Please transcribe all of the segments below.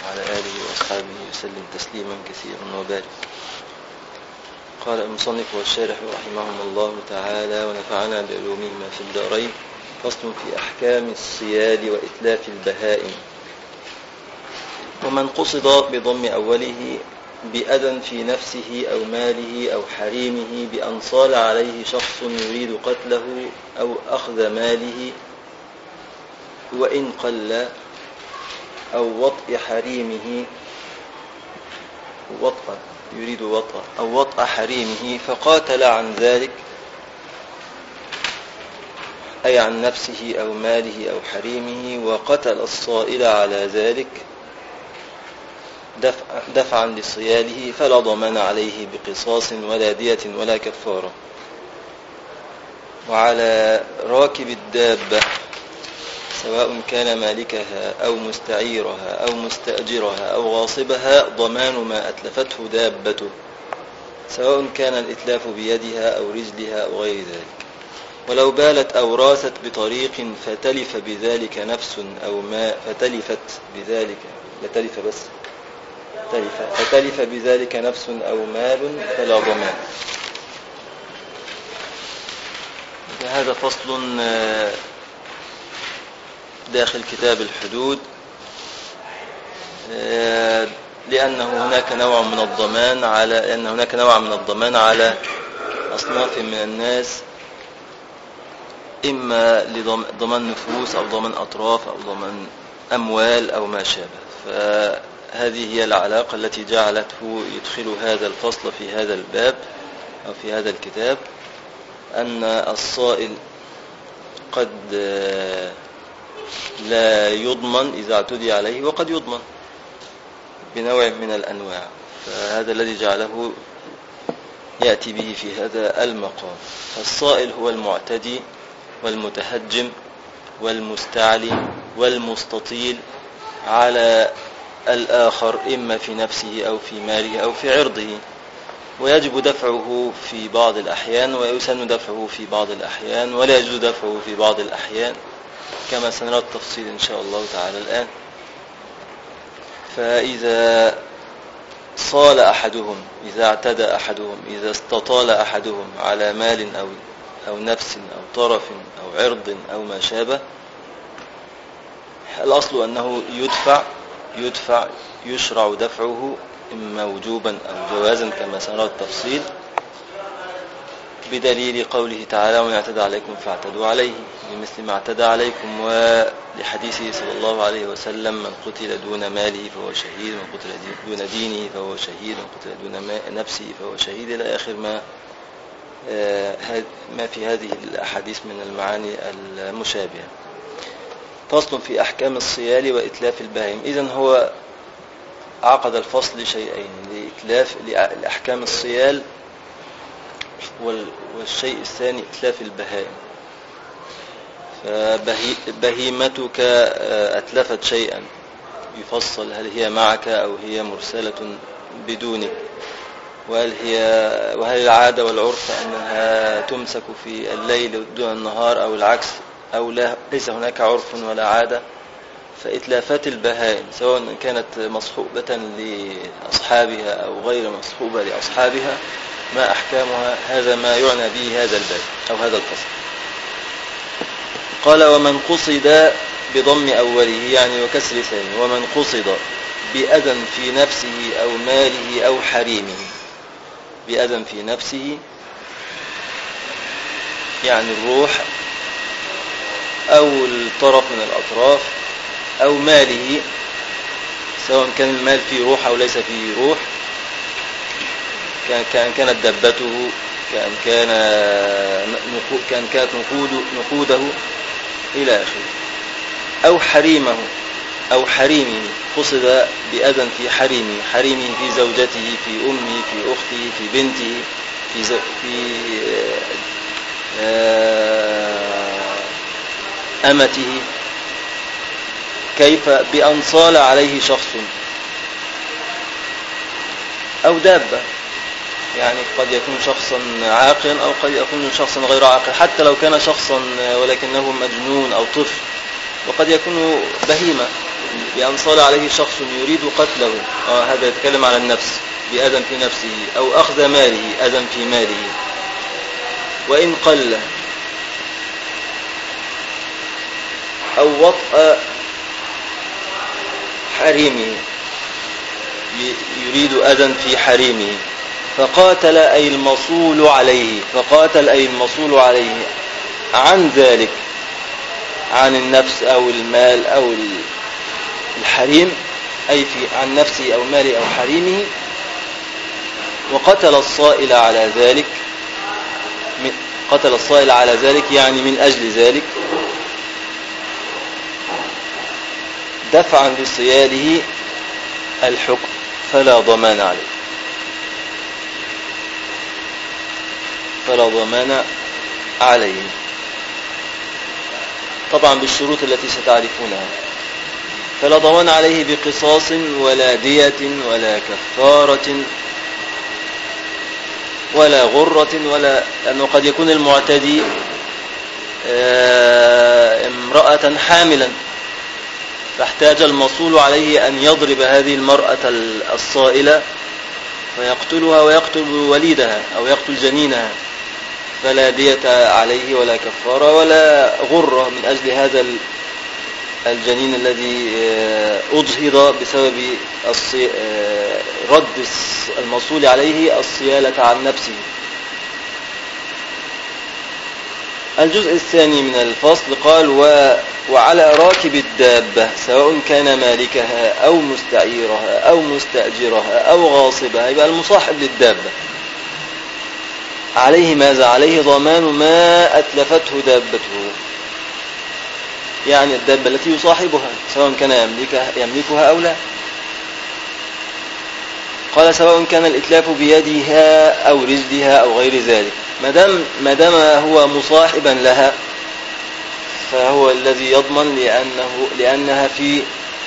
وعلى آله وأصحابه وسلم تسليما كثيرا وبارك. قال المصنف والشارح رحمهم الله تعالى ونفعنا بعلومهما في الدارين. فصل في أحكام الصياد وإتلاف البهائم. ومن قصد بضم أوله بأذى في نفسه أو ماله أو حريمه بأن صال عليه شخص يريد قتله أو أخذ ماله وإن قل أو وطء حريمه يريد وطء أو وطء حريمه فقاتل عن ذلك أي عن نفسه أو ماله أو حريمه وقتل الصائل على ذلك دفعا لصياده فلا ضمان عليه بقصاص ولا دية ولا كفارة. وعلى راكب الدابة سواء كان مالكها أو مستعيرها أو مستأجرها أو غاصبها ضمان ما أتلفته دابته سواء كان الإتلاف بيدها أو رجلها أو غير ذلك. ولو بالت أو راست بطريق فتلف بذلك نفس أو ماء فتلف بذلك نفس أو مال فلا ضمان. هذا فصل داخل كتاب الحدود، لأن هناك نوع من الضمان على أصناف من الناس، إما لضمان نفوس أو ضمان أطراف أو ضمان أموال أو ما شابه. فهذه هي العلاقة التي جعلته يدخل هذا الفصل في هذا الباب أو في هذا الكتاب، أن الصائل قد لا يضمن إذا اعتدي عليه وقد يضمن بنوع من الأنواع. فهذا الذي جعله يأتي به في هذا المقام. فالصائل هو المعتدي والمتهجم والمستعلي والمستطيل على الآخر إما في نفسه أو في ماله أو في عرضه، ويجب دفعه في بعض الأحيان ويسن دفعه في بعض الأحيان ولا يجوز دفعه في بعض الأحيان كما سنرى التفصيل إن شاء الله تعالى الآن. فإذا صال أحدهم، إذا اعتدى أحدهم، إذا استطال أحدهم على مال أو نفس أو طرف أو عرض أو ما شابه، الأصل أنه يشرع دفعه إما وجوبا أو جوازا كما سنرى التفصيل، بدليل قوله تعالى ومن اعتدى عليكم فاعتدوا عليه بمثل ما اعتدى عليكم، ولحديثه صلى الله عليه وسلم من قتل دون ماله فهو شهيد، من قتل دون دينه فهو شهيد، من قتل دون نفسه فهو شهيد، إلى آخر ما في هذه الأحاديث من المعاني المشابهة. فصل في أحكام الصيال وإتلاف البهائم. إذن هو عقد الفصل لشيئين، لأحكام الصيال والشيء الثاني إتلاف البهائم. فبهيمتك أتلفت شيئا يفصل هل هي معك أو هي مرسلة بدونك، وهل العادة والعرف أنها تمسك في الليل دون النهار أو العكس، أو ليس هناك عرف ولا عادة. فإتلافات البهائم سواء كانت مصحوبة لأصحابها أو غير مصحوبة لأصحابها ما أحكامها، هذا ما يعنى به هذا الباب أو هذا الفصل. قال ومن قصد بضم أوله يعني وكسر ثاني، ومن قصد بأذى في نفسه أو ماله أو حريمه. بأذى في نفسه يعني الروح أو الطرف من الأطراف، أو ماله سواء كان المال فيه روح أو ليس فيه روح، كانت دبته، كانت نقوده إلى آخره. أو حريمه قصد بأذى في حريمه في زوجته، في أمه، في أخته، في بنته، في أمته. كيف؟ بأن صال عليه شخص أو دابة، يعني قد يكون شخصا عاقلا أو قد يكون شخصا غير عاقل، حتى لو كان شخصا ولكنه مجنون أو طفل، وقد يكون بهيمة بأن صال عليه شخص يريد قتله، هذا يتكلم على النفس بأذى في نفسه، أو أخذ ماله أذى في ماله وإن قل، أو وطأ حريمه يريد أذى في حريمه، فقاتل أي المصول عليه، فقاتل أي المصول عليه عن ذلك، عن النفس أو المال أو الحريم، أي في عن نفسه أو ماله أو حريمه، وقتل الصائل على ذلك، قتل الصائل على ذلك يعني من أجل ذلك، دفعا لصياله الحكم فلا ضمان عليه، فلا ضمان عليه، طبعا بالشروط التي ستعرفونها. فلا ضمان عليه بقصاص ولا دية ولا كفارة ولا غرة، ولا لأنه قد يكون المعتدي امرأة حاملا، فاحتاج المصول عليه أن يضرب هذه المرأة الصائلة فيقتلها ويقتل وليدها أو يقتل جنينها، فلا دية عليه ولا كفارة ولا غرة من أجل هذا الجنين الذي أجهض بسبب رد المصول عليه الصيالة عن نفسه. الجزء الثاني من الفصل قال: وعلى راكب الدابة سواء كان مالكها أو مستعيرها أو مستأجرها أو غاصبها، يبقى المصاحب للدابة عليه ماذا؟ عليه ضمان ما أتلفته دابته، يعني الدابة التي يصاحبها سواء كان يملكها أو لا. قال: سواء كان الإتلاف بيدها أو رجلها أو غير ذلك، ما دام هو مصاحبا لها فهو الذي يضمن، لأنها في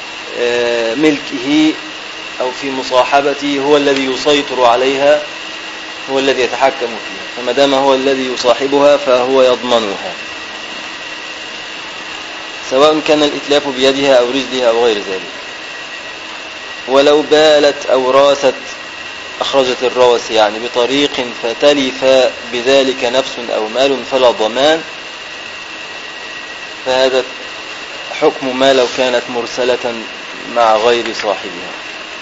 ملكه أو في مصاحبته، هو الذي يسيطر عليها، هو الذي يتحكم فيها، فما دام هو الذي يصاحبها فهو يضمنها، سواء كان الإتلاف بيدها أو رجلها أو غير ذلك. ولو بالت أو راست، أخرجت الروس يعني بطريق فتلف بذلك نفس أو مال فلا ضمان، فهذا حكم ما لو كانت مرسلة مع غير صاحبها.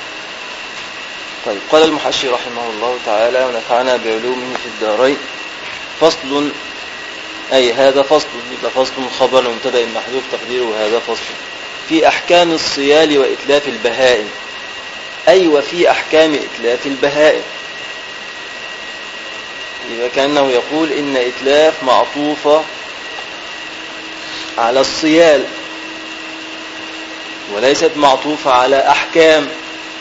طيب، قال المحشي رحمه الله تعالى ونفعنا بعلومه في الدارين: فصل، أي هذا فصل، يبقى فصل خبر مبتدأ محذوف تقديره هذا فصل، في أحكام الصيال وإتلاف البهائم، أي وفي أحكام إتلاف البهائم. يبقى كأنه يقول إن إتلاف معطوفة على الصيال وليست معطوفة على أحكام،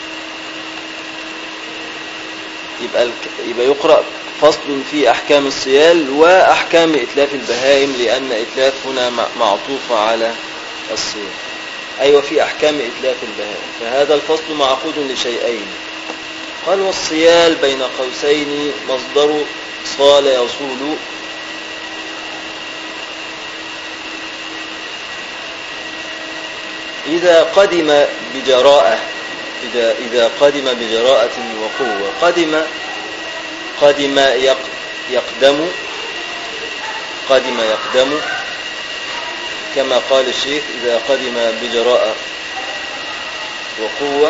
يبقى يقرأ فصل في أحكام الصيال وأحكام إتلاف البهائم، لأن إتلاف هنا معطوفة على الصيال، أي وفي أحكام إتلاف البهائم. فهذا الفصل معقود لشيئين. قال: والصيال بين قوسين مصدر صال يصول، إذا قدم بجراءة، إذا قدم بجراءة وقوة. قدم يقدم، قدم يقدم، كما قال الشيخ: إذا قدم بجراءة وقوة.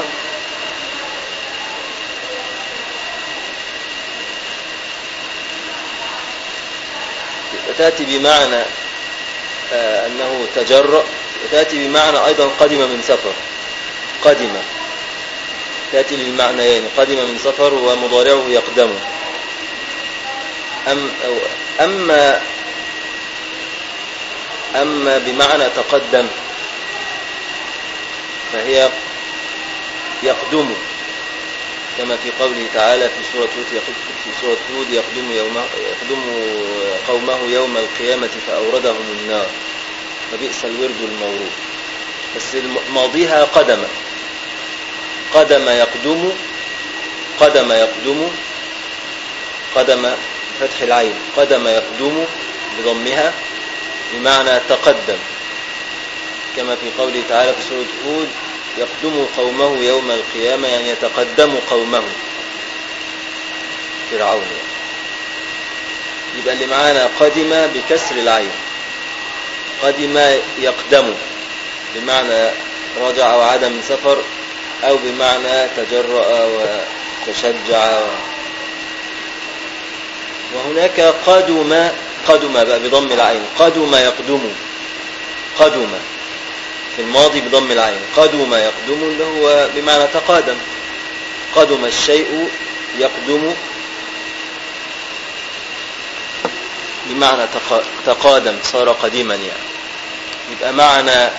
تأتي بمعنى أنه تجرأ، وتأتي بمعنى أيضا قدم من سفر. قدم تأتي للمعنيين، قدم من سفر ومضارعه يقدم. أما بمعنى تقدم فهي يقدم، كما في قوله تعالى في سورة هود: يقدم قومه يوم القيامة فأوردهم النار فبئس الورد المورود. بس ماضيها قدم، قدم يقدم، قدم يقدم، قدم فتح العين، قدم يقدم بضمها بمعنى تقدم، كما في قوله تعالى في سورة هود: يقدم قومه يوم القيامة، يعني يتقدم قومه فرعون. يبقى اللي معانا قدم بكسر العين، قدم يقدم بمعنى رجع وعاد من سفر، أو بمعنى تجرأ وتشجع. وهناك قدم، قدم بقى بضم العين، قدم يقدم، قدم في الماضي بضم العين، قدم يقدم اللي هو بمعنى تقادم، قدم الشيء يقدم بمعنى تقادم، صار قديما يعني. يبقى معنى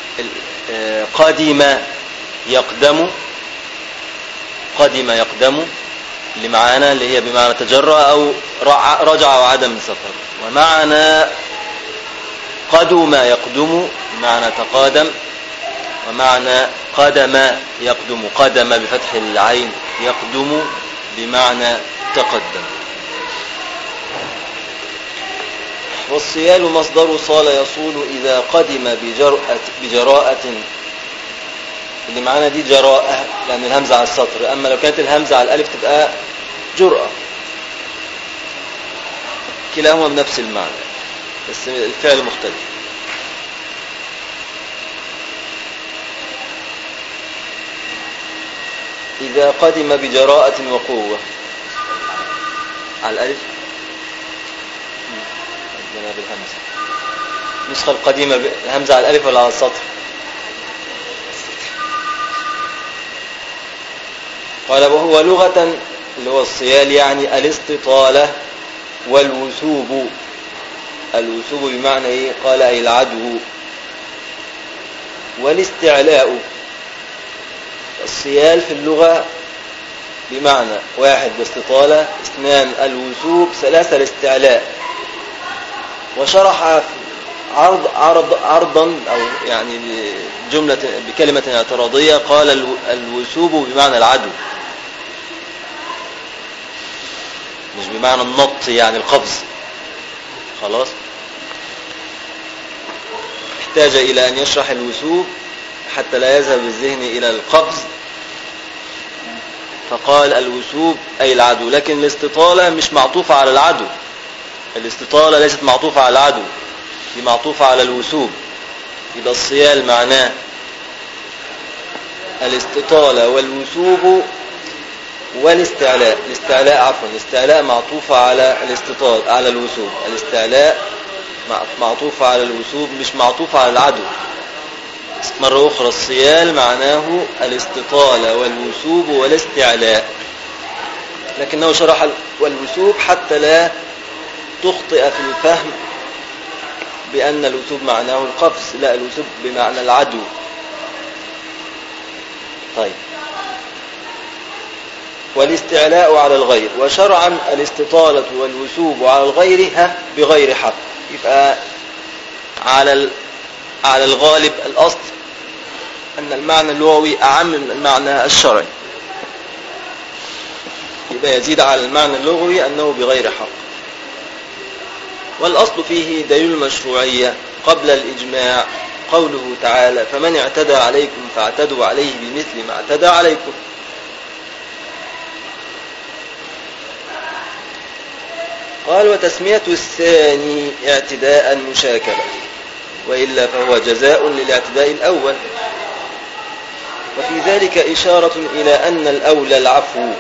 قدم يقدم، قدم يقدم اللي معانا اللي هي بمعنى تجرأ أو رجع وعاد من سفر. ومعنى قدم يقدم بمعنى تقادم، ومعنى قدم يقدم، قدم بفتح العين، يقدم بمعنى تقدم. والصيال مصدر صال يصول إذا قدم بجراءة. اللي معانا دي جراءة لأن الهمزة على السطر، أما لو كانت الهمزة على الألف تبقى جرأة. كلاهما بنفس المعنى بس الفعل مختلف. إذا قدم بجراءة وقوة على الألف بالهمزة. نسخة القديمة الهمزة على الألف ولا على السطر؟ قال وهو لغة اللي هو الصيال يعني الاستطالة والوثوب. الوثوب بمعنى ايه؟ قال اي العدو. والاستعلاء. الصيال في اللغة بمعنى واحد الاستطالة، اثنان الوثوب، ثلاثة الاستعلاء. وشرح عرضا أو يعني بجملة بكلمة اعتراضية قال الوثوب بمعنى العدو، مش بمعنى النط يعني القفز. خلاص، احتاج إلى أن يشرح الوثوب حتى لا يذهب الذهن إلى القفز، فقال الوثوب أي العدو. لكن الاستطالة مش معطوفة على العدو، الاستطالة ليست معطوفة على العدو، دي معطوفة على الوثوب. يبقى الصيال معناه الاستطالة والوثوب والاستعلاء. الاستعلاء معطوفة على الاستطالة على الوثوب، الاستعلاء معطوفة على الوثوب مش معطوفة على العدو. مرة أخرى الصيال معناه الاستطالة والوثوب والاستعلاء، لكنه شرح والوثوب حتى لا تخطئ في الفهم بأن الوثوب معناه القفز، لا، الوثوب بمعنى العدو. طيب، والاستعلاء على الغير. وشرعا الاستطالة والوثوب على الغير بغير حق. يبقى على الغالب الأصل أن المعنى اللغوي أعم من المعنى الشرعي، يبقى يزيد على المعنى اللغوي أنه بغير حق. والأصل فيه دليل المشروعية قبل الإجماع قوله تعالى فمن اعتدى عليكم فاعتدوا عليه بمثل ما اعتدى عليكم. قال وتسمية الثاني اعتداء مشاكلة، وإلا فهو جزاء للاعتداء الأول. وفي ذلك إشارة إلى أن الأولى العفو.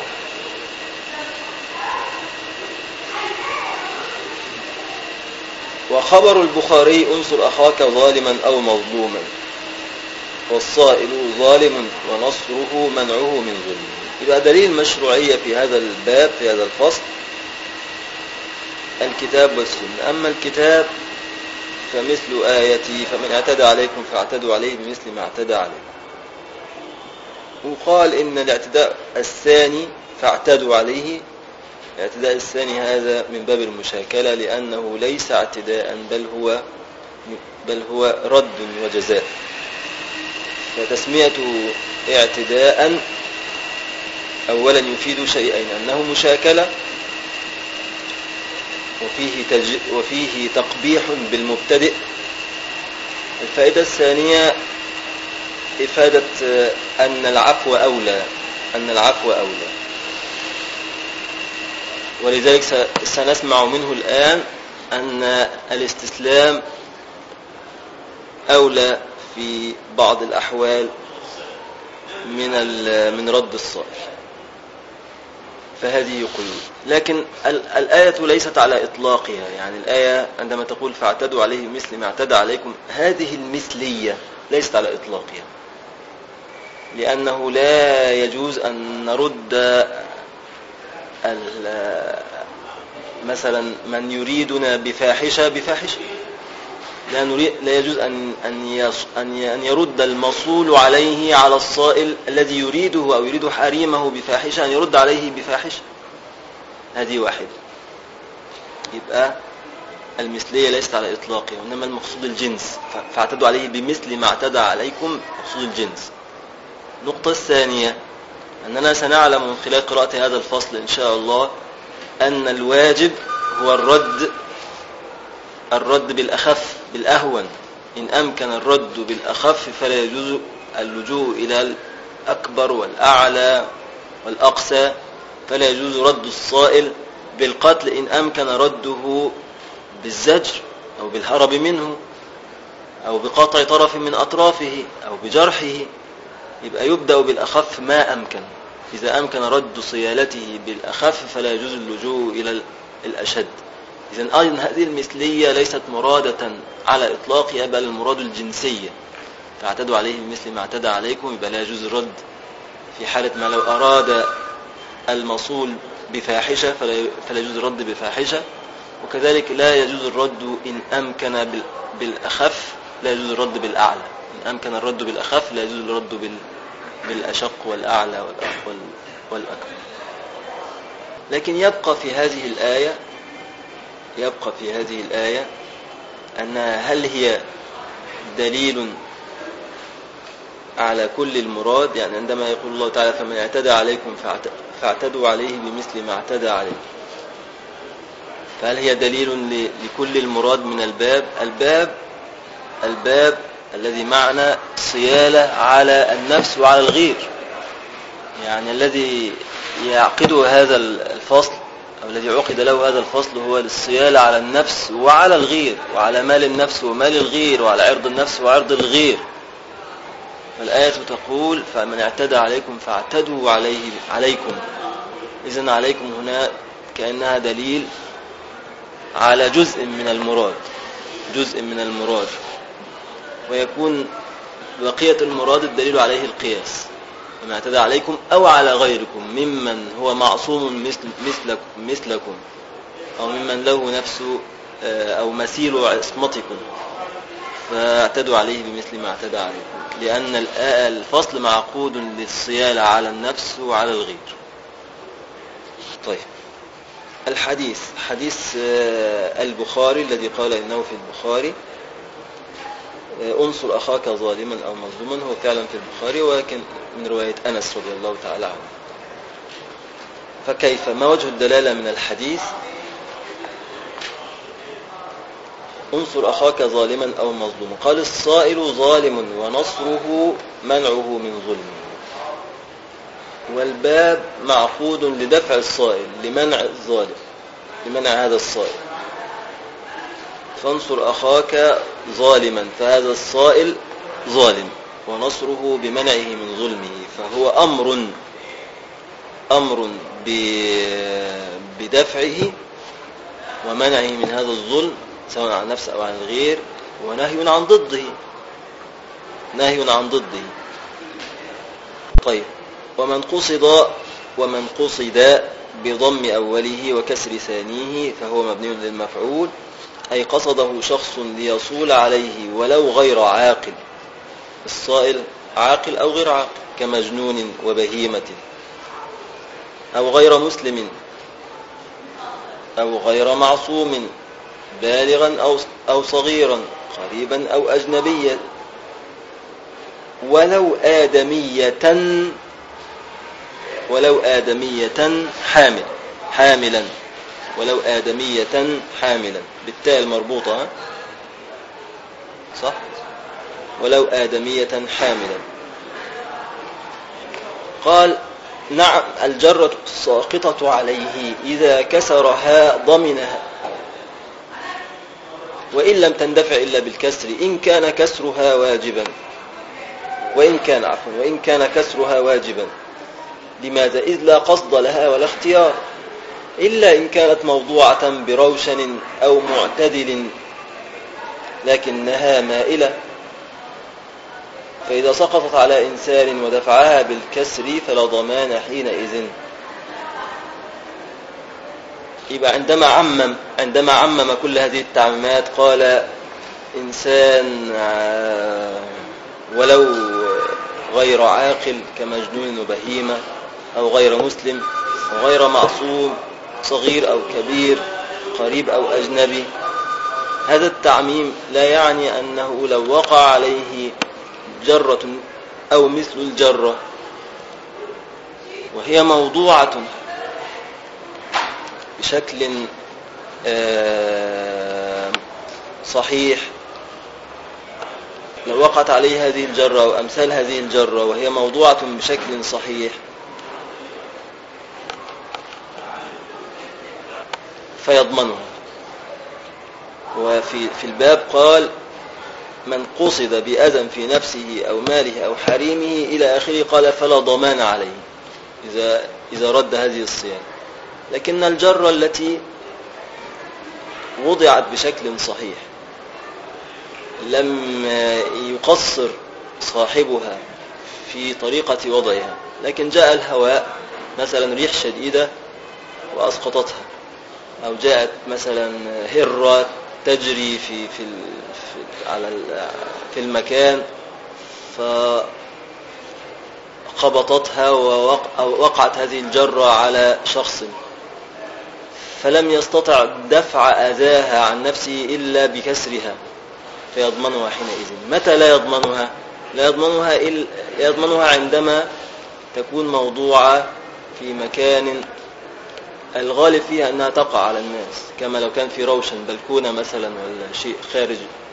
وخبر البخاري انصر أخاك ظالما أو مظلوما، والصائل ظالم ونصره منعه من ظلمه. يبقى دليل مشروعية في هذا الباب في هذا الفصل الكتاب والسنة. أما الكتاب فمثل آيتي فمن اعتدى عليكم فاعتدوا عليه بمثل ما اعتدى عليكم. وقال إن الاعتداء الثاني فاعتدوا عليه، الاعتداء الثاني هذا من باب المشاكلة لأنه ليس اعتداء بل هو رد وجزاء. فتسميته اعتداء أولا يفيد شيئين: أنه مشاكلة، وفيه تقبيح بالمبتدئ. الفائدة الثانية إفادة أن العفو أولى، أن العفو أولى، ولذلك سنسمع منه الآن أن الاستسلام أولى في بعض الأحوال من رد الصائل. فهذه قيود، لكن الآية ليست على إطلاقها. يعني الآية عندما تقول فاعتدوا عليه مثل ما اعتدى عليكم، هذه المثلية ليست على إطلاقها، لأنه لا يجوز أن نرد مثلا من يريدنا بفاحشة بفاحشة. لا يجوز أن يرد المصول عليه على الصائل الذي يريده أو يريد حريمه بفاحشة، أن يرد عليه بفاحشة. هذه واحدة. يبقى المثلية ليست على إطلاقها، وإنما المقصود الجنس. فاعتدوا عليه بمثل ما اعتدى عليكم، مقصود الجنس. النقطة الثانية أننا سنعلم من خلال قراءة هذا الفصل إن شاء الله أن الواجب هو الرد بالأخف بالأهون. إن أمكن الرد بالأخف فلا يجوز اللجوء إلى الأكبر والأعلى والأقسى. فلا يجوز رد الصائل بالقتل إن أمكن رده بالزجر أو بالهرب منه أو بقطع طرف من أطرافه أو بجرحه. يبقى يبدأ بالأخف ما أمكن. إذا أمكن رد صيالته بالأخف فلا يجوز اللجوء إلى الأشد. إذن أيضا هذه المثلية ليست مرادة على إطلاقها، بل المراد الجنسية. فاعتدوا عليه بمثل ما اعتدى عليكم، يبقى لا يجوز الرد في حالة ما لو أراد المصول بفاحشة فلا يجوز الرد بفاحشة. وكذلك لا يجوز الرد إن أمكن بالأخف، لا يجوز الرد بالأعلى. إن أمكن الرد بالأخف لا يجوز الرد بالأشق والأعلى والأكبر. لكن يبقى في هذه الآية أنها هل هي دليل على كل المراد؟ يعني عندما يقول الله تعالى فمن اعتدى عليكم فاعتدوا عليه بمثل ما اعتدى عليكم، فهل هي دليل لكل المراد من الباب الذي معنى صيالة على النفس وعلى الغير؟ يعني الذي يعقده هذا الفصل أو الذي عقد له هذا الفصل هو الصيالة على النفس وعلى الغير، وعلى مال النفس ومال الغير، وعلى عرض النفس وعرض الغير. فالآية تقول فمن اعتدى عليكم فاعتدوا عليكم. إذن عليكم هنا كأنها دليل على جزء من المراد، ويكون بقية المراد الدليل عليه القياس. فمن اعتدى عليكم أو على غيركم ممن هو معصوم مثلكم أو ممن له نفس أو مثيل عصمتكم فاعتدوا عليه بمثل ما اعتدى عليكم، لأن الفصل معقود للصيانة على النفس وعلى الغير. طيب، الحديث حديث البخاري الذي قال إنه في البخاري انصر أخاك ظالما أو مظلوما، هو فعلا في البخاري ولكن من رواية أنس رضي الله تعالى عنه. فكيف ما وجه الدلالة من الحديث انصر أخاك ظالما أو مظلوما؟ قال الصائل ظالم ونصره منعه من ظلمه، والباب معقود لدفع الصائل لمنع الظالم، لمنع هذا الصائل. فانصر أخاك ظالما، فهذا الصائل ظالم، ونصره بمنعه من ظلمه، فهو أمر بدفعه ومنعه من هذا الظلم سواء عن نفسه أو عن الغير، ونهي عن ضده. طيب، ومن قصد بضم أوله وكسر ثانيه فهو مبني للمفعول، أي قصده شخص ليصول عليه ولو غير عاقل. الصائل عاقل أو غير عاقل كمجنون وبهيمة، أو غير مسلم، أو غير معصوم، بالغا أو صغيرا، قريبا أو أجنبيا، ولو آدمية حاملا، ولو آدمية حاملا بالتاء المربوطة، صح؟ ولو آدمية حاملا. قال نعم الجرة الساقطة عليه إذا كسرها ضمنها وإن لم تندفع إلا بالكسر إن كان كسرها واجبا وإن كان كسرها واجبا. لماذا؟ إذ لا قصد لها ولا اختيار، إلا إن كانت موضوعة بروشن أو معتدل لكنها مائلة، فإذا سقطت على إنسان ودفعها بالكسر فلا ضمان حينئذ. يبقى عندما عمم كل هذه التعميمات قال إنسان ولو غير عاقل كمجنون وبهيمة أو غير مسلم أو غير معصوم صغير أو كبير قريب أو أجنبي، هذا التعميم لا يعني أنه لو وقع عليه جرة أو مثل الجرة وهي موضوعة بشكل صحيح، لو وقعت عليه هذه الجرة أو أمثال هذه الجرة وهي موضوعة بشكل صحيح فيضمنها. وفي الباب قال من قصد بأذى في نفسه أو ماله أو حريمه إلى آخره، قال فلا ضمان عليه إذا رد هذه الصيانة. لكن الجرة التي وضعت بشكل صحيح لم يقصر صاحبها في طريقة وضعها، لكن جاء الهواء مثلا ريح شديدة وأسقطتها، أو جاءت مثلا هرة تجري في المكان فخبطتها ووقعت هذه الجرة على شخص فلم يستطع دفع أذاها عن نفسه إلا بكسرها فيضمنها حينئذ. متى لا يضمنها؟ يضمنها عندما تكون موضوعة في مكان الغالب فيها أنها تقع على الناس، كما لو كان في روشن بلكونة مثلا ولا شيء خارج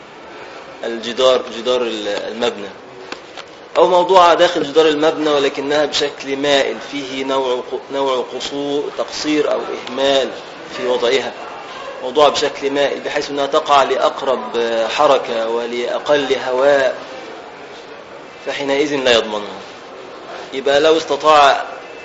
جدار المبنى، أو موضوعة داخل جدار المبنى ولكنها بشكل مائل فيه نوع تقصير أو إهمال في وضعها، موضوعة بشكل مائل بحيث أنها تقع لأقرب حركة ولأقل هواء، فحينئذ لا يضمنها. يبقى لو استطاع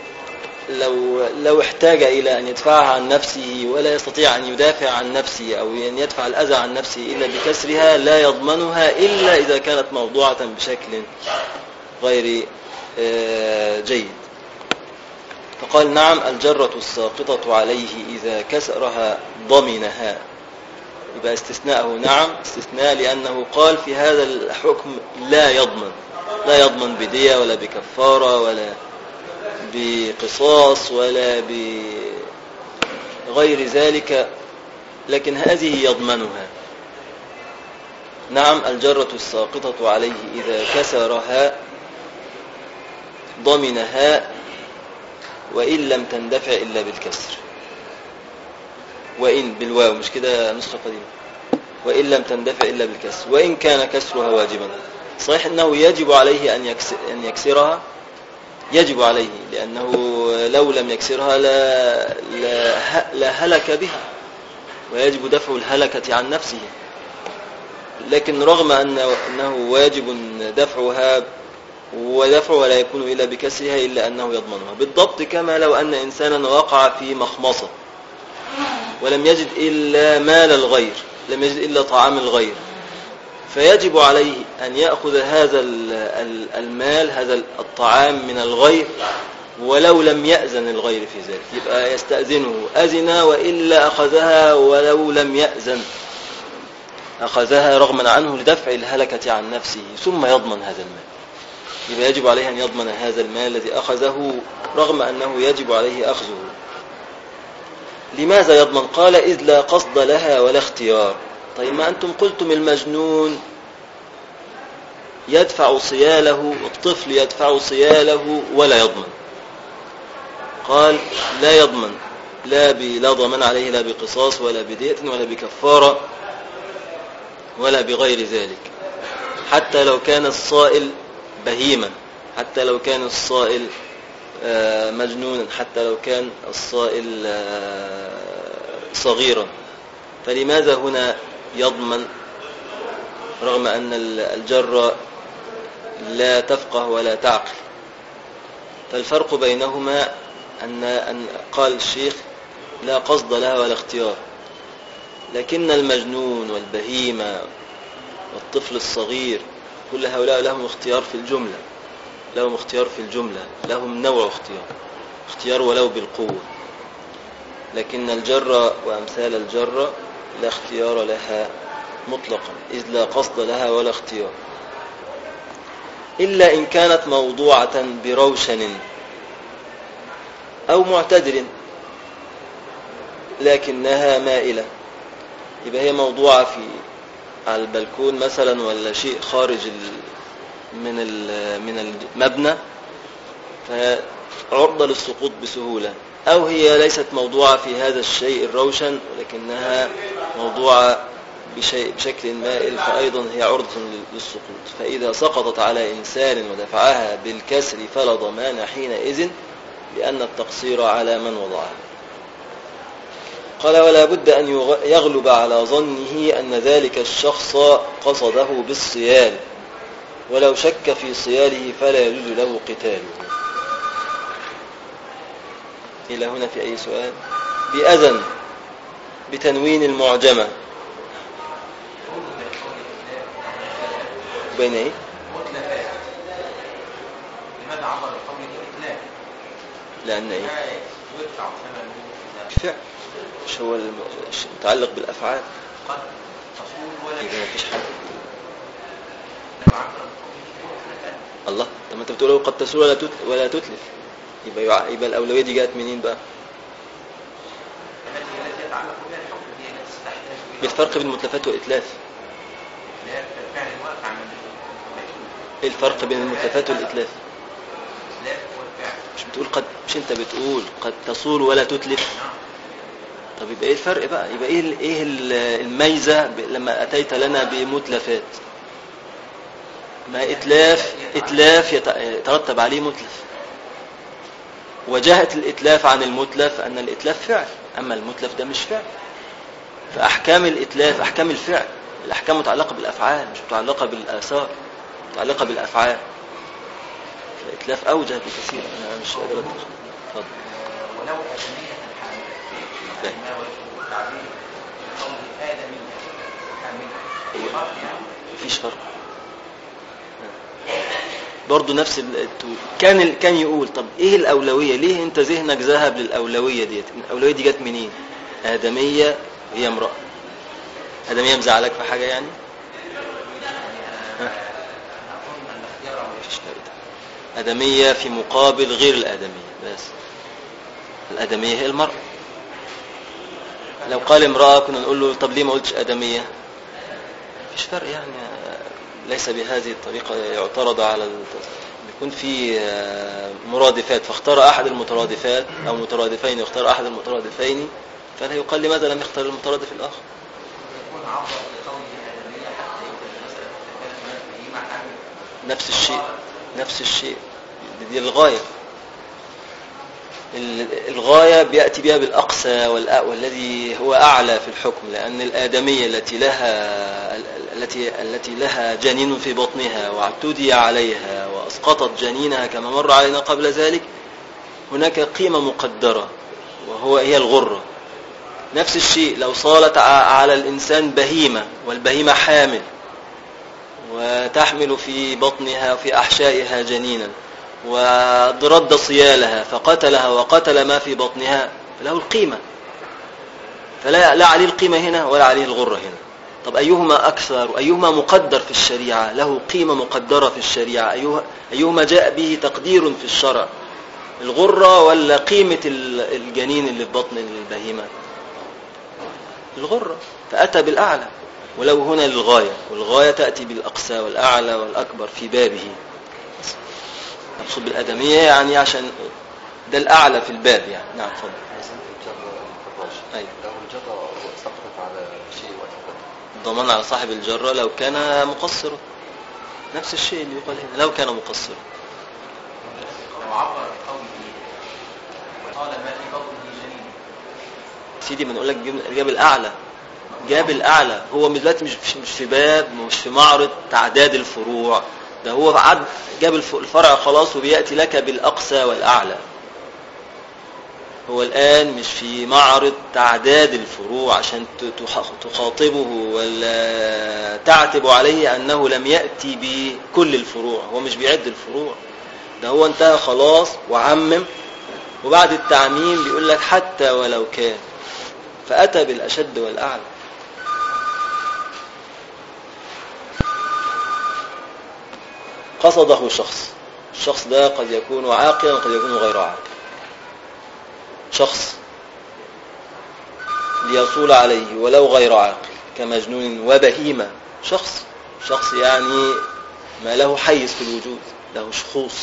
لو احتاج إلى أن يدفعها عن نفسه ولا يستطيع أن يدافع عن نفسه أو أن يدفع الأذى عن نفسه إلا بكسرها لا يضمنها إلا إذا كانت موضوعة بشكل غير جيد. فقال نعم الجرة الساقطة عليه إذا كسرها ضمنها. يبقى استثناءه نعم استثناء، لأنه قال في هذا الحكم لا يضمن بدية ولا بكفارة ولا بقصاص ولا بغير ذلك، لكن هذه يضمنها. نعم الجرة الساقطة عليه إذا كسرها ضمنها وإن لم تندفع إلا بالكسر. وإن بالواو، مش كده نسخة قديمة، وإن لم تندفع إلا بالكسر وإن كان كسرها واجبا. صحيح أنه يجب عليه أن يكسرها، يجب عليه، لأنه لو لم يكسرها لا هلك بها، ويجب دفع الهلكة عن نفسه. لكن رغم أنه واجب دفعها ودفعها لا يكون إلا بكسرها إلا أنه يضمنها، بالضبط كما لو أن إنسانا وقع في مخمصة ولم يجد إلا مال الغير، لم يجد إلا طعام الغير، فيجب عليه أن يأخذ هذا المال هذا الطعام من الغير ولو لم يأذن الغير في ذلك. يبقى يستأذنه، أذن وإلا أخذها ولو لم يأذن، أخذها رغما عنه لدفع الهلكة عن نفسه ثم يضمن هذا المال. يبقى يجب عليه أن يضمن هذا المال الذي أخذه رغم أنه يجب عليه أخذه. لماذا يضمن؟ قال إذ لا قصد لها ولا اختيار. طيب ما أنتم قلتم المجنون يدفع صياله، الطفل يدفع صياله ولا يضمن. قال لا يضمن، لا ضمن عليه لا بقصاص ولا بدية ولا بكفارة ولا بغير ذلك، حتى لو كان الصائل بهيما، حتى لو كان الصائل مجنونا حتى لو كان الصائل صغيرا، فلماذا هنا يضمن رغم أن الجرة لا تفقه ولا تعقل؟ فالفرق بينهما أن قال الشيخ لا قصد لها ولا اختيار، لكن المجنون والبهيمة والطفل الصغير كل هؤلاء لهم اختيار في الجملة، لهم اختيار في الجملة، لهم نوع اختيار ولو بالقوة. لكن الجرة وأمثال الجرة لا اختيار لها مطلقا، إذ لا قصد لها ولا اختيار، إلا إن كانت موضوعة بروشن أو معتدل لكنها مائلة، يبقى هي موضوعة على البلكون مثلا ولا شيء خارج من المبنى فعرضة للسقوط بسهولة، أو هي ليست موضوعة في هذا الشيء الروشن ولكنها موضوعة بشكل مائل فأيضا هي عرضة للسقوط. فإذا سقطت على إنسان ودفعها بالكسر فلا ضمان حينئذ، لأن التقصير على من وضعها. قال ولا بد أن يغلب على ظنه أن ذلك الشخص قصده بالصيال، ولو شك في صياله فلا يجوز له قتاله. إلى هنا في أي سؤال؟ بأذن بتنوين المعجمة بين إيه؟ لماذا عبر القول بإتلاف؟ لأن إيه؟ فعل، مش هو متعلق بالأفعال. قد تصول ولا إذا ما فيش حاجة. الله، طب ما أنت بتقول قد تسول ولا تتلف، يبقى الأولوية دي جاءت منين بقى؟ بالفرق بين المتلفات والإتلاف. ايه الفرق بين المتلفات والإتلاف؟ مش بتقول مش انت بتقول قد تصول ولا تتلف؟ طب يبقى ايه الفرق بقى؟ يبقى ايه الميزة لما اتيت لنا بمتلفات؟ ما اتلاف يترتب عليه متلف، وجهت الاتلاف عن المتلف ان الاتلاف فعل، اما المتلف ده مش فعل. فاحكام الاتلاف احكام الفعل، الاحكام متعلقة بالافعال مش متعلقة بالاثار، متعلقة بالافعال. الاتلاف اوجه بكثير، انا مش قادر اتفضل. ولو ادمية الحامل ما وجه التعبير قول ادمية حامل مفيش فرق برضو نفس كان يقول طب ايه الاولويه؟ ليه انت ذهنك ذهب للاولويه ديت؟ الاولويه دي جت منين؟ ادميه هي امراه، ادميه مزعلك في حاجه يعني؟ ادميه في مقابل غير الادميه، بس الادميه هي المراه. لو قال امراه كنا نقول له طب ليه ما قلتش ادميه؟ مفيش فرق يعني، ليس بهذه الطريقة يعترض على يكون في مرادفات فاختار أحد المترادفات أو مترادفين يختار أحد المترادفين، فلا يقال لماذا لم يختار المترادف الآخر؟ نفس الشيء دي الغاية. الغاية بيأتي بها بالأقصى والذي هو أعلى في الحكم، لأن الآدمية التي لها جنين في بطنها واعتدي عليها وأسقطت جنينها كما مر علينا قبل ذلك، هناك قيمة مقدرة هي الغرة. نفس الشيء لو صالت على الإنسان بهيمة والبهيمة حامل وتحمل في بطنها وفي أحشائها جنينا ورد صيالها فقتلها وقتل ما في بطنها، فله القيمة، فلا عليه القيمة هنا ولا عليه الغرة هنا. طب أيهما أكثر؟ أيهما مقدر في الشريعة؟ له قيمة مقدرة في الشريعة، أيهما جاء به تقدير في الشرع؟ الغرة ولا قيمة الجنين اللي في بطن البهيمة؟ الغرة، فأتى بالأعلى. ولو هنا للغاية، والغاية تأتي بالأقصى والأعلى والأكبر في بابه. مقصود بالآدمية يعني عشان ده الأعلى في الباب يعني. نعم تفضل. أيوة. لو الجرة سقطت على شيء وثبت ضمان على صاحب الجرة لو كان مقصرا، نفس الشيء اللي يقال هنا لو كان مقصرا. لو عبر قوله سيدي ما نقول لك جاب الأعلى، جاب الأعلى. هو دلوقتي مش في باب، مش في معرض تعداد الفروع، ده هو جاب الفرع خلاص وبيأتي لك بالأقصى والأعلى. هو الآن مش في معرض تعداد الفروع عشان تخاطبه ولا تعتب عليه أنه لم يأتي بكل الفروع. هو مش بيعد الفروع، ده هو انتهى خلاص وعمم، وبعد التعميم بيقول لك حتى ولو كان، فأتى بالأشد والأعلى. قصده شخص، الشخص ده قد يكون عاقلا وقد يكون غير عاقل. شخص ليصول عليه ولو غير عاقل كمجنون وبهيمة. شخص يعني ما له حيز في الوجود، له شخوص.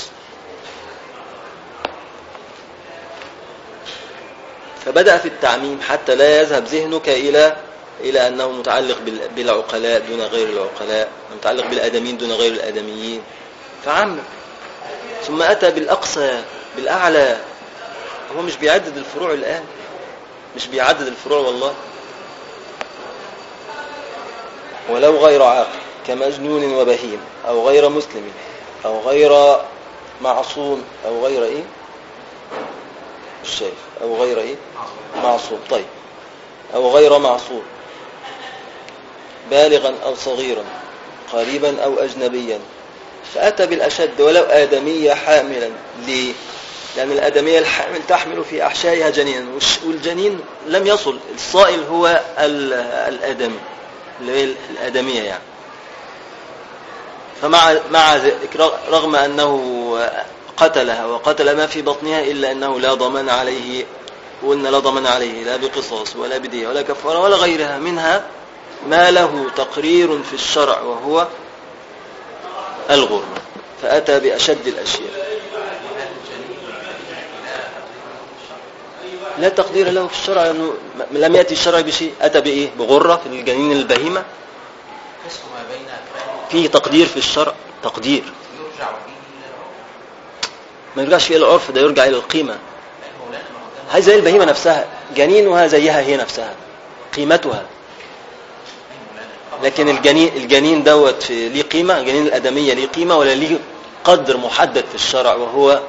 فبدأ في التعميم حتى لا يذهب ذهنك إلى أنه متعلق بالعقلاء دون غير العقلاء، متعلق بالآدميين دون غير الآدميين، فعمم. ثم أتى بالأقصى بالأعلى. هو مش بيعدد الفروع الآن، مش بيعدد الفروع والله. ولو غير عاقل كمجنون وبهيم أو غير مسلم أو غير معصوم أو غير إيه الشايف أو غير إيه معصوم. طيب، أو غير معصوم، بالغا أو صغيرا، قريبا أو أجنبيا. فأتى بالأشد ولو آدمية حاملا. ليه؟ لأن الآدمية الحامل تحمل في أحشائها جنينا، والجنين لم يصل. الصائل هو الآدمي، الآدمية يعني. فمع ذلك رغم أنه قتلها وقتل ما في بطنها إلا أنه لا ضمان عليه، وإن لا ضمان عليه لا بقصاص ولا بدية ولا كفارة ولا غيرها منها ما له تقرير في الشرع وهو الغرم. فأتى بأشد الأشياء. لا تقدير له في الشرع، لأنه لم يأتي الشرع بشيء. أتى بإيه؟ بغرة في الجنين البهيمة. فيه تقدير في الشرع، تقدير ما يرجعش فيه إلى العرف، ده يرجع إلى القيمة. هذه زي البهيمة نفسها، جنينها زيها هي نفسها، قيمتها. لكن الجنين دوت ليه قيمة، الجنين الآدمية ليه قيمة ولا ليه قدر محدد في الشرع وهو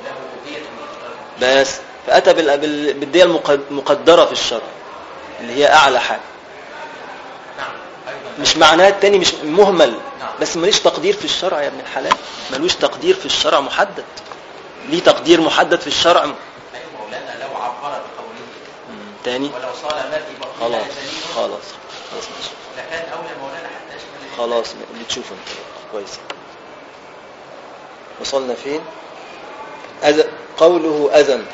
بس. فأتى بالدية المقدرة في الشرع اللي هي أعلى حاجة. مش معناه التاني مش مهمل، بس مليش تقدير في الشرع يا ابن الحلال، ملوش تقدير في الشرع محدد. ليه تقدير محدد في الشرع. مولانا لو عبر بقوله تاني ولو صال ما في بطنها خلاص ماشي. لكان أولى مولانا حتى يشمل خلاص اللي تشوفه انت كويس. وصلنا فين؟ قوله أذن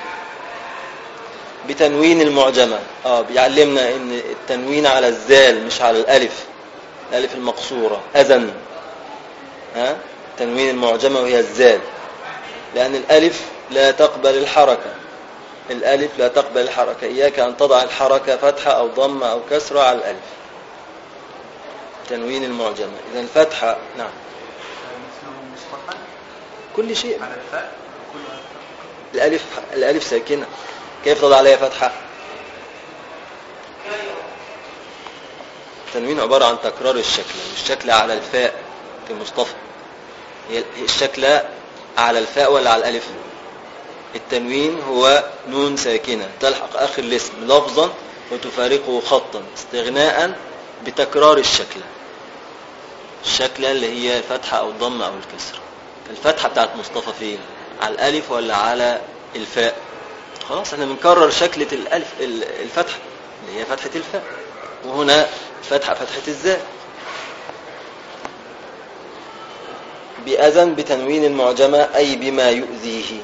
بتنوين المعجمة. بيعلمنا ان التنوين على الزال مش على الالف المقصورة. أذن تنوين المعجمة وهي الزال، لأن الالف لا تقبل الحركة. الالف لا تقبل الحركة. إياك أن تضع الحركة فتحة أو ضمة أو كسرة على الالف. تنوين المعجمة إذا الفتحة نعم كل شيء. الالف ساكنة، كيف تضع عليها فتحة؟ التنوين عبارة عن تكرار الشكل، والشكل على الفاء في مصطفى. هي الشكل على الفاء ولا على الالف؟ التنوين هو نون ساكنة تلحق آخر الاسم لفظا وتفارقه خطا، استغناء بتكرار الشكل اللي هي الفتحة أو الضمة أو الكسر. الفتحة بتاعت مصطفى فين؟ على الألف ولا على الفاء؟ خلاص احنا بنكرر شكلة الفتحة اللي هي فتحة الفاء، وهنا فتحة الزاء. بأذن بتنوين المعجمة أي بما يؤذيه.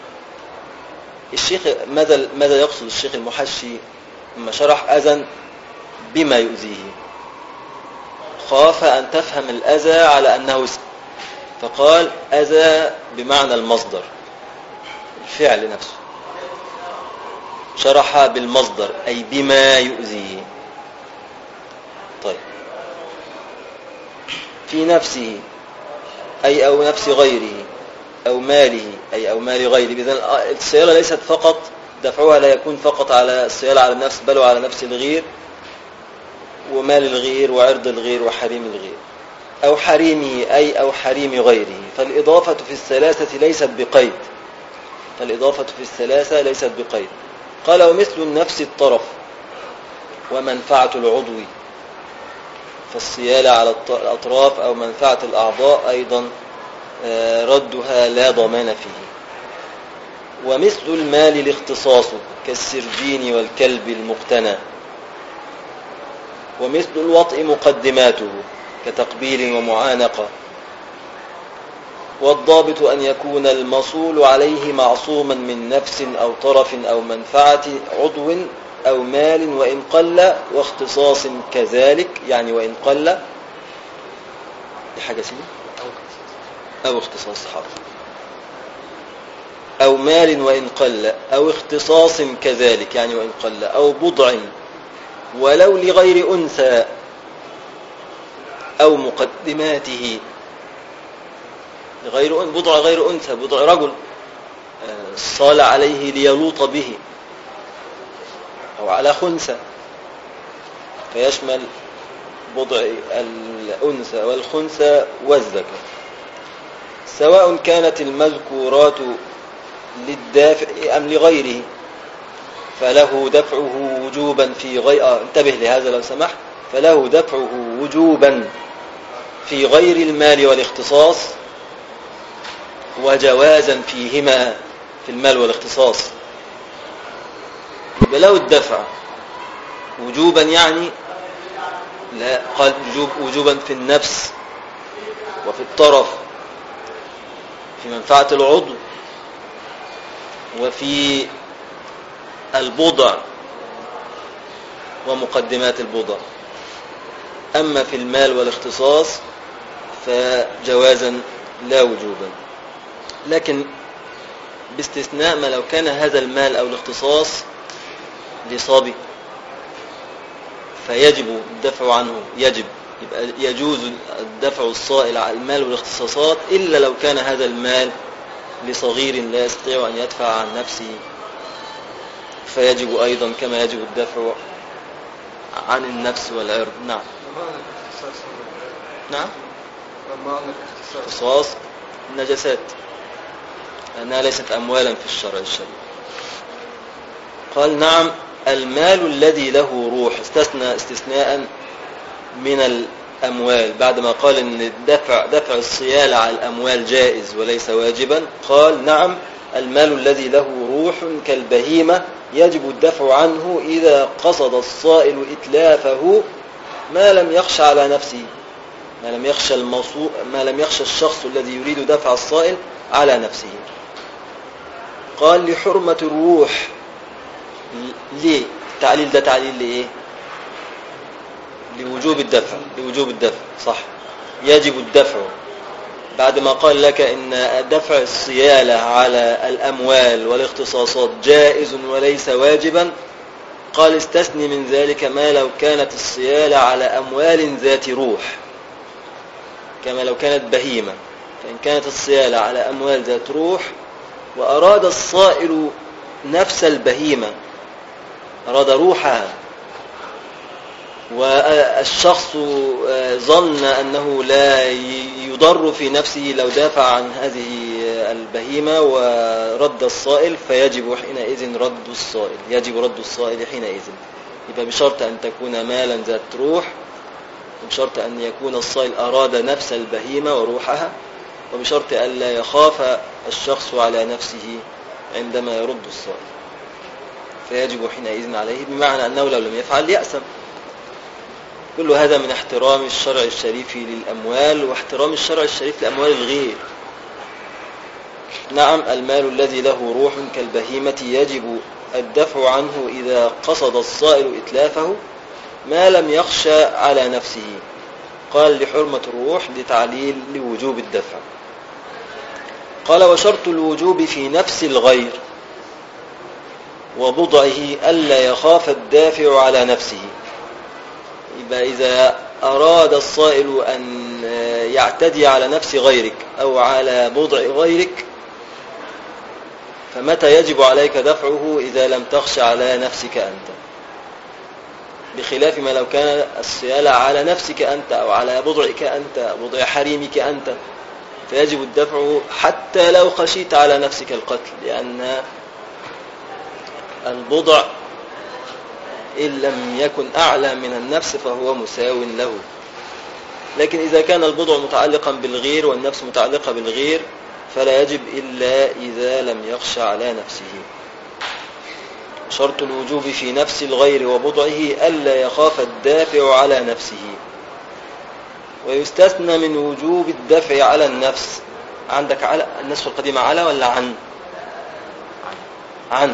الشيخ ماذا يقصد الشيخ المحشي لما شرح أذن بما يؤذيه؟ خاف أن تفهم الأذى على أنه اسم، فقال أذى بمعنى المصدر، الفعل نفسه، شرح بالمصدر أي بما يؤذيه. طيب، في نفسه أي أو نفس غيره، أو ماله أي أو مال غيره. إذن السيارة ليست فقط دفعها لا يكون فقط على الصيانة على النفس بل وعلى نفس الغير ومال الغير وعرض الغير وحريم الغير أو حريمه أي أو حريم غيره. فالإضافة في الثلاثة ليست بقيد. قال ومثل النفس الطرف ومنفعة العضو، فالصيانة على الأطراف أو منفعة الأعضاء أيضا ردها لا ضمان فيه. ومثل المال الاختصاص كالسرجين والكلب المقتنى. ومثل الوطء مقدماته كتقبيل ومعانقة. والضابط أن يكون المصول عليه معصوما من نفس أو طرف أو منفعة عضو أو مال وإن قل، واختصاص كذلك، يعني وإن قل دي حاجة سنة أو اختصاص حرف أو مال وإن قل أو اختصاص كذلك، يعني وإن قل أو بضع ولو لغير أنثى أو مقدماته. بضع غير أنثى، بضع رجل صال عليه ليلوط به أو على خنثى، فيشمل بضع الأنثى والخنثى والذكر، سواء كانت المذكورات للدافع أم لغيره، فله دفعه وجوبا في غير انتبه لهذا لو سمحت، فله دفعه وجوبا في غير المال والاختصاص وجوازا فيهما في المال والاختصاص. له الدفع وجوبا، يعني لا قال وجوبا في النفس وفي الطرف، في منفعة العضو وفي البضع ومقدمات البضع. أما في المال والاختصاص فجوازا لا وجوبا، لكن باستثناء ما لو كان هذا المال أو الاختصاص لصبي فيجب الدفع عنه، يبقى يجوز الدفع الصائل على المال والاختصاصات إلا لو كان هذا المال لصغير لا يستطيع أن يدفع عن نفسه، فيجب أيضا كما يجب الدفع عن النفس والعرض. نعم. نعم. اختصاص النجاسات لأنها ليست أموالا في الشرع الشريف. قال نعم المال الذي له روح، استثنى استثناء من الأموال بعدما قال أن دفع الصيانة على الأموال جائز وليس واجبا. قال نعم المال الذي له روح كالبهيمة يجب الدفع عنه إذا قصد الصائل إتلافه ما لم يخش على نفسه، ما لم يخشى الشخص الذي يريد دفع الصائل على نفسه. قال لحرمة الروح، ليه التعليل ده؟ تعليل لإيه؟ لوجوب الدفع صح، يجب الدفع بعد ما قال لك إن دفع الصيانة على الأموال والاختصاصات جائز وليس واجبا. قال استثني من ذلك ما لو كانت الصيانة على أموال ذات روح، كما لو كانت بهيمة، فإن كانت الصيانة على أموال ذات روح وأراد الصائل نفس البهيمة، أراد روحها، والشخص ظن أنه لا يضر في نفسه لو دافع عن هذه البهيمة ورد الصائل، فيجب حينئذ رد الصائل حينئذ. يبقى بشرط أن تكون مالا ذات روح، وبشرط أن يكون الصائل أراد نفس البهيمة وروحها، وبشرط أن لا يخاف الشخص على نفسه عندما يرد الصائل، فيجب حينئذ عليه، بمعنى أنه لو لم يفعل يأثم. كل هذا من احترام الشرع الشريف للأموال واحترام الشرع الشريف لأموال الغير. نعم المال الذي له روح كالبهيمة يجب الدفع عنه إذا قصد الصائل إتلافه ما لم يخشى على نفسه. قال لحرمة الروح لتعليل لوجوب الدفع. قال وشرط الوجوب في نفس الغير وبضعه ألا يخاف الدافع على نفسه. يبقى إذا أراد الصائل أن يعتدي على نفس غيرك أو على بضع غيرك فمتى يجب عليك دفعه إذا لم تخش على نفسك أنت، بخلاف ما لو كان الصيالة على نفسك أنت أو على بضعك أنت، بضع حريمك أنت، فيجب الدفع حتى لو خشيت على نفسك القتل، لأن البضع إن لم يكن أعلى من النفس فهو مساو له. لكن إذا كان البضع متعلقا بالغير والنفس متعلقة بالغير فلا يجب إلا إذا لم يخش على نفسه. شرط الوجوب في نفس الغير وبضعه ألا يخاف الدافع على نفسه. ويستثنى من وجوب الدفع على النفس. عندك على النسخ القديمة على ولا عن؟ عن.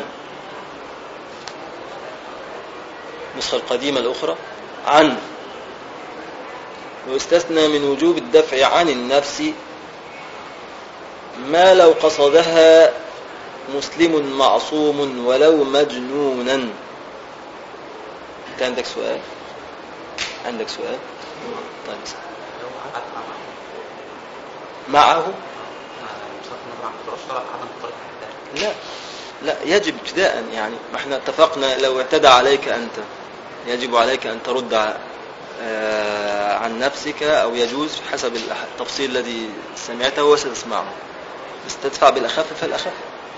النسخة القديمة الأخرى عن. ويستثنى من وجوب الدفع عن النفس ما لو قصدها مسلم معصوم ولو مجنونا. انت عندك سؤال؟ عندك سؤال؟ طيب معه؟ لا لا، يجب ابتداء، يعني ما احنا اتفقنا لو اعتدى عليك أنت يجب عليك أن ترد عن نفسك، أو يجوز حسب التفصيل الذي سمعته وستسمعه، بس تدفع بالأخف فالأخف.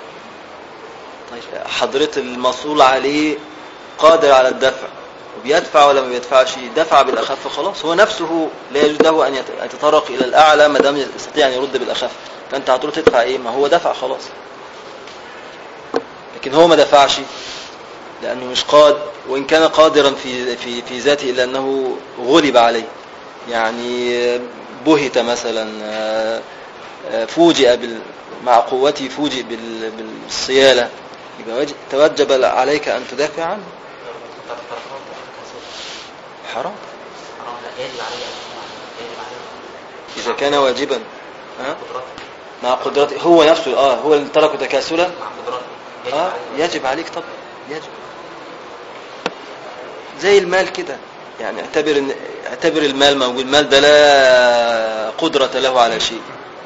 طيب حضرت المصول عليه قادر على الدفع وبيدفع ولا ما بيدفعش، دفع بالأخف خلاص، هو نفسه لا يجوز له أن يتطرق إلى الأعلى ما دام يستطيع أن يرد بالأخف، فأنت هتقول تدفع إيه؟ ما هو دفع خلاص. لكن هو ما دفعش لأنه مش قادر، وإن كان قادرا في ذاته إلا أنه غلب عليه، يعني بهت مثلا، فوجئ مع قوته فوجئ بالصيالة، يبقى توجب عليك أن تدافع عنه. حرام إذا كان واجبا مع قدرته هو نفسه، هو اللي تركه تكاسلا، يجب عليك طبعا، يجب. زي المال كده، يعني اعتبر المال موجود، المال ده لا قدرة له على شيء،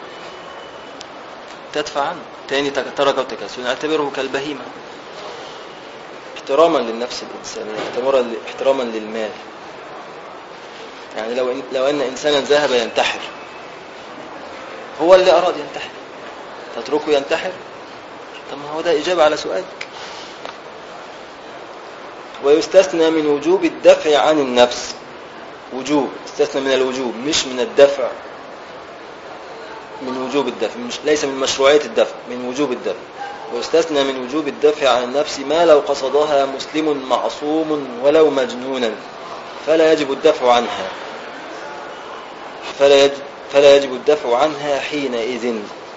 تدفع عنه. تاني تركه تكاسلا اعتبره كالبهيمة، احتراما للنفس الإنسانية، احتراما للمال. يعني لو أن إنسانا ذهب ينتحر، هو اللي أراد ينتحر، تتركه ينتحر؟ طب ما هو ده إجابة على سؤالك. ويستثنى من وجوب الدفع عن النفس، وجوب استثنى من الوجوب مش من الدفع، من وجوب الدفع، ليس من مشروعية الدفع، من وجوب الدفع. ويستثنى من وجوب الدفع عن النفس ما لو قصدها مسلم معصوم ولو مجنونا فلا يجب الدفع عنها، فلا يجب الدفع عنها حينئذ،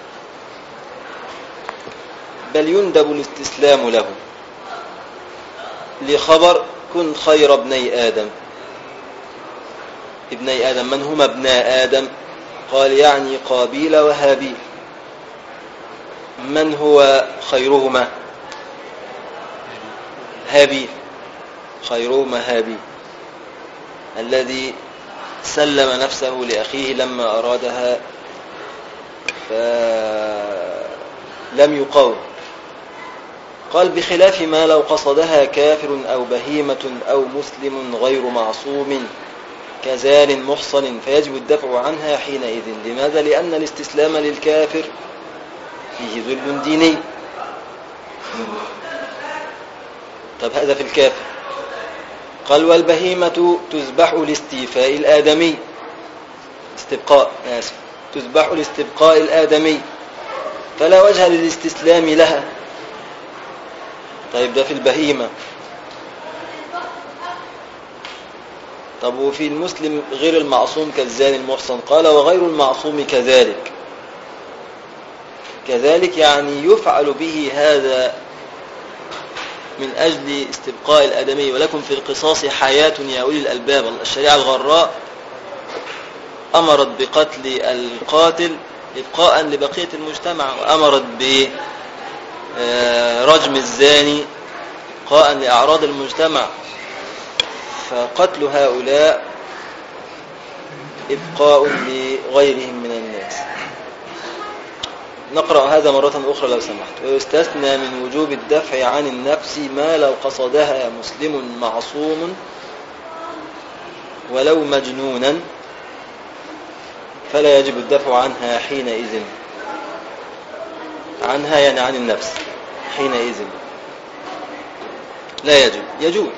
بل يندب الاستسلام له. لخبر كن خير ابني آدم. ابني آدم من هما ابناء آدم؟ قال يعني قابيل وهابيل. من هو خيرهما؟ هابيل، خيرهما هابيل الذي سلم نفسه لأخيه لما أرادها فلم يقاوم. قال بخلاف ما لو قصدها كافر أو بهيمة أو مسلم غير معصوم كزان محصن فيجب الدفع عنها حينئذ. لماذا؟ لأن الاستسلام للكافر فيه ذل ديني. طب هذا في الكافر. قال والبهيمة تذبح لاستيفاء الآدمي، تذبح لاستبقاء الآدمي فلا وجه للاستسلام لها. طيب ده في البهيمة. طب وفي المسلم غير المعصوم كالزاني المحصن؟ قال وغير المعصوم كذلك يعني يفعل به هذا من أجل استبقاء الآدمي. ولكم في القصاص حياة يا أولي الألباب. الشريعة الغراء أمرت بقتل القاتل إبقاء لبقية المجتمع، وأمرت برجم الزاني إبقاء لأعراض المجتمع، فقتل هؤلاء إبقاء لغيرهم من الناس. نقرأ هذا مرة أخرى لو سمحت. ويستثنى من وجوب الدفع عن النفس ما لو قصدها مسلم معصوم ولو مجنونا فلا يجب الدفع عنها حينئذ. عنها يعني عن النفس، حينئذ لا يجب. يجوز،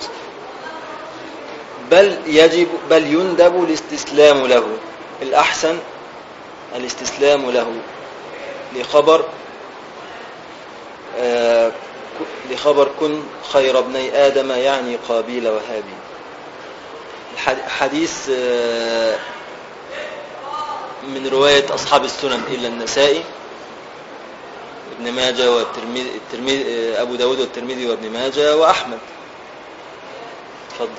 بل يندب الاستسلام له. الأحسن الاستسلام له لخبر كن خير ابني آدم، يعني قابيل وهابيل. حديث من رواية أصحاب السنن إلا النسائي ابن ماجه والترمذي، أبو داود والترمذي وابن ماجه وأحمد. تفضل.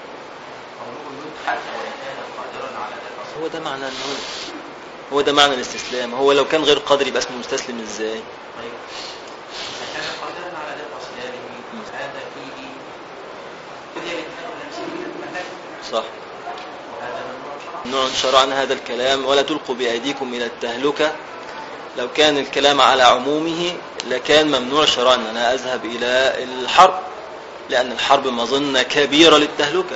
هو ده معنى الاستسلام. هو لو كان غير قادر يبقى اسمه مستسلم ازاي؟ طيب كان قادرا على دفع صيامه هذا فيه صح. ممنوع شرعا هذا الكلام. ولا تلقوا بأيديكم إلى التهلكة. لو كان الكلام على عمومه لكان ممنوع شرعا أن أنا أذهب إلى الحرب، لأن الحرب مظنة كبيرة للتهلكة.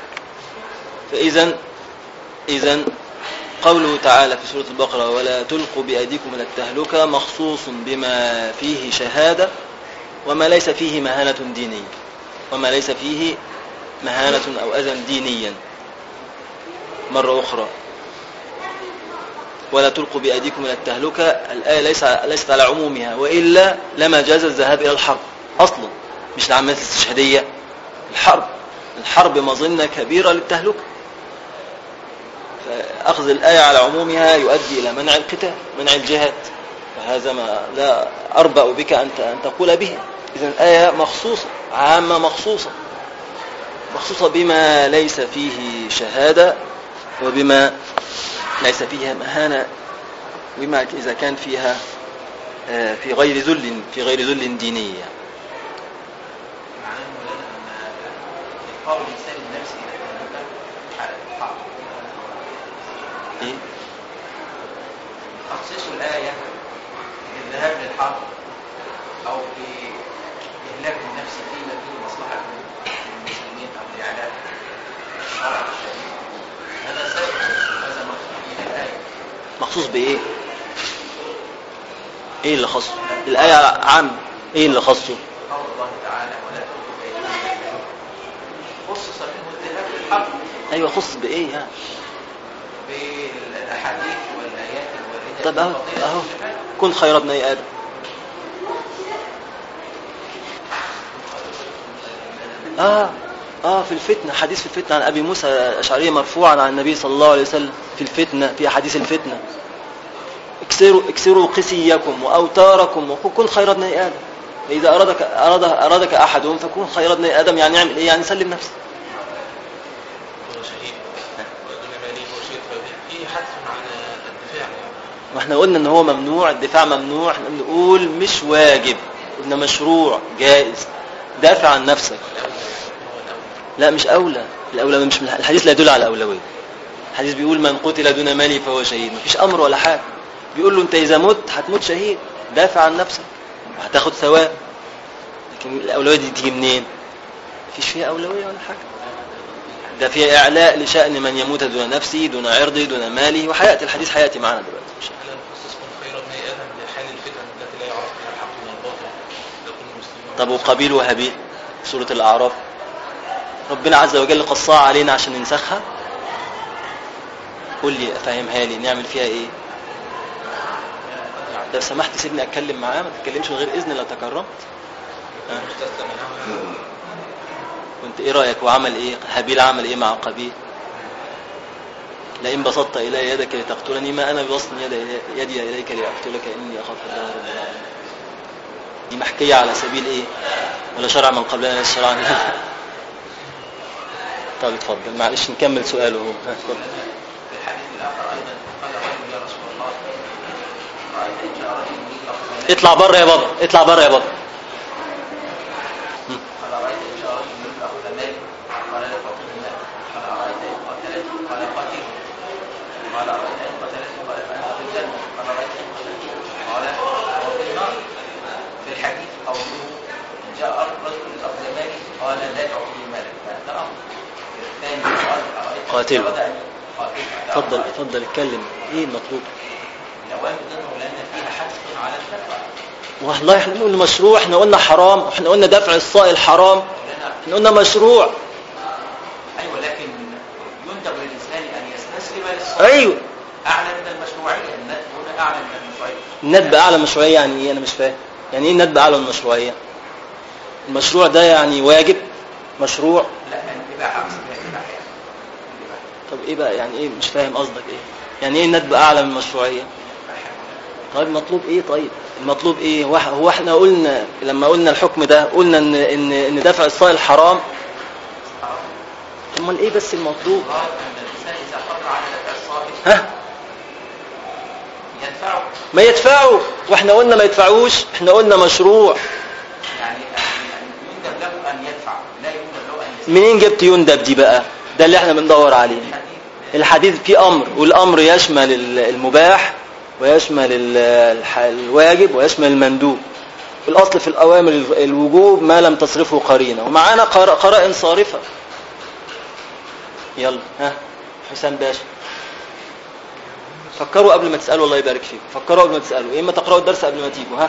فإذن قوله تعالى في سورة البقرة ولا تلقوا بأيديكم إلى التهلكة مخصوص بما فيه شهادة وما ليس فيه مهانة دينية، وما ليس فيه مهانة أو أذى دينيا. مرة أخرى ولا تلقوا بأيديكم إلى التهلكة، الآية ليست على عمومها، وإلا لما جاز الذهاب إلى الحرب أصلا، مش العمليات الاستشهادية. الحرب مظنة كبيرة للتهلكة، فأخذ الآية على عمومها يؤدي إلى منع القتال، منع الجهاد، فهذا ما لا أربأ بك أن تقول به. إذن الآية مخصوصة، عامة مخصوصة بما ليس فيه شهادة وبما ليس فيها مهانة، وبما إذا كان فيها في غير ذل ديني. إيه؟ تخصيص الآية بالذهاب للحرب أو بإهلاك النفس فيما فيه مصلحة المسلمين أو لإعلاء الشرع الشريف، هذا سبب، هذا مخصوص به الآية. مخصوص بإيه؟ إيه اللي خصه؟ الآية عام. إيه اللي خصه؟ قول الله تعالى ولا تلقوا بأيديكم، خصص منه الذهاب للحرب. أيوة، خص بإيه يعني؟ بالأحاديث والآيات الواردة. طب أهو كن خير ابني آدم. في الفتنة، حديث في الفتنة عن أبي موسى الأشعري مرفوعا عن النبي صلى الله عليه وسلم في الفتنة، في حديث الفتنة اكسروا قسيكم وأوتاركم وكن خير ابني آدم. إذا أرادك أحدهم فكن خير ابني آدم، يعني يعمل إيه؟ يعني سلم نفسه. واحنا قلنا ان هو ممنوع، الدفاع ممنوع. احنا بنقول مش واجب، قلنا مشروع جائز. دافع عن نفسك. لا مش اولى، الاولى مش الحديث لا يدل على الاولويه. الحديث بيقول من قتل دون مالي فهو شهيد، مفيش امر ولا حاجه. بيقول له انت اذا مت هتموت شهيد، دافع عن نفسك هتاخد ثواب. لكن الاولويه دي تيجي منين؟ مفيش فيها اولويه ولا حاجه. ده فيها اعلاء لشأن من يموت دون نفسه دون عرضه دون ماله، وحياتي الحديث حياتي معنا دلوقتي. طب وقابيل وهابيل سورة الأعراف ربنا عز وجل قصها علينا عشان ننسخها. قول لي افهمها لي، نعمل فيها ايه؟ لو سمحت سيبني اتكلم معاه، ما تتكلمش من غير اذن لو تكرمت. كنت ايه رايك؟ وعمل ايه هابيل؟ عمل ايه مع قابيل؟ لئن بسطت الي يدك لتقتلني ما انا ببسط يدي اليك لاقتلك اني اخاف الله رب العالمين. دي محكيه على سبيل ايه؟ ولا شرع من قبلنا الشرع؟ طب اتفضل، معلش نكمل سؤاله. اتفضل. الحديث الاخر ايضا قال رجل يا رسول الله رايت ان جاء رجل يريد اطلع بره يا بابا، اطلع بره يا بابا. قال رايت ان جاء رجل يريد اخذ مالي، قال لا تعطيه المال. قال رايت ان قتلته، قال قاتله. قال رايت ان قتلته، قال فانت في الجنه. قال رايت ان قتلته، قال قوله إن جاء رجل أخذ مالي قال لا تعطيه مالك، هذا أمر. الثاني قاتله. اتفضل اتكلم. ايه المطلوب؟ الأوامر دي لأن فيها حث على الدفع. والله احنا بنقول مشروع، احنا قلنا حرام، احنا قلنا دفع الصائل حرام، احنا قلنا مشروع. أيوة، لكن يندب للإنسان أن يستسلم للصائل. ايوه، أعلى من المشروعية. الندب هنا أعلى من المشروعية. الندب أعلى من المشروعية يعني ايه؟ أنا مش فاهم. يعني ايه الندب أعلى من المشروعية؟ المشروع ده يعني واجب مشروع؟ لا، يعني إباحة. طب ايه بقى يعني ايه؟ مش فاهم قصدك ايه. يعني ايه الندب أعلى من المشروعية؟ طيب المطلوب ايه؟ طيب المطلوب ايه؟ هو احنا قلنا لما قلنا الحكم ده قلنا ان دفع الصائل حرام. امال ايه بس المطلوب؟ أن الإنسان إذا قدر على دفع الصائل يدفعه. ما يدفعه، واحنا قلنا ما يدفعوش، احنا قلنا مشروع. يعني يندب له أن يدفع، لا يندب له أن يدفع. منين جبت يندب دي بقى؟ ده اللي احنا بندور عليه. الحديث فيه أمر، والأمر يشمل المباح ويشمل الواجب ويشمل المندوب. الأصل في الأوامر الوجوب ما لم تصرفه قرينة، ومعانا قرائن صارفة. يلا حسام باشا، فكروا قبل ما تسألوا. الله يبارك فيكم، فكروا قبل ما تسألوا. إما تقرأوا الدرس قبل ما تيجوا.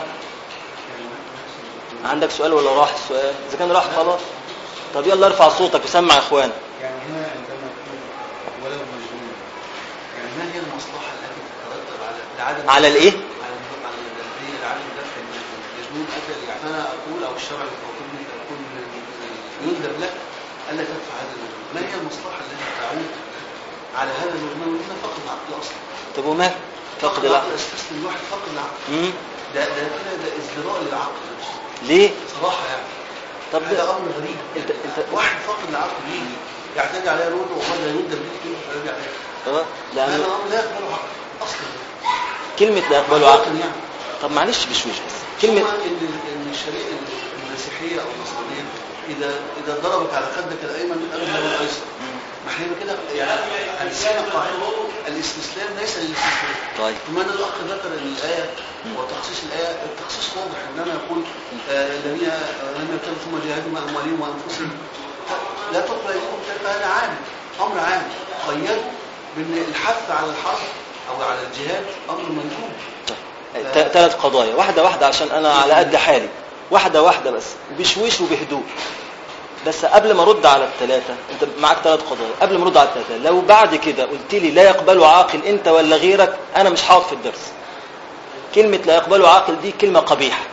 عندك سؤال ولا راح السؤال؟ إذا كان راح خلاص. طب يلا ارفع صوتك وسمع إخوانا. يعني هنا عندما ولو مجنون، يعني ما هي المصلحة التي تترتب على على الإيه؟ على عدم دفع المجنون أجل؟ يعني أنا أقول أو الشرع يطلبني أقول يندب لك ألا تدفع هذا المجنون. ما هي المصلحة التي تعود على هذا المجنون؟ هنا فقد العقل أصلا. طب وما فقد العقل؟ استسلم الواحد فقد العقل. ده ازدراء للعقل ليه؟ صراحة يعني. طب هذا أمر غريب. انت واحد فقد العقل يجي يعتدي عليها نقول له وقد يندب لك كيف يرجع عليها. لأنه هذا أمر لا يقبله عقل أصلا. كلمة لا يقبله عقل يعني. طب معلش بشويش بس كلمة إن الشريعة المسيحية أو النصرانية إذا ضربت على خدك الأيمن أغلب الأيسر. ما احنا كده يعني هنسينا قاعدة الاستسلام ليس للاستسلام. طيب ثم أن الأخ ذكر الآية وتخصيص الآية، التخصيص واضح إنما يقول الذين لم يرتدوا ثم جاهدوا مع أموالهم وأنفسهم لا تقبل منهم. هذا عام، أمر عام قيد بأن الحث على الحرب أو على الجهاد أمر مندوب. ثلاث قضايا، واحدة واحدة عشان أنا على قد حالي، واحدة واحدة بس بشويش وبهدوء. بس قبل ما ارد على الثلاثة، انت معاك ثلاث قضايا، قبل ما ارد على الثلاثة لو بعد كده قلت لي لا يقبل عاقل انت ولا غيرك، انا مش هقف في الدرس. كلمة لا يقبل عاقل دي كلمة قبيحة،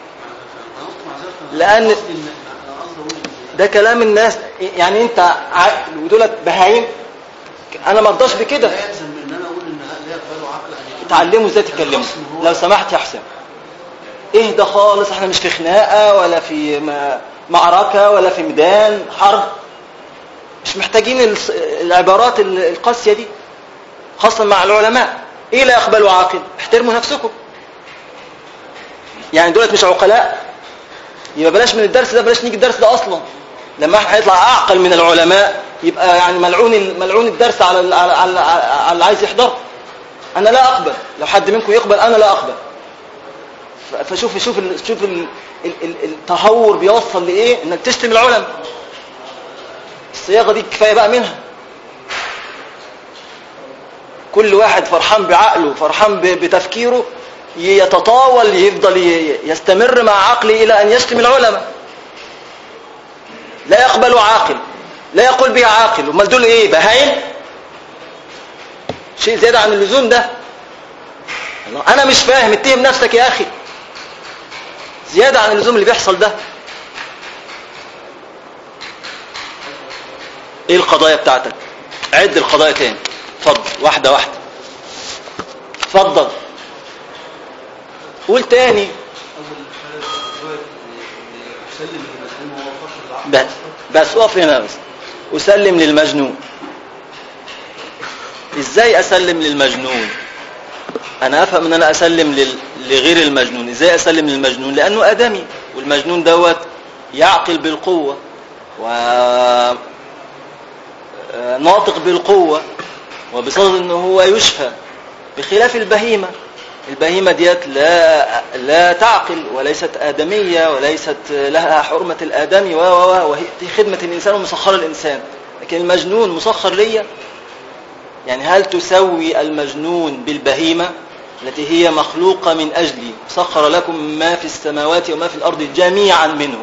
لان ده كلام الناس. يعني انت عاقل ودولت بهايم، انا ما ارضاش بكده. لا يلزم ان انا اقول ان لا يقبل عاقل. اتعلموا ازاي تتكلموا لو سمحت يا حسام. اهدى خالص، احنا مش في خناقة ولا في معركة ولا في ميدان حرب، مش محتاجين العبارات القاسية دي خاصة مع العلماء. ايه لا يقبلوا عاقل؟ احترموا نفسكم. يعني دولت مش عقلاء، يبقى بلاش من الدرس ده، بلاش نيجي الدرس ده اصلا. لما احنا هيطلع اعقل من العلماء يبقى يعني ملعون الدرس على اللي عايز يحضر. انا لا اقبل، لو حد منكم يقبل انا لا اقبل. فشوف التهور بيوصل لايه، انك تشتم العلماء. الصياغه دي كفايه بقى منها. كل واحد فرحان بعقله، فرحان بتفكيره، يتطاول، يفضل يستمر مع عقله الى ان يشتم العلماء. لا يقبل عاقل، لا يقول بها عاقل. امال دول ايه؟ بهايم؟ شيء زياده عن اللزوم ده. انا مش فاهم، اتهم نفسك يا اخي. زيادة عن اللزوم اللي بيحصل ده. ايه القضايا بتاعتك؟ عد القضايا تاني، اتفضل واحدة واحدة، اتفضل قول تاني. بس اقف هنا بس. اسلم للمجنون. ازاي اسلم للمجنون؟ انا افهم ان انا اسلم لغير المجنون. ازاي اسلم للمجنون؟ لانه ادمي، والمجنون دوت يعقل بالقوة وناطق بالقوة، وبصدد انه هو يشفى، بخلاف البهيمة البهيمة ديت لا تعقل وليست آدمية وليست لها حرمة الآدمي وهي في خدمة الإنسان ومسخرة الإنسان. لكن المجنون مسخر ليا، يعني هل تسوي المجنون بالبهيمة التي هي مخلوقة من أجلي؟ سخر لكم ما في السماوات وما في الأرض جميعا منه.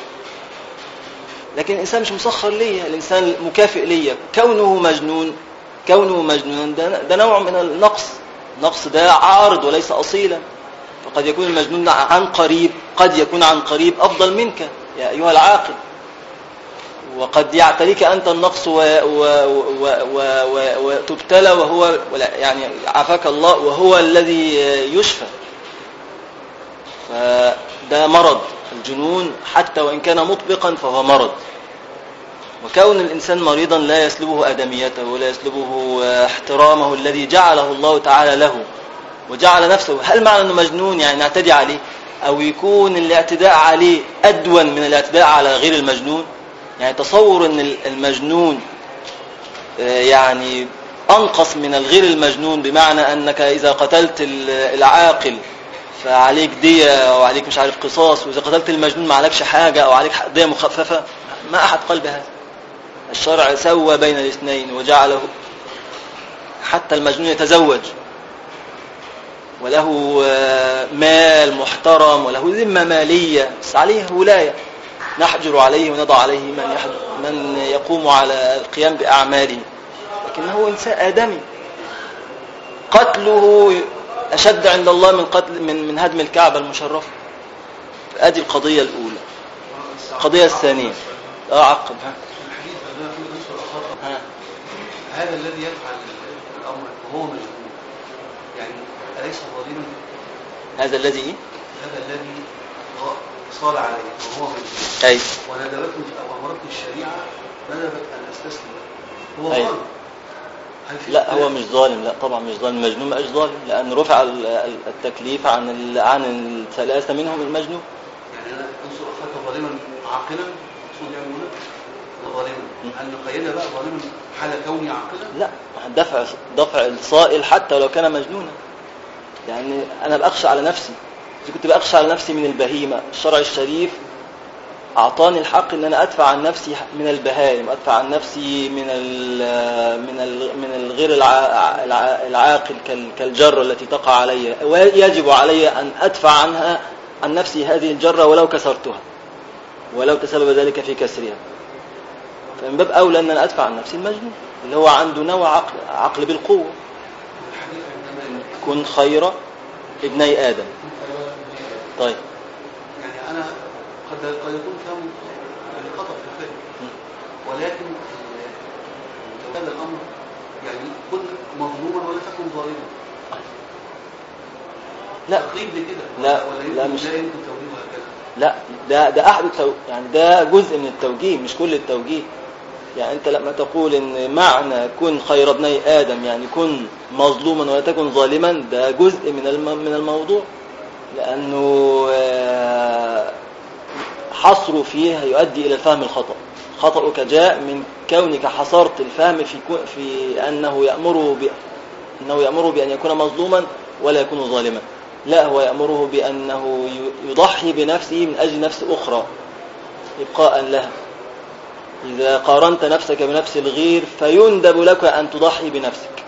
لكن الإنسان مش مسخر ليا، الإنسان مكافئ ليا. كونه مجنونا ده نوع من النقص. النقص ده عارض وليس أصيلا. فقد يكون المجنون عن قريب، قد يكون عن قريب أفضل منك يا أيها العاقل، وقد يعتريك أنت النقص وتبتلى وهو يعني عافاك الله وهو الذي يشفى. فده مرض الجنون، حتى وإن كان مطبقا فهو مرض. وكون الإنسان مريضا لا يسلبه آدميته ولا يسلبه احترامه الذي جعله الله تعالى له وجعل نفسه. هل معنى أنه مجنون يعني نعتدي عليه، أو يكون الاعتداء عليه أدون من الاعتداء على غير المجنون؟ يعني تصور أن المجنون يعني أنقص من الغير المجنون، بمعنى أنك إذا قتلت العاقل فعليك دية وعليك مش عارف قصاص، وإذا قتلت المجنون ما عليكش حاجة أو عليك دية مخففة. ما أحد قال بهذا. الشرع سوى بين الاثنين وجعله حتى المجنون يتزوج وله مال محترم وله ذمة مالية، بس عليه ولاية نحجر عليه ونضع عليه من يقوم على القيام بأعماله، لكنه إنسان آدمي. قتله أشد عند الله من هدم الكعبة المشرفة. هذه القضية الأولى. القضية الثانية أعقب هذا الذي يفعل الأمر وهو مجنون يعني أليس ظالما؟ هذا الذي صال عليه وهو مجنون. أي وندبتني أو أمرتني الشريعة ندبت أن أستسلم. هو ظالم؟ لا هو مش ظالم، لا طبعا مش ظالم. المجنون ما ظالم، لأن رفع التكليف عن الثلاثة منهم المجنون. يعني أنا أنصر أخاك ظالما عاقلا تقصد يعني هنا ظالما، هل نقيدها بقى ظالما حال كوني عاقلا؟ لا، دفع الصائل حتى لو كان مجنونا. يعني أنا بأخشى على نفسي، إذا كنت بأخشى على نفسي من البهيمة، الشرع الشريف أعطاني الحق أن أنا أدفع عن نفسي من البهائم، أدفع عن نفسي من الغير العاقل كالجرة التي تقع علي، ويجب علي أن أدفع عنها عن نفسي هذه الجرة ولو كسرتها، ولو تسبب ذلك في كسرها. فمن باب أولى أن أنا أدفع عن نفسي المجنون اللي هو عنده نوع عقل بالقوة. كن خير ابني آدم. طيب يعني أنا قد يكون فهم خطأ في الفهم، ولكن لو كان الأمر يعني كن مظلوما ولا تكن ظالما. لا تقريب لكده لا مش لا يمكن توجيهها هكذا. لا ده أحد يعني ده جزء من التوجيه مش كل التوجيه. يعني أنت لما تقول إن معنى كن خير ابني آدم يعني كن مظلوما ولا تكن ظالما، ده جزء من الموضوع، لأنه حصره فيه يؤدي إلى الفهم الخطأ. خطأك جاء من كونك حصرت الفهم في أنه يأمره بأن يكون مظلوما ولا يكون ظالما. لا، هو يأمره بأنه يضحي بنفسه من أجل نفس أخرى إبقاء لها. إذا قارنت نفسك بنفس الغير فيندب لك أن تضحي بنفسك.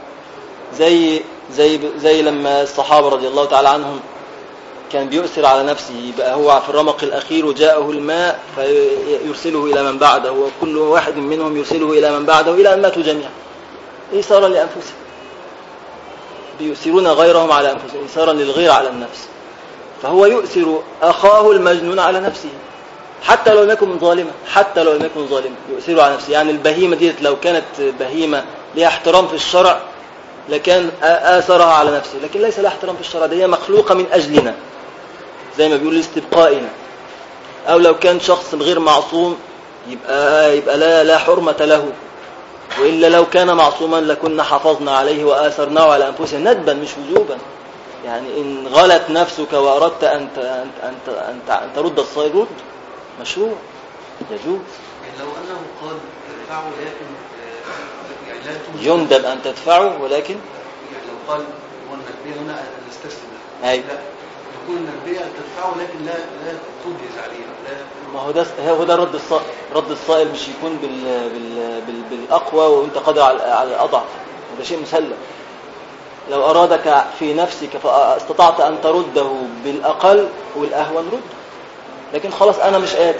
زي لما الصحابة رضي الله تعالى عنهم كان بيؤثر على نفسه، بقى هو في الرمق الأخير وجاءه الماء فيرسله إلى من بعده، وكل واحد منهم يرسله إلى من بعده إلى أن ماتوا جميعا إيثارا لأنفسهم. بيؤثرون غيرهم على أنفسهم إيثارا للغير على النفس. فهو يؤثر أخاه المجنون على نفسه حتى لو لم يكن ظالما يؤثر على نفسه. يعني البهيمة دي لو كانت بهيمة لها احترام في الشرع لكان آثرها على نفسه، لكن ليس لها احترام في الشرع، دي هي مخلوقة من أجلنا زي ما بيقول لاستبقائنا. أو لو كان شخص غير معصوم يبقى لا حرمة له، وإلا لو كان معصوما لكنا حافظنا عليه وآثرناه على أنفسنا ندبا مش وجوبا. يعني إن غلت نفسك وأردت أن ترد الصائل رد، مشروع يجوز. يعني لو أنه قال تدفعه لكن يعني لا يندب أن تدفعه، ولكن يعني لو قال والنبي هنا أن يستسلم أيوة. يكون النربية تدفعه لكن لا تجهز عليه، لا. ما هو ده رد الصائل مش يكون بالأقوى وانت قادر على الأضعف، وده شيء مسلم. لو أرادك في نفسك فاستطعت أن ترده بالأقل والأهون رد، لكن خلاص أنا مش قادر،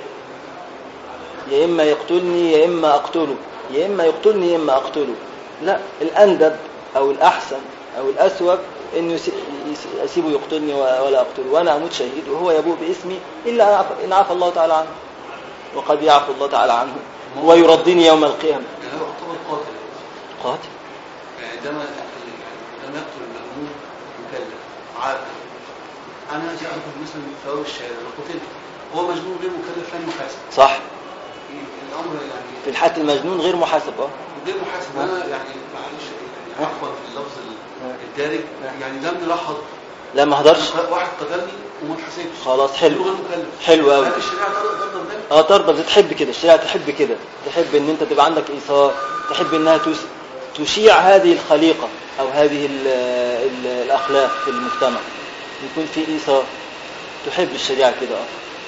يا إما يقتلني يا إما أقتله، يا إما يقتلني يا إما أقتله. لا، الأندب أو الأحسن أو الأسوأ إنه أسيبه يقتلني ولا أقتله، وأنا أموت شهيد وهو يبوء باسمي، إلا إن عفى الله تعالى عنه، وقد يعفو الله تعالى عنه ويرضيني يوم القيامة. يعني هو يعتبر قاتل يعني عندما يقتل المأمون مكلف عاقل. أنا سأقول مثلا فوق الشارع قتلت، هو مجنون غير مكلف لن يحاسب. صح، الأمر يعني في الحالة المجنون غير محاسب. غير محاسب. أنا يعني معلش عفوا في اللفظ الدارج، يعني دمي لحظ، لا ما هدرش، واحد قتلني وما اتحاسبش، خلاص حلو، غير مكلف. حلو قوي. الشريعة ترضى بذلك؟ ترضى، بتحب كده الشريعة، تحب كده، تحب ان انت تبقى عندك ايثار، تحب انها تشيع هذه الخليقة او هذه الاخلاق في المجتمع، يكون في ايثار، تحب الشريعة كده.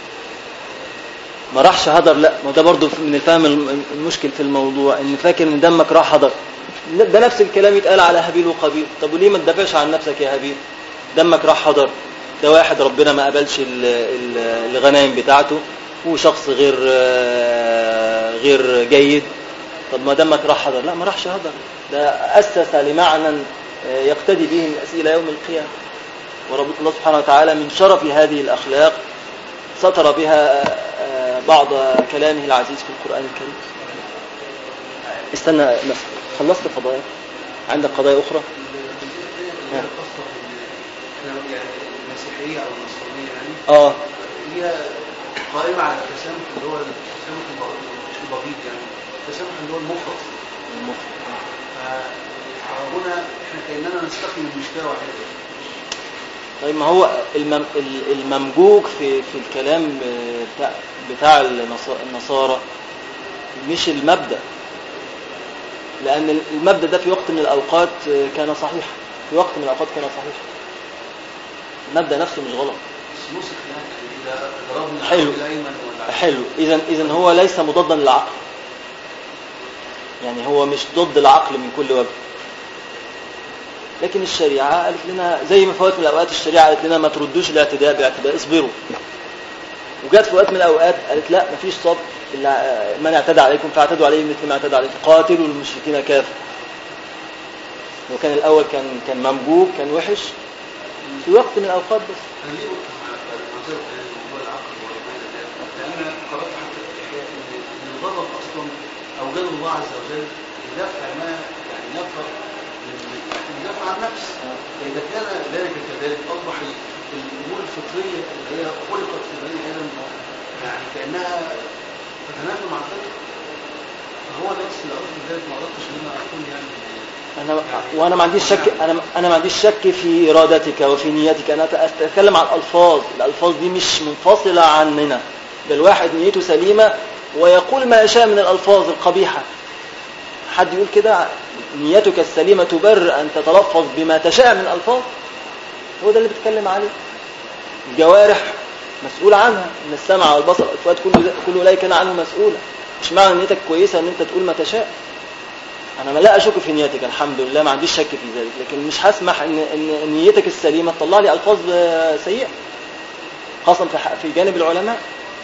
ما راحش هدر، لا، ما ده برضو من الفهم المشكل في الموضوع، ان فاكر ان دمك راح هدر. ده نفس الكلام يتقال على هابيل وقابيل. طب وليه ما تدافعش عن نفسك يا هابيل؟ دمك راح هدر، ده واحد ربنا ما قبلش الغنائم بتاعته، وشخص غير جيد. طب ما دمك راح هدر، لا ما راحش هدر، ده أسس لمعنى يقتدي به الناس إلى يوم القيامة. ورب الله سبحانه وتعالى من شرف هذه الأخلاق سطر بها بعض كلامه العزيز في القرآن الكريم. استنى بس، خلصت قضايا؟ عندك قضايا أخرى؟ يعني المسيحية أو النصرانية يعني هي قائمة على التسامح اللي هو التسامح البغيض، يعني التسامح اللي هو المفرط. فهنا احنا كأننا نستقي من مشكلة واحدة. طيب ما هو الممجوج في الكلام بتاع النصارى مش المبدأ، لأن المبدأ ده في وقت من الأوقات كان صحيح، في وقت من الأوقات كان صحيح، المبدأ نفسه مش غلط. حلو. إذن هو ليس مضادا للعقل، يعني هو مش ضد العقل من كل وجه. لكن الشريعة قالت لنا زي ما في وقت من الأوقات الشريعة قالت لنا ما تردوش الاعتداء باعتداء، اصبروا. وجات في وقت من الأوقات قالت لا، مفيش صبر، من اعتدى عليكم فاعتدوا عليه مثل ما اعتدى عليكم، قاتلوا المشركين كافة. وكان الأول كان ممجوج، كان وحش في وقت من الأوقات. بس لأن قرأت حتى إن الغضب أصلا أوجد الله عز وجل لدفع ما يعني يدفع عن نفس. فإذا كان ذلك كذلك أصبح الأمور الفطرية اللي هي خلقت في بني آدم يعني كأنها تتنافى مع الفطر. فهو نفس اللي أردت ذلك، ما أردتش إن أنا أكون يعني وأنا ما عنديش شك، أنا ما عنديش شك في إرادتك وفي نيتك. أنا أتكلم عن الألفاظ دي مش منفصلة عننا، بل واحد نيته سليمة ويقول ما يشاء من الألفاظ القبيحة. حد يقول كده نيتك السليمة تبرر أن تتلفظ بما تشاء من الألفاظ؟ هو ده اللي بتكلم عليه. الجوارح مسؤول عنها، ان السمع والبصر والفؤاد كل أولئك كان عنه مسؤولا. مش معنى نيتك كويسة ان انت تقول ما تشاء. انا لا اشك في نيتك، الحمد لله ما عنديش شك في ذلك، لكن مش هسمح ان نيتك السليمة تطلع لي الفاظ سيئة، خاصة في جانب العلماء.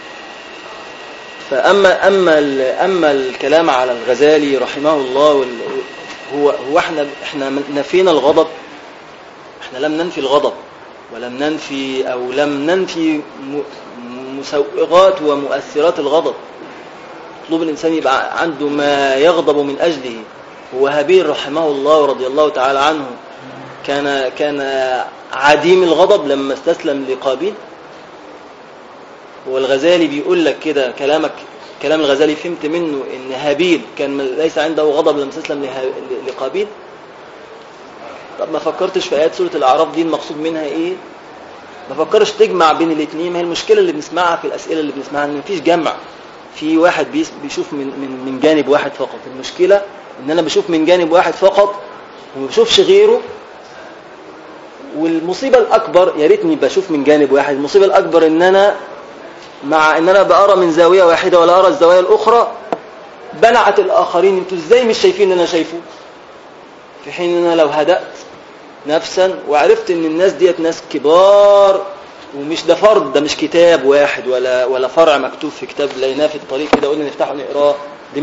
فاما الكلام على الغزالي رحمه الله، هو احنا نفينا الغضب، احنا لم ننفي الغضب ولم ننفي او لم ننفي مسوغات ومؤثرات الغضب. مطلوب الانسان يبقى عنده ما يغضب من اجله. هو هابيل رحمه الله ورضي الله تعالى عنه كان عديم الغضب لما استسلم لقابيل. والغزالي بيقول لك كده، كلام الغزالي فهمت منه ان هابيل كان ليس عنده غضب لما استسلم لقابيل. طب ما فكرتش في آيات سورة الأعراف دي المقصود منها ايه؟ ما فكرش تجمع بين الاثنين. ما هي المشكلة اللي بنسمعها في الأسئلة اللي بنسمعها ان مفيش جمع، في واحد بيشوف من جانب واحد فقط. المشكلة ان انا بشوف من جانب واحد فقط وما بشوفش غيره، والمصيبة الأكبر يا ريتني بشوف من جانب واحد، المصيبة الأكبر إن أنا مع إن أنا بقرأ من زاوية واحدة ولا أرى الزوايا الأخرى بنعت الآخرين، أنتوا إزاي مش شايفين اللي أنا شايفه؟ في حين إن أنا لو هدأت نفسا وعرفت إن الناس ديت ناس كبار، ومش ده فرد، ده مش كتاب واحد ولا فرع مكتوب في كتاب لقيناه في الطريق كده قلنا نفتحه نقراه، دي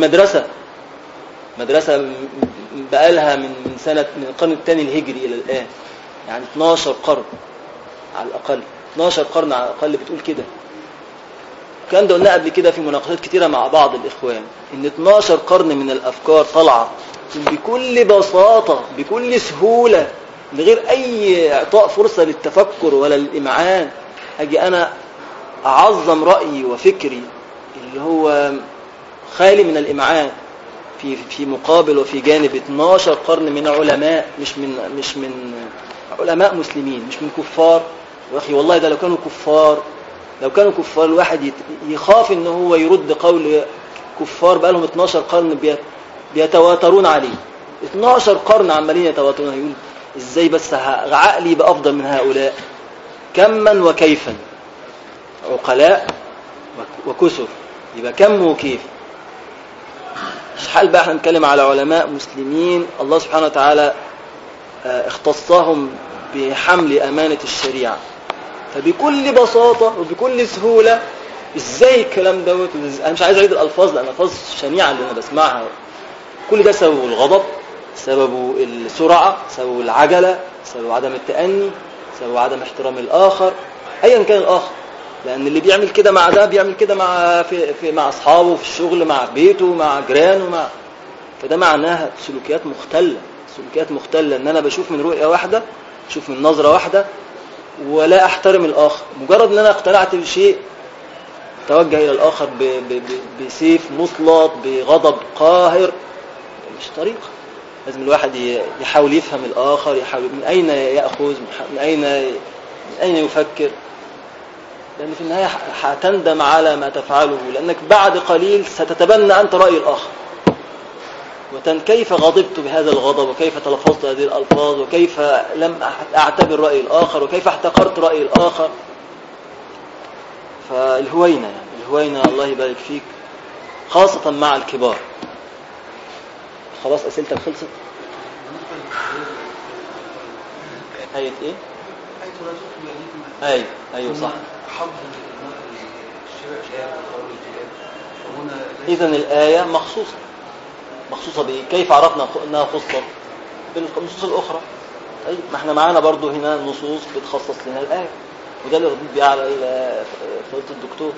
مدرسة بقالها من سنة، من القرن الثاني الهجري إلى الآن، يعني 12 قرن على الأقل، 12 قرن على الأقل بتقول كده. الكلام ده قلنا قبل كده في مناقشات كتيرة مع بعض الإخوان، إن 12 قرن من الأفكار طالعة بكل بساطة بكل سهولة من غير أي إعطاء فرصة للتفكر ولا للإمعان، أجي أنا أعظم رأيي وفكري اللي هو خالي من الإمعان في مقابل وفي جانب 12 قرن من علماء، مش من علماء مسلمين، مش من كفار. واخي والله ده لو كانوا كفار الواحد يخاف ان هو يرد قول كفار بقى لهم 12 قرن بيتواترون عليه، 12 قرن عمالين يتواترون، يقول ازاي بس عقلي يبقى افضل من هؤلاء؟ كما وكيفا، عقلاء وكسر، يبقى كم وكيف. مش حال بقى احنا نتكلم على علماء مسلمين الله سبحانه وتعالى اختصهم بحمل أمانة الشريعة، فبكل بساطة وبكل سهولة ازاي الكلام دوت. انا مش عايز اعيد الالفاظ لان الالفاظ شنيعة اللي انا بسمعها. كل ده سببه الغضب، سببه السرعة، سببه العجلة، سببه عدم التأني، سببه عدم احترام الآخر ايا كان الآخر، لأن اللي بيعمل كده مع ده بيعمل كده مع أصحابه في الشغل، مع بيته، مع جيرانه، فده معناها سلوكيات مختلة. إن أنا بشوف من رؤية واحدة، بشوف من نظرة واحدة، ولا أحترم الآخر. مجرد أن أنا اقتنعت بشيء توجه إلى الآخر بسيف مسلط، بغضب قاهر، مش طريقة. لازم الواحد يحاول يفهم الآخر، يحاول من أين يأخذ، من أين يفكر، لأن في النهاية هتندم على ما تفعله، لأنك بعد قليل ستتبنى أنت رأي الآخر، كيف غضبت بهذا الغضب، وكيف تلفظت هذه الألفاظ، وكيف لم أعتبر رأي الآخر، وكيف احتقرت رأي الآخر. فالهوينة الله يبارك فيك، خاصة مع الكبار. خلاص أسئلتك خلصت؟ آية إيه؟ أيوة صح. إذن الآية مخصوصة بإيه؟ كيف عرفنا أنها خصة؟ بالنصوص الأخرى. طيب ما احنا معانا برضو هنا نصوص بتخصص لنا الآية، وده اللي ردود بيه على فضيلة الدكتور.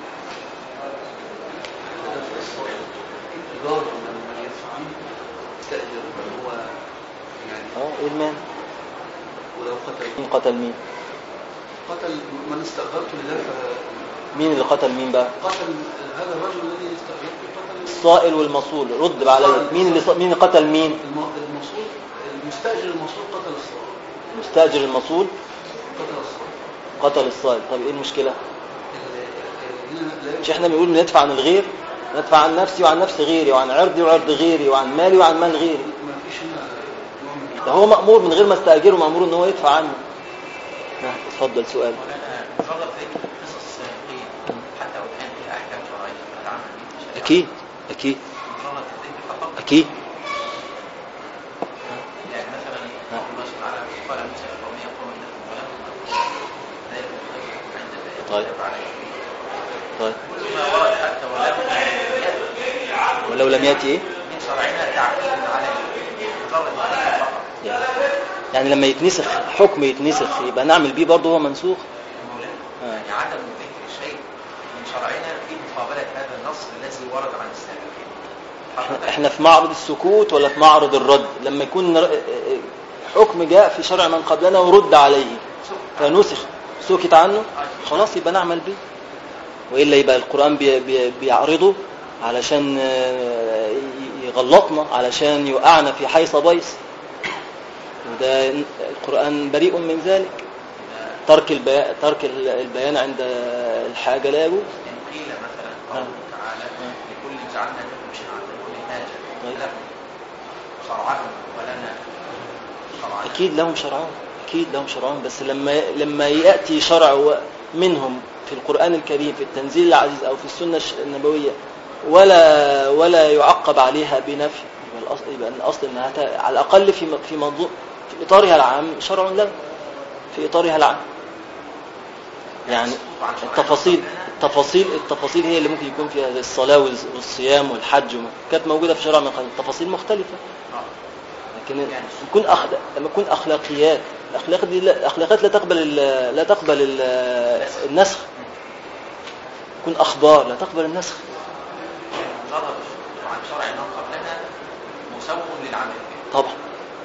ايه المانع؟ ولو قتل مين؟ قتل من استأجرته لله. مين اللي قتل مين بقى؟ قتل هذا الرجل الذي استأجرته، قتل الصائل والمصول. رد بقى عليا، مين قتل مين؟ المصول، المستأجر المصول قتل الصائل. مستأجر المصول قتل الصائل. طب ايه المشكلة؟ مش احنا بنقول ندفع عن الغير، ندفع عن نفسي وعن نفس غيري، وعن عرضي وعرض غيري، وعن مالي وعن مال غيري. ده هو مأمور من غير ما استأجره، مأمور ان هو يدفع عنه. اتفضل سؤال. أكيد يعني مثلا الله تعالى قال موسى لقومه يقوم انكم ظلمتم طيب ما ورد حتى ولو لم يأتي ايه؟ من شرعنا تعقيد عليه. يعني لما يتنسخ حكم يبقى نعمل بيه برضه هو منسوخ. يعني عدم ذكر شيء من شرعنا في مقابلة هذا النص الذي ورد عن السابقين. احنا في معرض السكوت ولا في معرض الرد؟ لما يكون حكم جاء في شرع من قبلنا ورد عليه فنسخ سكت عنه، خلاص يبقى نعمل به. وإلا يبقى القرآن بيعرضه علشان يغلطنا، علشان يوقعنا في حيص بيص، وده القرآن بريء من ذلك. ترك البيان عند الحاجة لا يجوز. يعني قيل مثلا قوله تعالى لكل جعلنا لكم شرعة ومنهاجا، لهم شرعهم ولنا شرعا. أكيد لهم شرعهم، أكيد لهم شرعهم، بس لما يأتي شرع منهم في القرآن الكريم في التنزيل العزيز أو في السنة النبوية ولا يعقب عليها بنفي، يبقى الأصل أنها على الأقل في موضوع في إطارها العام شرع له، في إطارها العام. يعني التفاصيل هي اللي ممكن يكون فيها زي الصلاة والصيام والحج كانت موجودة في شرع من قبل، تفاصيل مختلفة. لكن لما يكون أخلاقيات، الأخلاقيات لا تقبل النسخ. يكون أخبار لا تقبل النسخ. مجرد عن شرع من قبلنا مسوغ للعمل طبعا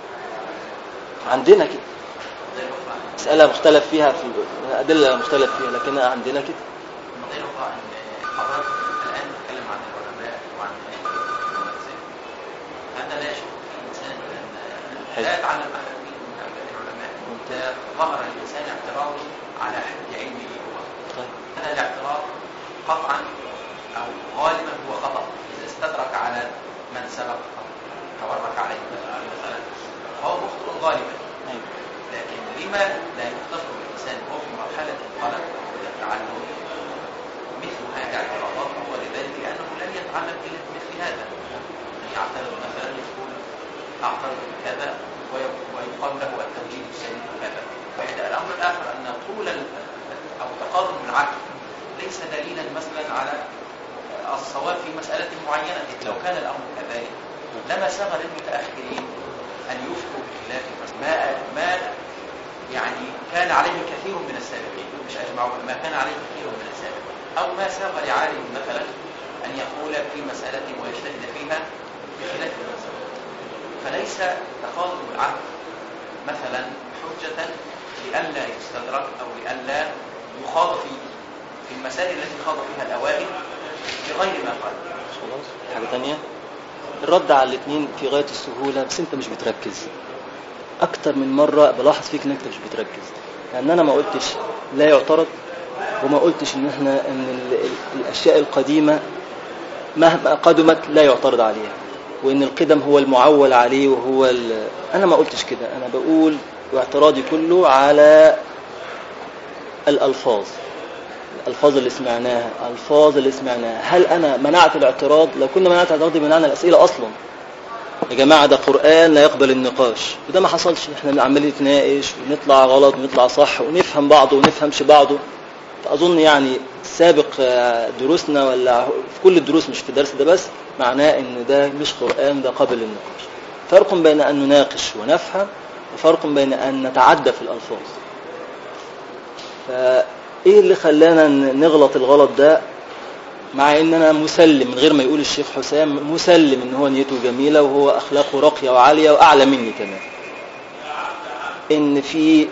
عندنا كده مسألة مختلف فيها، في أدلة مختلف فيها، لكن عندنا كده. النقطة الأخرى أن حضرتك الآن تتكلم عن العلماء وعن المؤسسات، هذا لا يشك في الإنسان أن لا يتعلم أحد من هؤلاء العلماء ظهر الإنسان اعتراضه على حد علمه هو. هذا الاعتراض قطعا أو غالبا هو خطأ إذا استدرك على من سبق تورك عليه مثلا هو مخطئ غالبا. لكن لما لا يختصر الإنسان وهو في مرحلة الطلب والتعلم مثل هذه الاعتراضات؟ ولذلك لأنه لن يتعلم إلا مثل هذا، أن يعترض مثلا يقول أعترض بكذا ويقال له التوجيه السليم بكذا. الأمر الآخر أن طول أو تقارن العقل ليس دليلا مثلا على الصواب في مسألة معينة. لو كان الأمر كذلك لما ساغ للمتأخرين أن يفتوا بخلاف ما يعني كان عليه كثير من السابقين، مش أجمعوا ما كان عليه كثير من السابقين، أو ما ساغ لعالم مثلا أن يقول في مسألة ويجتهد فيها بخلاف المسألة. فليس تقارن العقل مثلا حجة لئلا يستدرك أو لئلا يخاض في المسائل التي خاض فيها الأوائل بغير ما قال. خلاص حاجة تانية، الرد على الاثنين في غاية السهولة، بس انت مش بتركز. اكتر من مرة بلاحظ فيك ان انت مش بتركز، لان انا ما قلتش لا يعترض، وما قلتش ان الاشياء القديمة مهما قدمت لا يعترض عليها، وان القدم هو المعول عليه وهو انا ما قلتش كده. انا بقول واعتراضي كله على الالفاظ اللي سمعناها. هل انا منعت الاعتراض؟ لو كنا منعت الاعتراض منعنا الاسئله اصلا. يا جماعه ده قران لا يقبل النقاش، وده ما حصلش. احنا عمالين نتناقش ونطلع غلط ونطلع صح ونفهم بعض ونفهمش بعضه. فاظن يعني سابق دروسنا ولا في كل الدروس مش في الدرس ده بس، معناه ان ده مش قران، ده قابل للنقاش. فرق بين ان نناقش ونفهم، وفرق بين ان نتعدى في الالفاظ. ايه اللي خلانا نغلط الغلط ده؟ مع ان انا مسلم من غير ما يقول الشيخ حسام، مسلم ان هو نيته جميلة وهو اخلاقه راقية وعالية واعلى مني كمان، ان في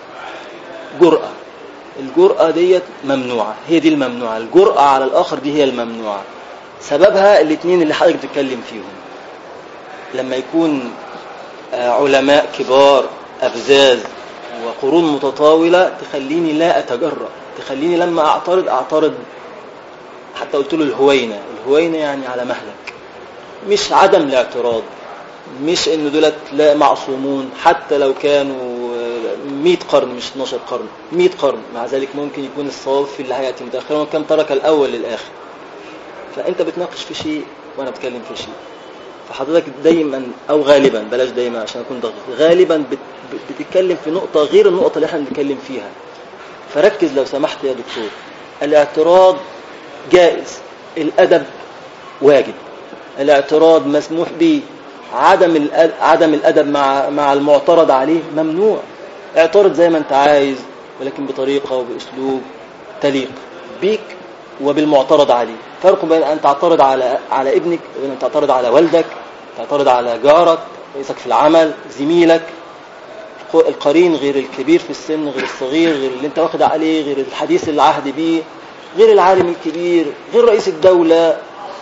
الجرأة ديت ممنوعة. هي دي الممنوعة، الجرأة على الاخر دي هي الممنوعة. سببها الاثنين اللي حضرتك بتتكلم فيهم. لما يكون علماء كبار ابزاز وقرون متطاولة تخليني لا أتجرأ، تخليني لما أعترض. حتى قلت له الهوينة يعني على مهلك، مش عدم الاعتراض، مش إنه دولت لا معصومون حتى لو كانوا 100 قرن مش 12 قرن 100 قرن، مع ذلك ممكن يكون الصواب في اللي هيأتي متأخرا، وكم ترك الأول للآخر. فأنت بتناقش في شيء وأنا بتكلم في شيء، فحضرتك دايما أو غالبا، بلاش دايما عشان أكون دقيق، غالبا بتتكلم في نقطة غير النقطة اللي احنا بنتكلم فيها. فركز لو سمحت يا دكتور. الاعتراض جائز، الأدب واجب، الاعتراض مسموح به، عدم الأدب مع المعترض عليه ممنوع. اعترض زي ما انت عايز، ولكن بطريقة وبأسلوب تليق بيك وبالمعترض عليه. فرق بين أن تعترض على ابنك وبين أن تعترض على والدك، تعترض على جارك، رئيسك في العمل، زميلك. القرين غير الكبير في السن، غير الصغير، غير اللي انت واخد عليه، غير الحديث العهد به، غير العالم الكبير، غير رئيس الدولة.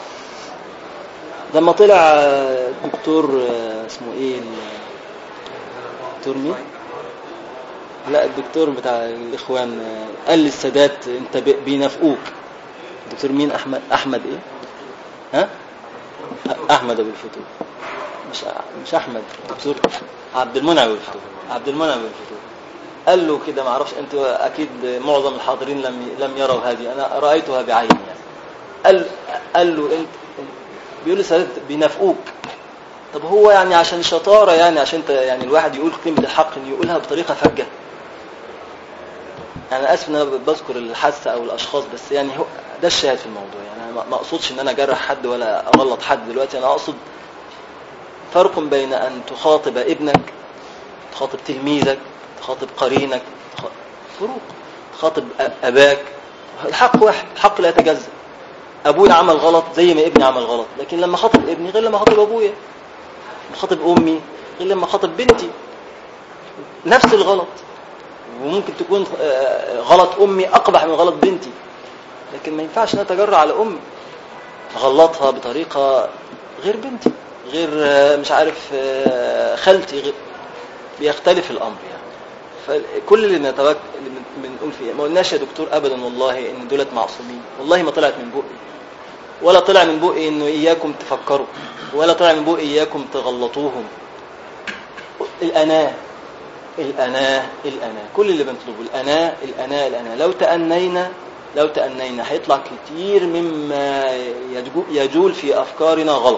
لما طلع دكتور اسمه ايه، دكتور مين؟ لا الدكتور بتاع الاخوان، قال للسادات انت بينافقوك. دكتور مين؟ احمد ايه؟ ها؟ احمد ابو الفتوح، مش احمد، دكتور عبد المنعم ابو الفتوح. قال له كده، ما اعرفش انت اكيد معظم الحاضرين لم يروا هذه، انا رايتها بعيني يعني. قال له انت بيقول لي سألت بينافقوك. طب هو يعني عشان شطاره، يعني عشان انت يعني الواحد يقول كلمه الحق ان يقولها بطريقه فجه. انا اسف ان انا بذكر الحادثه او الاشخاص، بس يعني هو ده الشاهد في الموضوع. يعني انا ما اقصدش ان انا اجرح حد ولا اغلط حد دلوقتي، انا اقصد فرق بين ان تخاطب ابنك، تخاطب تلميذك، تخاطب قرينك، فروق. تخاطب اباك، الحق واحد، الحق لا يتجزأ. ابويا عمل غلط زي ما ابني عمل غلط، لكن لما خاطب ابني غير لما خاطب ابويا، لما خاطب امي غير لما خاطب بنتي. نفس الغلط، وممكن تكون غلط امي اقبح من غلط بنتي، لكن ما ينفعش نتجرأ على امي غلطها بطريقه غير بنتي، غير مش عارف خالتي، غير بيختلف الامر يعني. فكل اللي نتوكل بنقول فيه، ما قلناش يا دكتور ابدا والله ان دولت معصومين، والله ما طلعت من بقي، ولا طلع من بقي انه اياكم تفكروا، ولا طلع من بقي اياكم تغلطوهم. الأناة كل اللي بنطلبه الأناة. لو تأنينا هيطلع كتير مما يجول في أفكارنا غلط.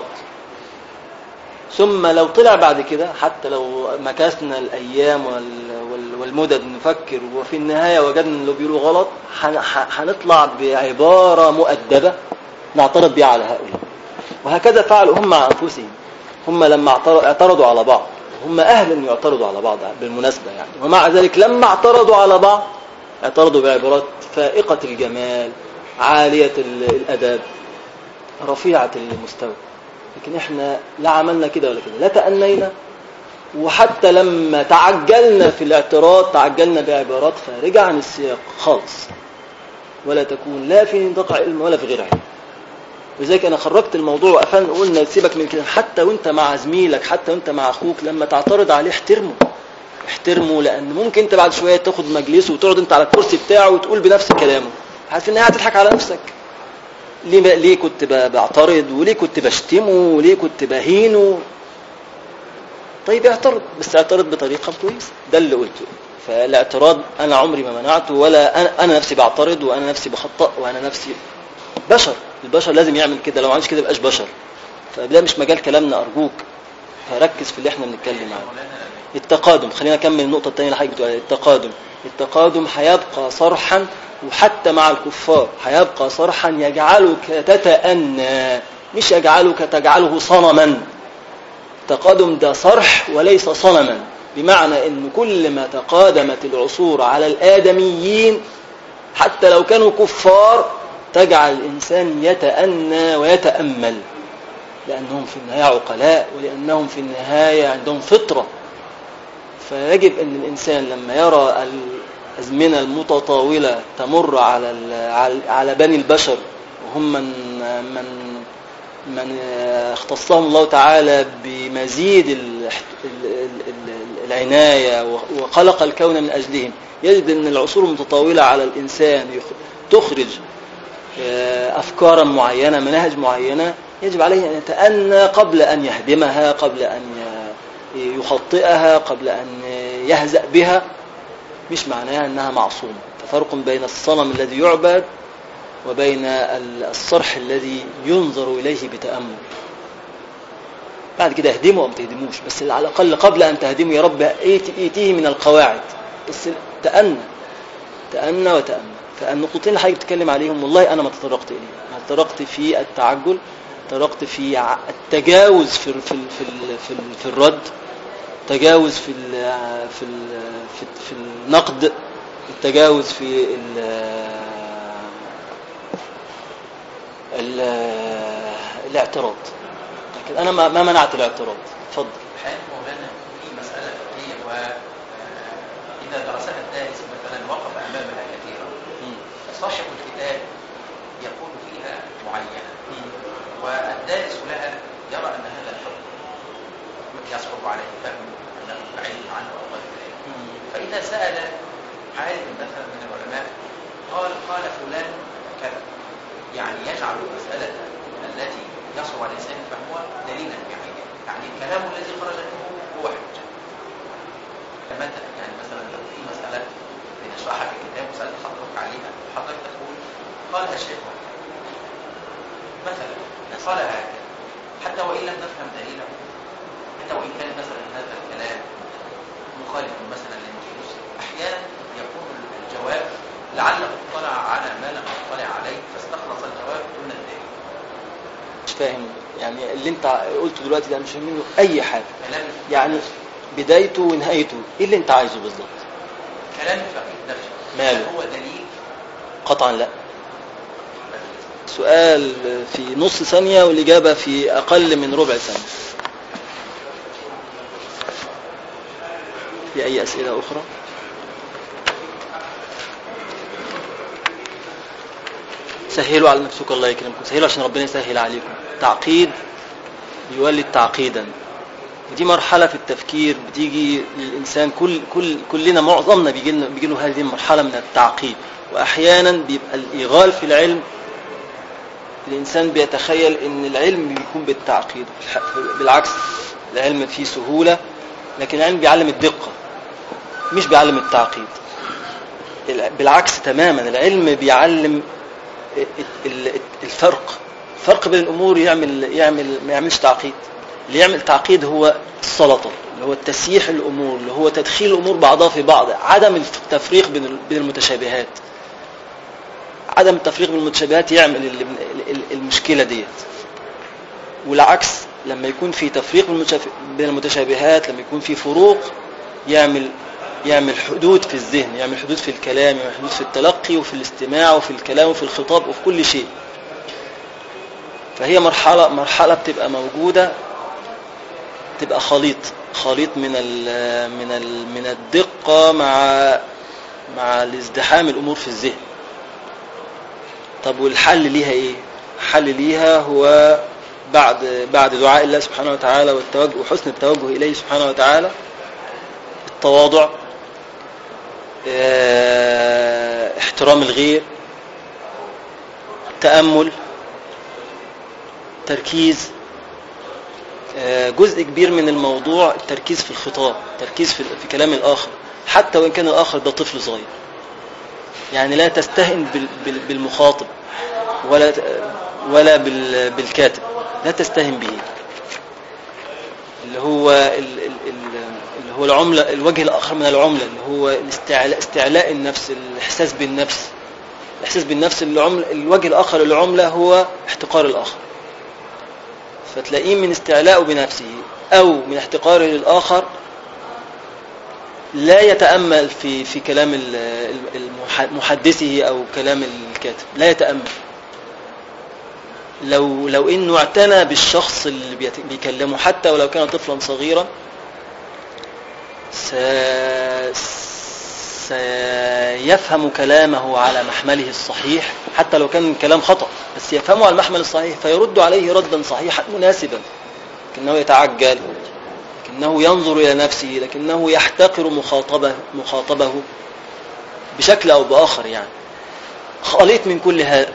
ثم لو طلع بعد كده، حتى لو مكاسنا الأيام والمدد نفكر، وفي النهاية وجدنا اللي بيقولوا غلط، هنطلع بعبارة مؤدبة نعترض بها على هؤلاء. وهكذا فعلوا هم مع أنفسهم. هم لما اعترضوا على بعض، هم أهل أن يعترضوا على بعض بالمناسبة يعني، ومع ذلك لما اعترضوا على بعض اعترضوا بعبارات فائقة الجمال، عالية الأداب، رفيعة المستوى. لكن احنا لا عملنا كده ولا كده، لا تأنينا، وحتى لما تعجلنا في الاعتراض تعجلنا بعبارات خارجة عن السياق خالص، ولا تكون لا في نطاق علم ولا في غير علم. لذلك أنا خرجت الموضوع وقفلنا وقلنا سيبك من كده، حتى وانت مع زميلك، حتى وانت مع أخوك، لما تعترض عليه احترمه، لأن ممكن انت بعد شوية تاخد مجلسه وتقعد انت على الكرسي بتاعه وتقول بنفس كلامه، حاسس ان هي هتضحك على نفسك. ليه كنت بعترض، وليه كنت بشتمه، وليه كنت بهينه؟ طيب اعترض، بس اعترض بطريقة كويسة. ده اللي قلته. فالاعتراض أنا عمري ما منعته، ولا أنا نفسي بعترض، وأنا نفسي بخطأ، وأنا نفسي بشر. البشر لازم يعمل كده، لو ما عملش كده يبقاش بشر. فده مش مجال كلامنا أرجوك، فركز في اللي احنا بنتكلم عنه. التقادم، خلينا نكمل النقطة الثانية اللي حضرتك بتقولها. التقادم هيبقى صرحا، وحتى مع الكفار هيبقى صرحا يجعلك تتأنى، مش يجعلك تجعله صنما. التقادم ده صرح وليس صنما، بمعنى ان كل ما تقادمت العصور على الآدميين حتى لو كانوا كفار تجعل الإنسان يتأنى ويتأمل، لأنهم في النهاية عقلاء، ولأنهم في النهاية عندهم فطرة. فيجب أن الإنسان لما يرى الأزمنة المتطاولة تمر على بني البشر، وهم من اختصهم الله تعالى بمزيد العناية وخلق الكون من أجلهم، يجد أن العصور المتطاولة على الإنسان تخرج أفكارا معينة، مناهج معينة، يجب عليه أن يتأنى قبل أن يهدمها، قبل أن يخطئها، قبل أن يهزأ بها. مش معناها أنها معصومة. ففرق بين الصنم الذي يعبد وبين الصرح الذي ينظر إليه بتأمل. بعد كده اهدمه أو ما تهدموش، بس على الأقل قبل أن تهدمه يا رب ائتيه من القواعد، بس تأنى وتأمل. فالنقطتين اللي حضرتك بتتكلم عليهم والله أنا ما تطرقت إليه. أنا تطرقت في التعجل، تطرقت في التجاوز في الرد، تجاوز في النقد، التجاوز في الاعتراض. لكن أنا ما منعت الاعتراض. اتفضل. حين مولانا في مسألة فقهية، وإذا درسها الدارس مثلا وقف أمامها كثيرا، صاحب الكتاب يقول فيها معينة، والدارس لها يرى أن هذا الحكم يصعب عليه فهم أنه بعيد عنه أو غير ذلك. فإذا سأل عالم مثلا من العلماء قال فلان كذا، يعني يجعل المسألة التي يصعب على الإنسان فهمها دليلا بعيدا، يعني الكلام الذي خرج منه هو حجة. مثلا يعني مثلا لو في مسألة بنشرحها في الكتاب وسألت حضرتك عليها، حضرتك تقول قالها الشيخ مثلا قالها هكذا، حتى وإن لم نفهم دليله، حتى وإن كان مثلا هذا الكلام مخالف مثلا للنصوص، أحيانا يكون الجواب لعله اطلع على ما لم يطلع عليه فاستخلص الجواب دون الدليل. مش فاهم يعني اللي انت قلته دلوقتي ده، مش فاهم منه اي حاجه. كلام يعني بدايته ونهايته ايه اللي انت عايزه بالظبط؟ كلام الفقيه نفسه ماله؟ هو دليل؟ قطعا لا. سؤال في نص ثانية والإجابة في أقل من ربع ثانية. في أي أسئلة أخرى؟ سهلوا على نفسك الله يكرمكم، سهلوا عشان ربنا يسهل عليكم. تعقيد بيولد تعقيدا، ودي مرحلة في التفكير بتيجي للإنسان، كلنا معظمنا بيجي له هذه المرحلة من التعقيد. وأحيانا بيبقى الإيغال في العلم، الإنسان بيتخيل إن العلم بيكون بالتعقيد، بالعكس العلم فيه سهولة، لكن العلم بيعلم الدقة مش بيعلم التعقيد. بالعكس تماما، العلم بيعلم الفرق بين الأمور، ما يعملش تعقيد. اللي يعمل تعقيد هو السلطة، اللي هو التسييح الأمور، اللي هو تدخيل الأمور بعضها في بعض، عدم التفريق بين المتشابهات. عدم التفريق بين المتشابهات يعمل المشكلة ديت. والعكس لما يكون في تفريق بين المتشابهات، لما يكون في فروق، يعمل حدود في الذهن، يعمل حدود في الكلام، يعمل حدود في التلقي وفي الاستماع وفي الكلام وفي الخطاب وفي كل شيء. فهي مرحلة بتبقى موجودة، تبقى خليط من الدقة مع الازدحام الأمور في الذهن. طب والحل ليها ايه؟ الحل ليها هو بعد دعاء الله سبحانه وتعالى والتوجه وحسن التوجه إليه سبحانه وتعالى، التواضع، احترام الغير، تأمل، تركيز. جزء كبير من الموضوع التركيز في الخطاب، التركيز في كلام الآخر، حتى وإن كان الآخر ده طفل صغير. يعني لا تستهن بالمخاطب ولا بالكاتب، لا تستهن به، اللي هو العملة، الوجه الآخر من العملة، اللي هو استعلاء النفس، الإحساس بالنفس. الوجه الآخر للعملة هو احتقار الآخر. فتلاقيه من استعلاءه بنفسه أو من احتقاره للآخر لا يتأمل في كلام محدثه أو كلام الكاتب، لا يتأمل. لو إنه اعتنى بالشخص اللي بيكلمه، حتى ولو كان طفلا صغيرا، سيفهم كلامه على محمله الصحيح، حتى لو كان كلام خطأ، بس يفهمه على المحمل الصحيح فيرد عليه ردا صحيحا مناسبا. لكنه يتعجل، لكنه ينظر إلى نفسه، لكنه يحتقر مخاطبه بشكل أو بآخر. يعني خليط من كل هذا،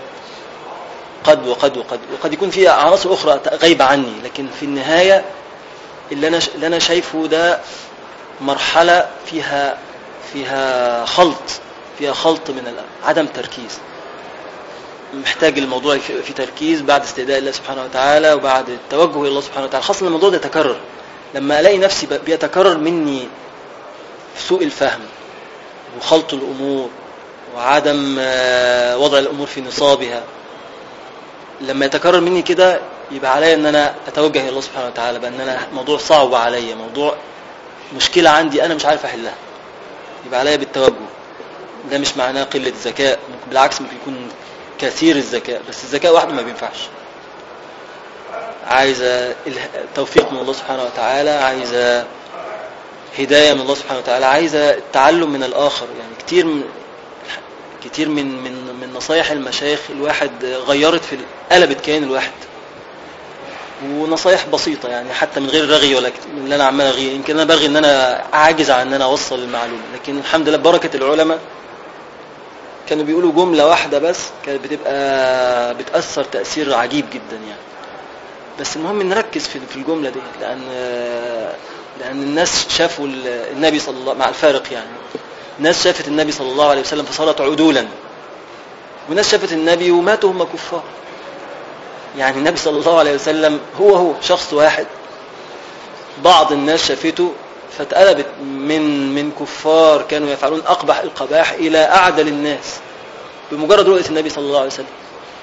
وقد يكون فيها عناصر أخرى غايبة عني، لكن في النهاية اللي أنا شايفه ده مرحلة فيها خلط من عدم تركيز. محتاج الموضوع في تركيز بعد استهداء الله سبحانه وتعالى وبعد التوجه إلى الله سبحانه وتعالى، خاصة الموضوع ده يتكرر. لما ألاقي نفسي بيتكرر مني سوء الفهم وخلط الأمور وعدم وضع الأمور في نصابها، لما يتكرر مني كده يبقى عليا أن أنا أتوجه إلى الله سبحانه وتعالى بأن أنا موضوع صعب عليا، موضوع مشكلة عندي أنا مش عارف أحلها، يبقى عليا بالتوجه. ده مش معناه قلة الذكاء، بالعكس ممكن يكون كثير الذكاء، بس الذكاء وحده ما بينفعش. عايزة توفيق من الله سبحانه وتعالى، عايزة هداية من الله سبحانه وتعالى، عايزة التعلم من الآخر. يعني كتير من نصايح المشايخ الواحد غيرت قلبت كيان الواحد، ونصايح بسيطة يعني حتى من غير رغي ولا من اللي أنا عمال أغي. يمكن أنا بغي إن أنا عاجز عن إن أنا أوصل المعلومة، لكن الحمد لله بركة العلماء كانوا بيقولوا جملة واحدة بس كانت بتأثر تأثير عجيب جدا يعني. بس المهم نركز في الجملة دي، لأن الناس شافوا النبي صلى الله، مع الفارق يعني، ناس شافت النبي صلى الله عليه وسلم فصارت عدولا، وناس شافت النبي وماتوا هم كفار. يعني النبي صلى الله عليه وسلم هو شخص واحد، بعض الناس شافته فاتقلبت من كفار كانوا يفعلون أقبح القباح إلى أعدل الناس بمجرد رؤية النبي صلى الله عليه وسلم.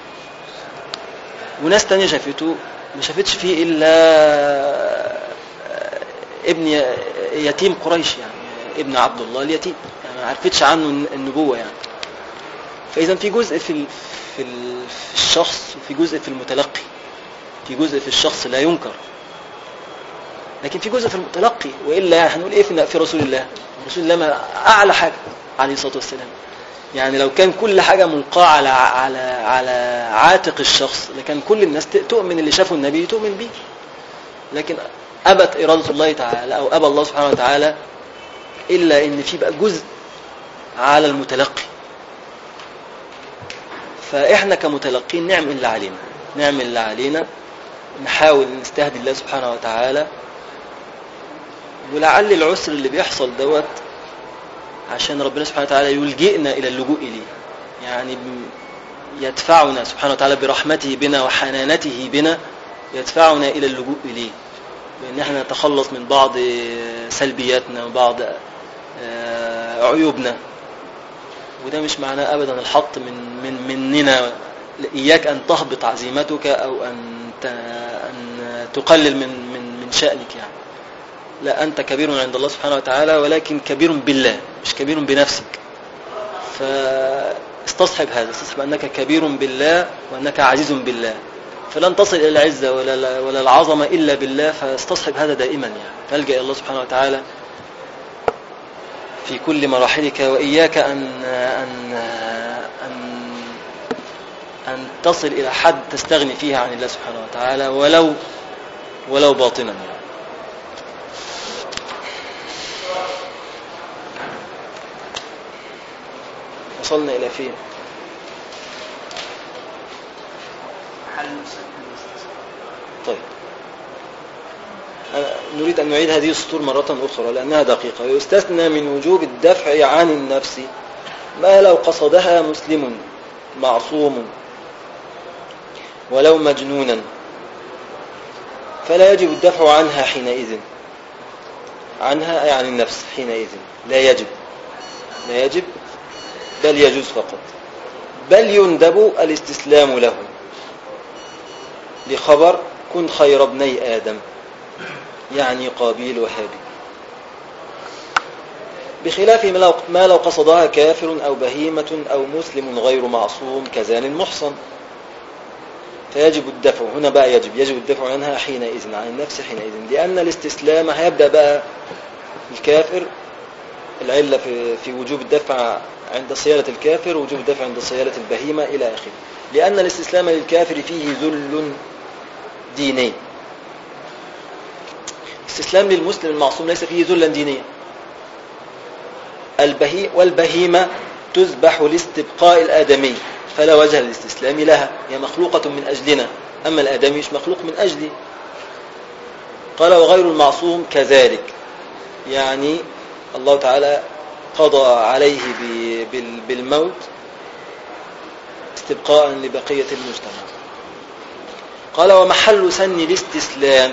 وناس تانية شافته ما شافتش فيه إلا ابن يتيم قريش، يعني ابن عبد الله اليتيم، يعني ما عرفتش عنه النبوة يعني. فإذا في جزء في الشخص، وفي جزء في المتلقي، في جزء في الشخص لا ينكر، لكن في جزء في المتلقي. وإلا هنقول إيه في رسول الله؟ رسول الله ما أعلى حاجة عليه الصلاة والسلام. يعني لو كان كل حاجة ملقاة على عاتق الشخص لكان كل الناس تؤمن، اللي شافوا النبي تؤمن به. لكن أبت إرادة الله تعالى، أو أبى الله سبحانه وتعالى إلا إن في بقى جزء على المتلقي. فإحنا كمتلقين نعمل اللي علينا، نحاول نستهدي الله سبحانه وتعالى. ولعل العسر اللي بيحصل دوت عشان ربنا سبحانه وتعالى يلجئنا إلى اللجوء إليه، يعني يدفعنا سبحانه وتعالى برحمته بنا وحنانته بنا، يدفعنا إلى اللجوء إليه، بأن احنا نتخلص من بعض سلبياتنا وبعض عيوبنا. وده مش معناه أبدا الحط مننا. إياك أن تهبط عزيمتك أو أن تقلل من شأنك يعني. لا، أنت كبير عند الله سبحانه وتعالى، ولكن كبير بالله مش كبير بنفسك. فاستصحب هذا، استصحب أنك كبير بالله وأنك عزيز بالله، فلن تصل إلى العزة ولا العظمة إلا بالله. فاستصحب هذا دائما يعني، فالجأ إلى الله سبحانه وتعالى في كل مراحلك. وإياك أن تصل إلى حد تستغني فيها عن الله سبحانه وتعالى ولو باطنا يعني. وصلنا إلى فين؟ طيب، نريد أن نعيد هذه السطور مرة أخرى لأنها دقيقة. ويستثنى من وجوب الدفع عن النفس ما لو قصدها مسلم معصوم ولو مجنونا، فلا يجب الدفع عنها حينئذ. عنها أي عن النفس حينئذ لا يجب بل يجوز فقط. بل يندب الاستسلام له لخبر كن خير ابني آدم، يعني قابيل وهابيل، بخلاف ما لو قصدها كافر أو بهيمة أو مسلم غير معصوم كزان محصن، فيجب الدفع. هنا بقى يجب الدفع عنها حينئذ، عن النفس حينئذ، لأن الاستسلام هيبدأ بقى الكافر. العلة في وجوب الدفع عند صيانة الكافر، وجوب الدفع عند صيانة البهيمة إلى آخره. لأن الاستسلام للكافر فيه ذل ديني. استسلام للمسلم المعصوم ليس فيه ذلا دينيا. والبهيمة تذبح لاستبقاء الآدمي، فلا وجه للاستسلام لها، هي مخلوقة من أجلنا، أما الآدمي مش مخلوق من أجلي. قال وغير المعصوم كذلك، يعني الله تعالى قضى عليه بالموت استبقاء لبقية المجتمع. قال ومحل سن الاستسلام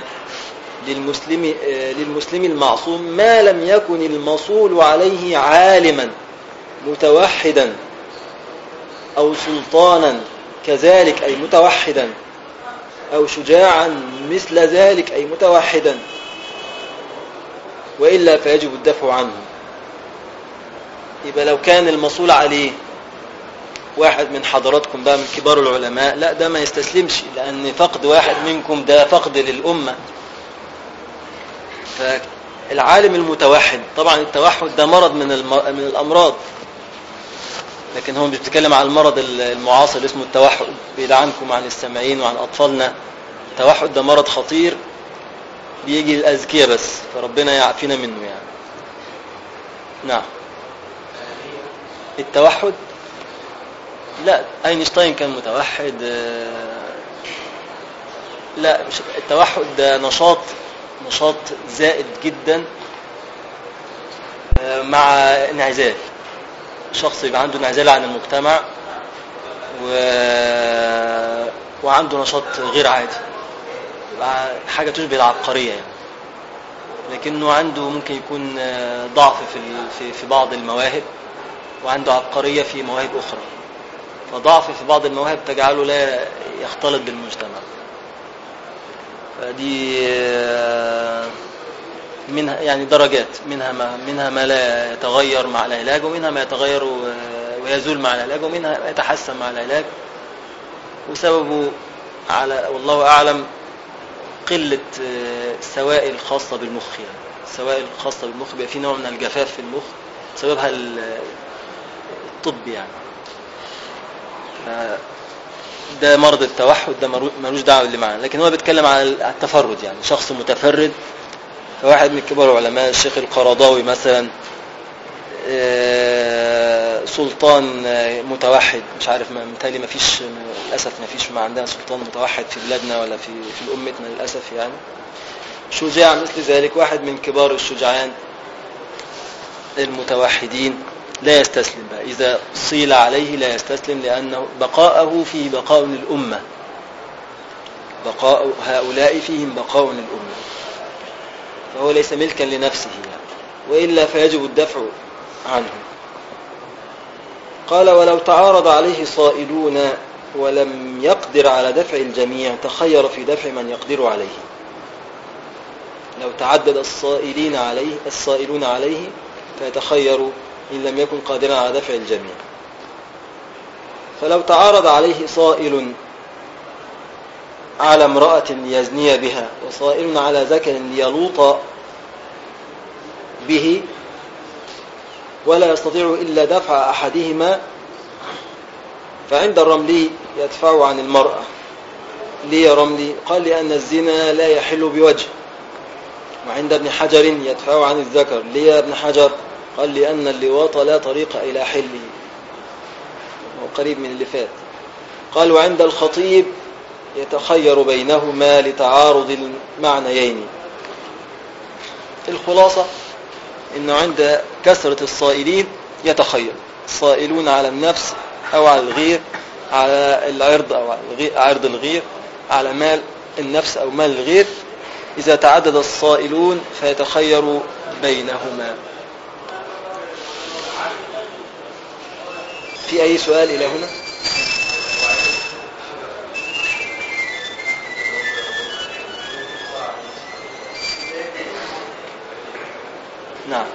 للمسلم المعصوم ما لم يكن المصول عليه عالما متوحدا أو سلطانا كذلك أي متوحدا، أو شجاعا مثل ذلك أي متوحدا، وإلا فيجب الدفع عنه. يبقى لو كان المصول عليه واحد من حضراتكم بقى من كبار العلماء، لا ده ما يستسلمش، لأن فقد واحد منكم ده فقد للأمة. فالعالم المتوحد، طبعا التوحد ده مرض من الأمراض، لكن هو مش بيتكلم عن المرض المعاصر اسمه التوحد، بعيد عنكم عن السامعين وعن أطفالنا. التوحد ده مرض خطير بيجي للأذكياء بس، فربنا يعافينا منه يعني. نعم. التوحد لا، أينشتاين كان متوحد. لا، مش التوحد ده نشاط نشاط زائد جدا مع انعزال. شخص يبقى عنده انعزال عن المجتمع وعنده نشاط غير عادي، يبقى حاجة تشبه العبقرية يعني. لكنه عنده ممكن يكون ضعف في بعض المواهب، وعنده عبقرية في مواهب أخرى. فضعف في بعض المواهب تجعله لا يختلط بالمجتمع. فدي منها يعني درجات، منها ما لا يتغير مع العلاج، ومنها ما يتغير ويزول مع العلاج، ومنها ما يتحسن مع العلاج. وسببه والله أعلم قلة السوائل الخاصة بالمخ. يعني السوائل الخاصة بالمخ بيبقى في نوع من الجفاف في المخ، سببها الطب يعني. ده مرض التوحد، ده ملوش دعوه باللي معانا. لكن هو بيتكلم على التفرد، يعني شخص متفرد. فواحد من كبار العلماء الشيخ القرضاوي مثلا، سلطان متوحد، مش عارف، متهيألي ما فيش، للاسف ما فيش ما عندنا سلطان متوحد في بلادنا ولا في امتنا للاسف يعني. شجاع مثل ذلك، واحد من كبار الشجعان المتوحدين، لا يستسلم بقى. إذا صيل عليه لا يستسلم، لأنه بقاءه فيه بقاء للأمة، بقاء هؤلاء فيهم بقاء للأمة. فهو ليس ملكا لنفسه يعني، وإلا فيجب الدفع عنه. قال: ولو تعارض عليه صائلون ولم يقدر على دفع الجميع تخير في دفع من يقدر عليه. لو تعدد الصائلون عليه فيتخير إن لم يكن قادرا على دفع الجميع. فلو تعارض عليه صائل على امرأة ليزني بها، وصائل على ذكر ليلوط به، ولا يستطيع إلا دفع أحدهما، فعند الرملي يدفع عن المرأة. ليه رملي؟ قال: لأن الزنا لا يحل بوجه. وعند ابن حجر يدفع عن الذكر. ليه يا ابن حجر؟ قال: لأن اللواط لا طريق إلى حله، وقريب من اللي فات. قال: وعند الخطيب يتخير بينهما لتعارض المعنيين. الخلاصة إنه عند كثرة الصائلين يتخير، الصائلون على النفس أو على الغير، على العرض أو على عرض الغير، على مال النفس أو مال الغير. إذا تعدد الصائلون فيتخير بينهما. في أي سؤال إلى هنا؟ نعم.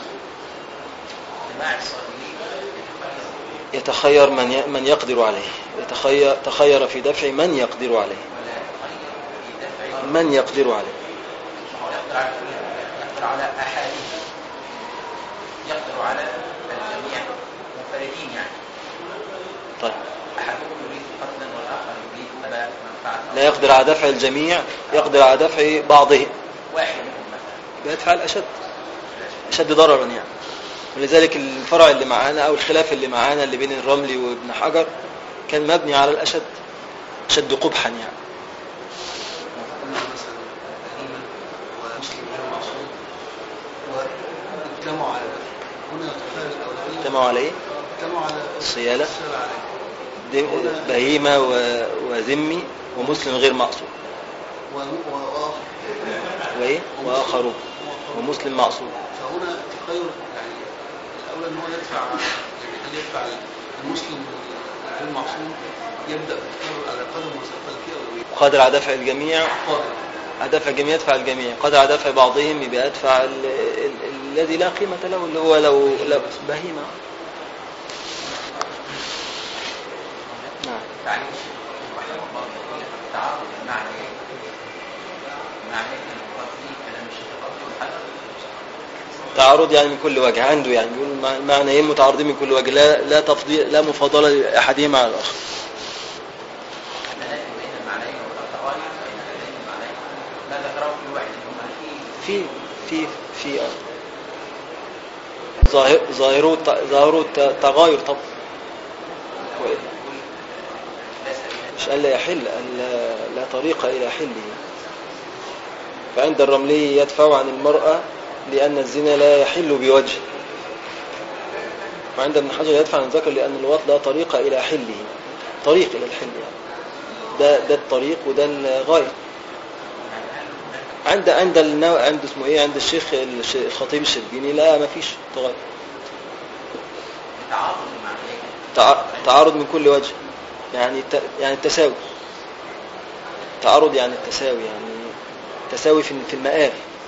يتخير من يقدر عليه، تخير في دفع من يقدر عليه، من يقدر عليه. يقدر على أحاديث، يقدر على الجميع منفردين يعني. طيب، أحدهم يريد قتلا والآخر يريد تبع منفعة. لا يقدر على دفع الجميع، يقدر على دفع بعضهم. واحد منهم مثلا يدفع الأشد، أشد ضررا يعني. ولذلك الفرع اللي معانا أو الخلاف اللي معانا اللي بين الرملي وابن حجر كان مبني على الأشد، أشد قبحا يعني. اجتمعوا على ايه؟ اجتمعوا على الصيالة، بهيمة وذمي ومسلم غير معصوم، وايه واخرون ومسلم معصوم. فهنا تخير يعني الاولى ان هو يدفع المسلم غير معصوم، يبدا بالتخير على قدر المسافه فيه او قادر على دفع الجميع، على دفع الجميع يدفع الجميع، قادر على دفع بعضهم يبقى يدفع الذي لا قيمة له، اللي هو لو بهيمة. نعم. يعني رحمه الله يقول لك التعارض المعنى معنى المراد فيه كلام الشيخ الأصل تعارض يعني من كل وجه عنده، يعني بيقول معنيين متعارضين من كل وجه، لا تفضيل، لا مفاضلة لأحدهما على الآخر. بين المعنيين والتغاير بين المعنيين ما ذكره كل واحد منهما في ظاهره التغاير طبعا. مش قال لا يحل، قال لا طريق إلى حله. فعند الرملي يدفع عن المرأة لأن الزنا لا يحل بوجه، وعند ابن حجر يدفع عن الذكر لأن الوط لا طريق إلى حله، طريق إلى الحل يعني. ده الطريق وده الغاية. عند اسمه ايه، عند الشيخ الخطيب الشربيني لا ما فيش تغير، تعارض من كل وجه، يعني التساوي، تعارض يعني التساوي، يعني تساوي في المآل،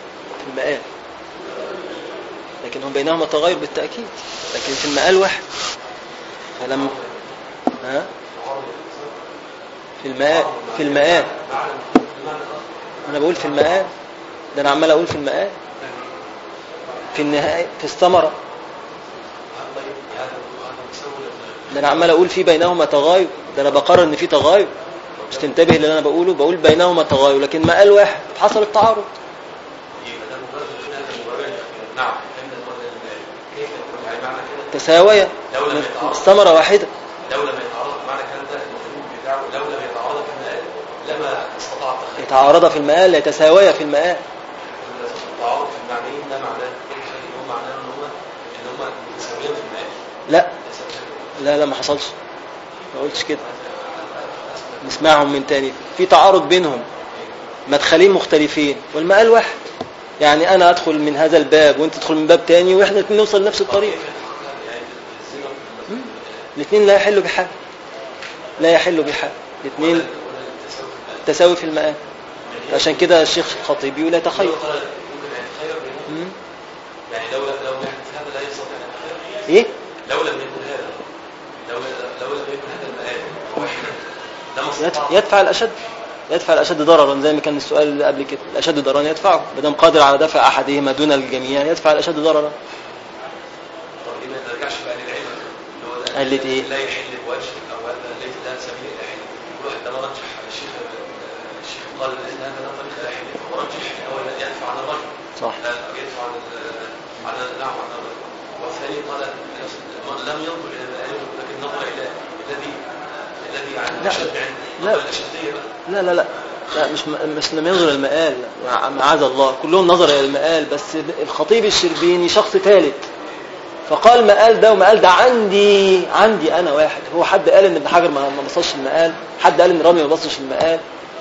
لكن هم بينهما تغير بالتأكيد، لكن في المآل واحد. فلم في المآل انا بقول في المآل، ده انا عمال اقول في المآل، في النهاية في الثمرة، ده انا عمال اقول في بينهما تغاير، ده انا بقرر ان في تغاير، مش تنتبه اللي انا بقوله، بقول بينهما تغاير لكن مآل واحد حصل التعارض. تساوية، الثمرة واحدة. لو لم يتعارض معنى الكلام ده المفهوم بتاعه لو لم يتعارض في المآل لما استطاع التخيل. يتعارض في المآل لا يتساوية في المآل. التعارض في المعنيين ده معناه ان معناه ان هم متساويين في المآل. لا ما حصلش، ما قلتش كده. نسمعهم من تاني. في تعارض بينهم، مدخلين مختلفين والمآل واحد، يعني انا ادخل من هذا الباب وانت تدخل من باب تاني واحنا الاثنين نوصل لنفس الطريق. الاثنين لا يحلوا بحال، الاثنين تساوي في المآل. عشان كده الشيخ الخطيب يقول يتخير. يعني لو لم يكن هذا لا يستطيع ان يتخير. ايه لو لم يكن هذا لو لم يكن هذا المآل واحدا يدفع الأشد ضررا، زي ما كان السؤال اللي قبل كده، الأشد ضررا يدفعه، ما دام قادر على دفع أحدهما دون الجميع يدفع الأشد ضررا. طب ليه ما نرجعش بقى للعلم اللي هو قالت ايه؟ لا يحل بوجه او هذا ليس ده سبيل الى حل. الواحد ده رجح الشيخ قال ان هذا لا طريق الى حل، فهو رجح هو يدفع عن الرجل، صح، يدفع عن نعم عن الرجل. والثاني قال لم ينظر الى المآل لكن نظر الى الذي عن الاشد عنده الاشديه بقى. لا مش لم ينظر المآل، معاذ الله، كلهم نظر الى المآل، بس الخطيب الشربيني شخص ثالث فقال مآل ده ومآل ده عندي انا واحد. هو حد قال ان ابن حجر ما بصش المآل؟ حد قال ان رامي ما بصش المآل؟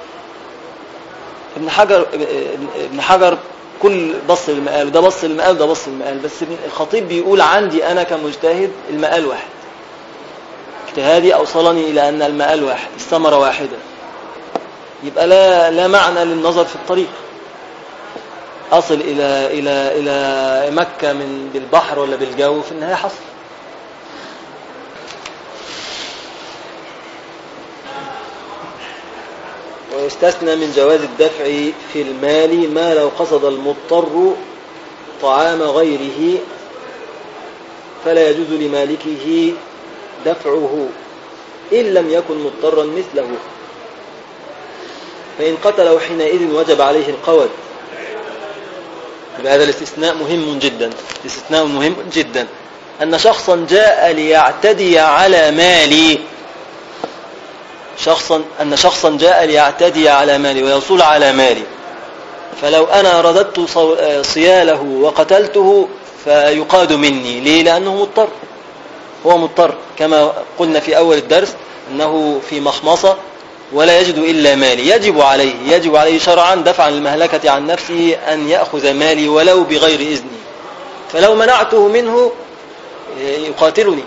ابن حجر كل بص المآل، وده بص المآل وده بص المآل، بس الخطيب بيقول عندي انا كمجتهد المآل واحد، اجتهادي اوصلني الى ان المآل واحد، الثمرة واحدة، يبقى لا معنى للنظر في الطريق. أصل إلى مكة من بالبحر ولا بالجو، في النهاية حصل. ويستثنى من جواز الدفع في المال ما لو قصد المضطر طعام غيره فلا يجوز لمالكه دفعه إن لم يكن مضطرا مثله، فإن قتله حينئذ وجب عليه القود. هذا الاستثناء مهم جدا، استثناء مهم جدا، أن شخصا جاء ليعتدي على مالي، أن شخصا جاء ليعتدي على مالي ويصول على مالي، فلو أنا رددت صياله وقتلته فيقاد مني. ليه؟ لأنه مضطر، هو مضطر كما قلنا في أول الدرس أنه في مخمصة ولا يجد إلا مالي، يجب عليه شرعا دفعا للمهلكة عن نفسه أن يأخذ مالي ولو بغير إذني، فلو منعته منه يقاتلني،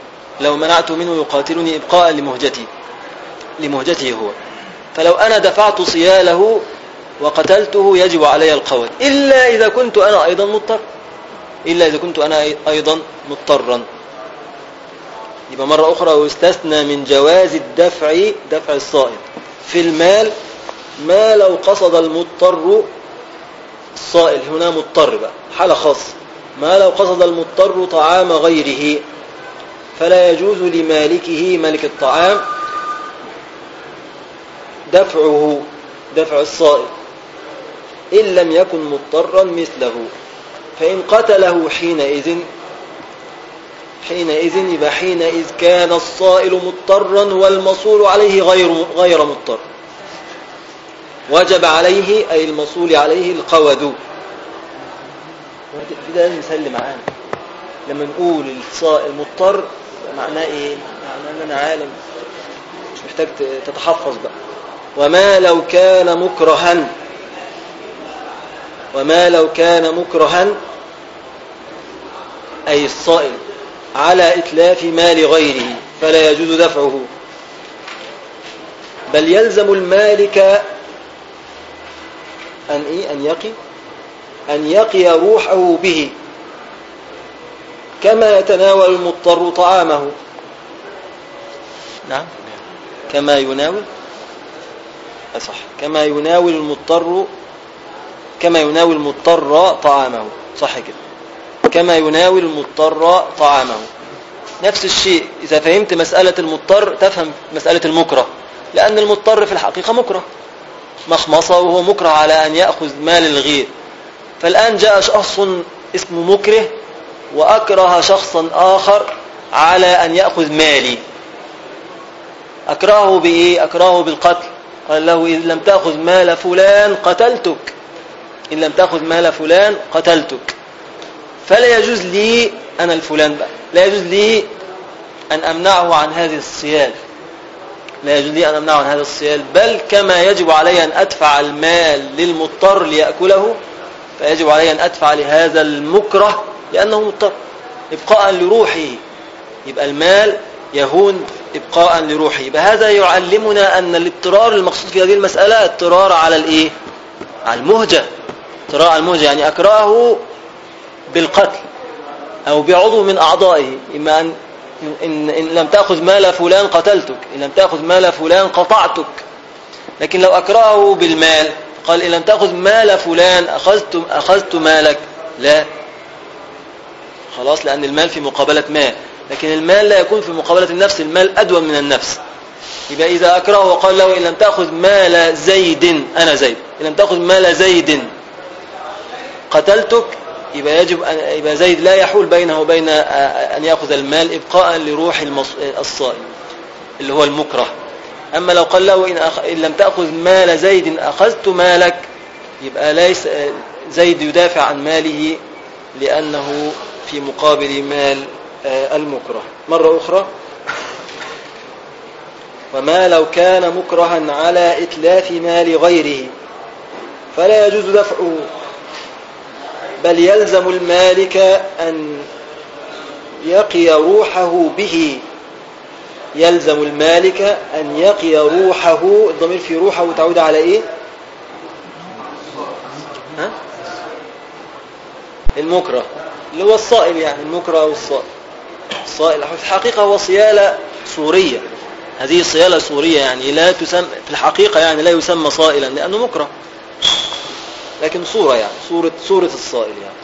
إبقاء لمهجته هو. فلو أنا دفعت صياله وقتلته يجب علي القود، إلا إذا كنت أنا أيضا مضطرا. يبقى مرة أخرى ويستثنى من جواز دفع الصائل في المال ما لو قصد المضطر، الصائل هنا مضطر بقى حالة خاصة، ما لو قصد المضطر طعام غيره فلا يجوز لمالكه مالك الطعام دفع الصائل إن لم يكن مضطرا مثله، فإن قتله حينئذ يبقى حينئذ كان الصائل مضطرا والمصول عليه غير مضطر. وجب عليه أي الموصول عليه القود. في ده المثال معانا لما نقول المضطر معناه ايه؟ معناه ان انا عالم مش محتاج تتحفظ بقى. وما لو كان مكرها، وما لو كان مكرها أي الصائل على إتلاف مال غيره فلا يجوز دفعه، بل يلزم المالك أن يقي روحه به، كما يتناول المضطر طعامه. نعم، كما يناول أصح، كما يناول المضطر طعامه، صح كده، كما يناول المضطر طعامه. نفس الشيء إذا فهمت مسألة المضطر تفهم مسألة المكره، لأن المضطر في الحقيقة مكره، مخمصة وهو مكره على أن يأخذ مال الغير. فالآن جاء شخص اسمه مكره وأكره شخصا آخر على أن يأخذ مالي. أكرهه بإيه؟ أكرهه بالقتل. قال له إن لم تأخذ مال فلان قتلتك، إن لم تأخذ مال فلان قتلتك. فلا يجوز لي أنا الفلان بقى، لا يجوز لي أن أمنعه عن هذه الصيال، لا يجوز لي أن أمنعه عن هذا الصيال، بل كما يجب علي أن أدفع المال للمضطر ليأكله فيجب علي أن أدفع لهذا المكره لأنه مضطر إبقاء لروحه. يبقى المال يهون إبقاء لروحه. يبقى هذا يعلمنا أن الاضطرار المقصود في هذه المسألة اضطرار على الإيه؟ على المهجة. اضطرار على المهجة يعني أكرهه بالقتل أو بعضو من أعضائه. إما إن لم تأخذ مال فلان قتلتك، إن لم تأخذ مال فلان قطعتك. لكن لو أكرهه بالمال قال إن لم تأخذ مال فلان أخذت مالك، لا، خلاص، لأن المال في مقابلة مال، لكن المال لا يكون في مقابلة النفس، المال أدوم من النفس. يبقى إذا أكرهه وقال له إن لم تأخذ مال زيد، أنا زيد، إن لم تأخذ مال زيد قتلتك، يبقى زيد لا يحول بينه وبين أن يأخذ المال إبقاء لروح الصائل اللي هو المكره. أما لو قال له إن لم تأخذ مال زيد أخذت مالك، يبقى ليس زيد يدافع عن ماله لأنه في مقابل مال المكره. مرة أخرى، وما لو كان مكرها على إتلاف مال غيره فلا يجوز دفعه، بل يلزم المالك أن يقي روحه به. يلزم المالك أن يقي روحه. الضمير في روحه تعود على إيه؟ المكره اللي هو الصائل، يعني المكره أو الصائل. الصائل في الحقيقة هو صيالة صورية، هذه صيالة صورية، يعني لا تسمى في الحقيقة، يعني لا يسمى صائلا لأنه مكره، لكن صورة، يعني صورة الصائل يعني.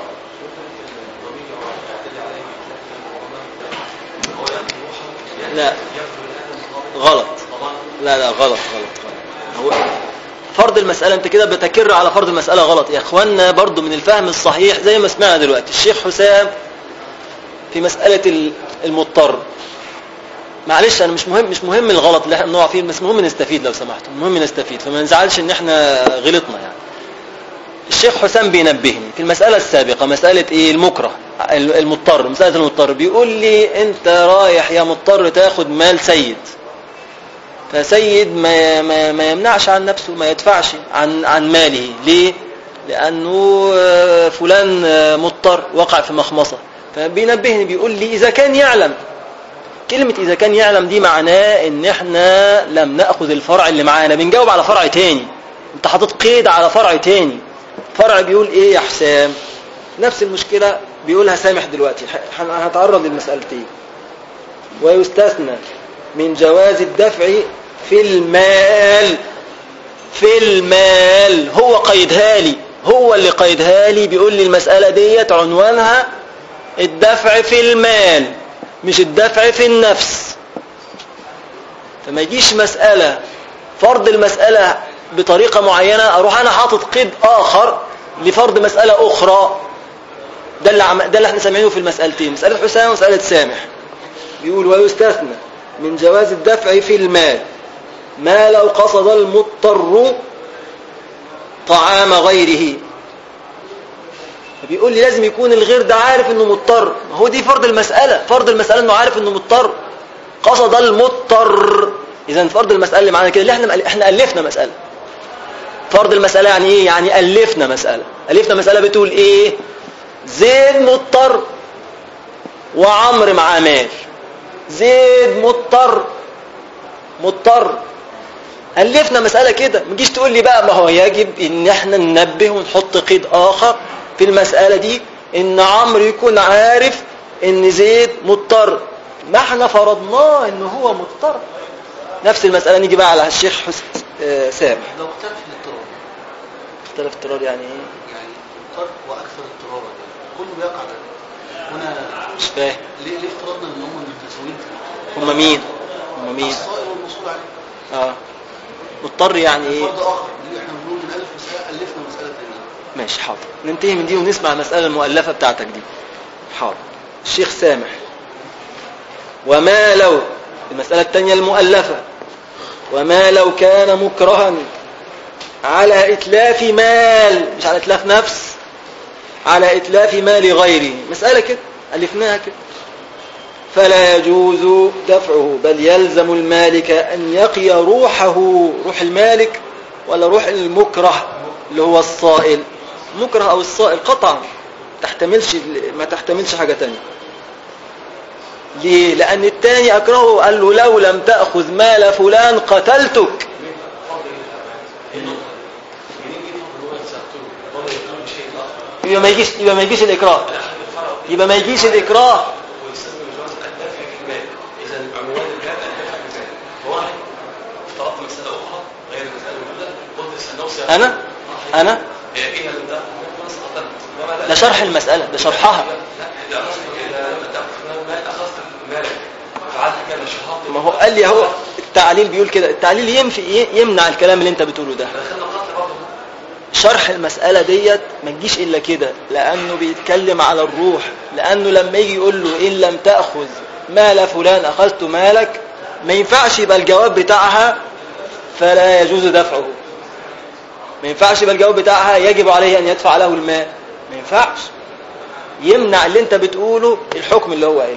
لا غلط، لا غلط. هو فرض المسألة انت كده بتكر على فرض المسألة غلط يا اخوانا. برضو من الفهم الصحيح زي ما سمعنا دلوقتي الشيخ حسام في مسألة المضطر. معلش انا مش مهم الغلط اللي احنا بنقع فيه، بس مهم نستفيد لو سمحتوا، مهم نستفيد، فما نزعلش ان احنا غلطنا يعني. الشيخ حسام بينبهني في المسألة السابقة، مسألة ايه؟ المكره، المضطر، مسألة المضطر. بيقول لي انت رايح يا مضطر تاخد مال سيد، فسيد ما يمنعش عن نفسه، ما يدفعش عن ماله. ليه؟ لأنه فلان مضطر وقع في مخمصة. فبينبهني بيقول لي إذا كان يعلم، كلمة إذا كان يعلم دي معناه إن إحنا لم نأخذ الفرع اللي معانا، بنجاوب على فرع تاني. أنت حاطط قيد على فرع تاني. فرع بيقول إيه يا حسام؟ نفس المشكلة بيقولها سامح دلوقتي. هتعرض للمسألتين. ويستثنى من جواز الدفع في المال. هو قيدها لي، هو اللي قيدها لي. بيقول لي المسألة ديت عنوانها الدفع في المال مش الدفع في النفس. فما يجيش مسألة فرض المسألة بطريقة معينة أروح أنا حاطط قيد آخر لفرض مسألة أخرى. ده اللي احنا سامعينه في المسألتين، مسألة حسام ومسألة سامح. بيقول ويستثنى من جواز الدفع في المال ما لو قصد المضطر طعام غيره. فبيقول لي لازم يكون الغير ده عارف انه مضطر. ما هو دي فرض المسألة، فرض المسألة انه عارف انه مضطر، قصد المضطر. اذا فرض المسألة اللي معانا كده اللي احنا ألفنا مسألة. فرض المسألة يعني ايه؟ يعني ألفنا مسألة. ألفنا مسألة بتقول ايه؟ زيد مضطر وعمر معاه مال. زيد مضطر. ألفنا مسألة كده. ما تجيش تقول لي بقى ما هو يجب ان احنا ننبه ونحط قيد اخر في المسألة دي ان عمرو يكون عارف ان زيد مضطر. ما احنا فرضناه ان هو مضطر. نفس المسألة نيجي بقى على الشيخ سامح. لو اختلف الاضطرار. اختلف اضطرار يعني ايه؟ يعني اضطر واكثر اضطرارا كله بيقع على هنا. مش فاهم. ليه افترضنا ان هم متساويين في هم مين؟ الصائل والمسؤول عليه. مضطر يعني ايه؟ فرض اخر اللي احنا بنقول من الف مسألة الفنا مسألة ثانية. ماشي حاضر، ننتهي من دي ونسمع المسألة المؤلفة بتاعتك دي. حاضر. الشيخ سامح. وما لو، المسألة الثانية المؤلفة، وما لو كان مكرها على إتلاف مال، مش على إتلاف نفس، على إتلاف مال غيره. مسألة كده ألفناها كده. فلا يجوز دفعه، بل يلزم المالك أن يقي روحه. روح المالك ولا روح المكره اللي هو الصائل؟ مكره أو الصائل قطعا ما تحتملش حاجة تانية. ليه؟ لأن التاني أكرهه، قال له لو لم تأخذ مال فلان قتلتك. يبقى ما يجيش الإكراه. أنا ده شرح المسألة، ده شرحها. ما هو قال لي اهو التعليل بيقول كده. التعليل يمنع الكلام اللي انت بتقوله ده. شرح المسألة ديت ما تجيش إلا كده، لأنه بيتكلم على الروح. لأنه لما يجي يقول له إن لم تأخذ مال فلان أخذت مالك، ما ينفعش يبقى الجواب بتاعها فلا يجوز دفعه. ما ينفعش يبقى الجواب بتاعها يجب عليه أن يدفع له المال. ما ينفعش. يمنع اللي انت بتقوله الحكم اللي هو قايله.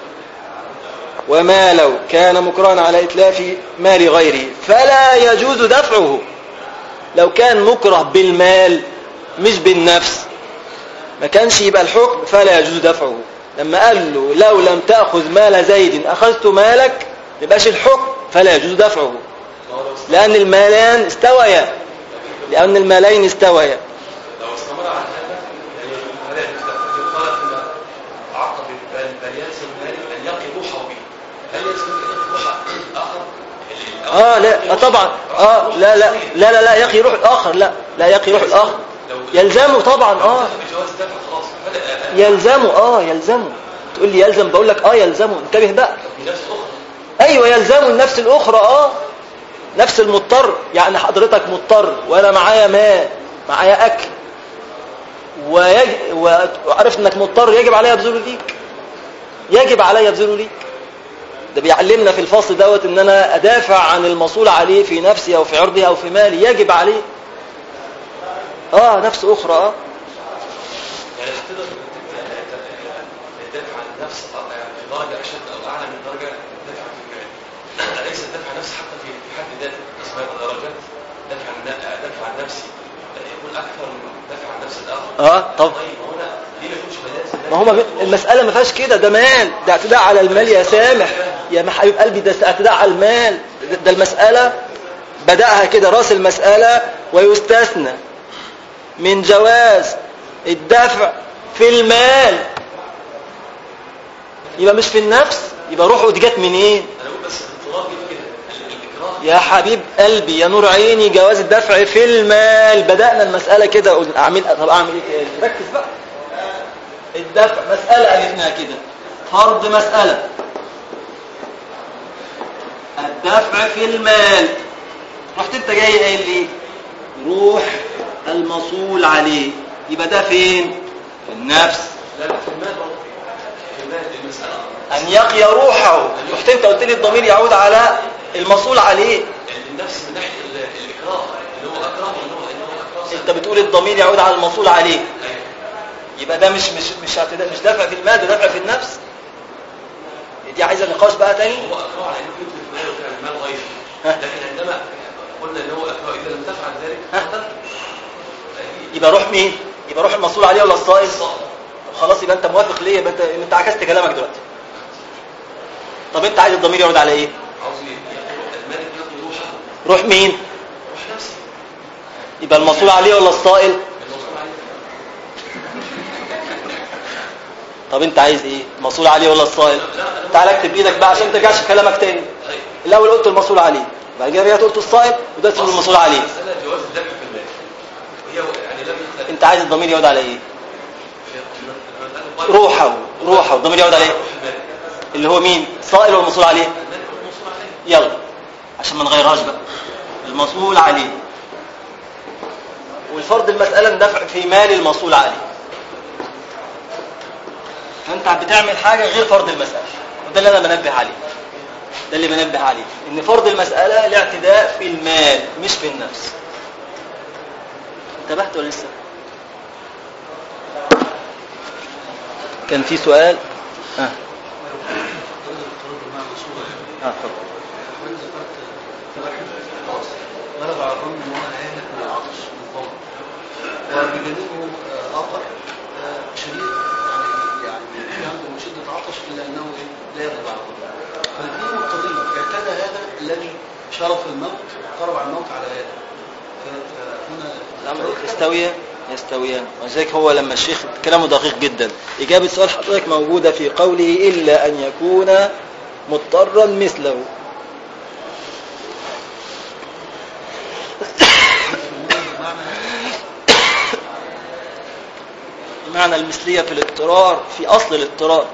وما لو كان مكرها على إتلاف مال غيره فلا يجوز دفعه. لو كان مكره بالمال مش بالنفس ما كانش يبقى الحكم فلا يجوز دفعه. لما قال له لو لم تأخذ مال زيد أخذت مالك، يبقاش الحكم فلا يجوز دفعه، لأن المالين استويا. لو استمر على هذا فلا يجوز دفعه. قال فيما عقب بل يلزم المالك أن يقي روحه به. هل يلزم روح آخر؟ لا طبعا. لا يقي روح الآخر. لا يقي روح الآخر. يلزمه طبعا. يلزمه. تقول لي يلزم، بقول لك يلزمه. انتبه بقى. ايوه يلزمه النفس الأخرى. نفس المضطر. يعني حضرتك مضطر وانا معايا مال، معايا اكل، وعرفت انك مضطر، يجب عليا ابذله ليك. ده بيعلمنا في الفصل دوت ان انا ادافع عن المصول عليه في نفسي او في عرضي او في مالي. يجب عليه. نفس اخرى. يعني تقدر تدافع عن النفس في درجه اشد او اعلى من درجه دفع في المال. ليس الدفع نفس حتى في حد ذاته اسمها درجات. دفع عن نفسي يكون اكثر من دفع عن نفس الاخر. طب هنا ليه ما يكونش ملازم؟ ما هو المساله ما فيهاش كده. ده مال، ده اعتداء على المال يا سامح يا حبيب قلبي. ده اعتداء على المال. ده المساله بدأها كده راس المساله ويستثنى من جواز الدفع في المال. يبقى مش في النفس. يبقى روحه دي جت منين؟ انا بقول بس الاضطراب كده الاكراه يا حبيب قلبي يا نور عيني. جواز الدفع في المال. بدأنا المسألة كده. طب اعمل ايه؟ ركز بقى. الدفع مسألة ألفناها كده. فرض مسألة الدفع في المال. رحت انت جاي قايل لي روح المصول عليه. يبقى ده فين؟ في النفس. لا في المال المسألة أن يقي روحه. رحت انت قلت لي الضمير يعود على المصول عليه. النفس من ناحية الإكراه اللي هو أكراه اللي هو بتقول الضمير يعود على الموصول عليه، يبقى ده مش دفع في المال، ده دفع في النفس. دي عايزه نقاش بقى تاني. هو اكره على انه يطلب المال وكان المال غير، لكن عندما قلنا ان هو اكره اذا لم تفعل ذلك يبقى روح مين؟ يبقى روح الموصول عليه ولا الصائل؟ طب خلاص، يبقى انت موافق ليه؟ يبقى انت عكست كلامك دلوقتي. طب انت عايز الضمير يعود على ايه؟ عاوز المالك ياخد روحه. روح مين؟ روح نفسي. يبقى الموصول عليه ولا الصائل؟ الموصول عليه. طب انت عايز ايه؟ الموصول عليه ولا الصائل؟ تعال اكتب بايدك بقى عشان ما ترجعش كلامك تاني. الاول قلت الموصول عليه، بعد كده رجعت قلت الصائل، وده اسمه الموصول عليه. مساله جواز الذبح في المال. وهي يعني لم يختلف. انت عايز الضمير يعود على ايه؟ روحه الضمير يعود عليه اللي هو مين؟ صائل ولا الموصول عليه؟ يلا عشان ما نغيرهاش بقى. الموصول عليه، والفرض المسألة ندفع في مال الموصول عليه. فانت بتعمل حاجة غير فرض المسألة، وده اللي انا بنبه عليه. ان فرض المسألة الاعتداء في المال مش في النفس. انتبهت ولا لسه؟ كان في سؤال. غلب على الظن ان هو هيهلك من العطش بالضبط، وبجانبه اخر شديد يعني عنده شده عطش الا انه لا يغلب على الظن. فالاثنين مضطرين. اعتدى هذا الذي شرف الموت، قرب على الموت على هذا. فهنا الامر يستويان. ولذلك هو لما الشيخ كلامه دقيق جدا، اجابه سؤال حضرتك موجوده في قوله الا ان يكون مضطرا مثله. معنى المثلية في الاضطرار، في أصل الاضطرار.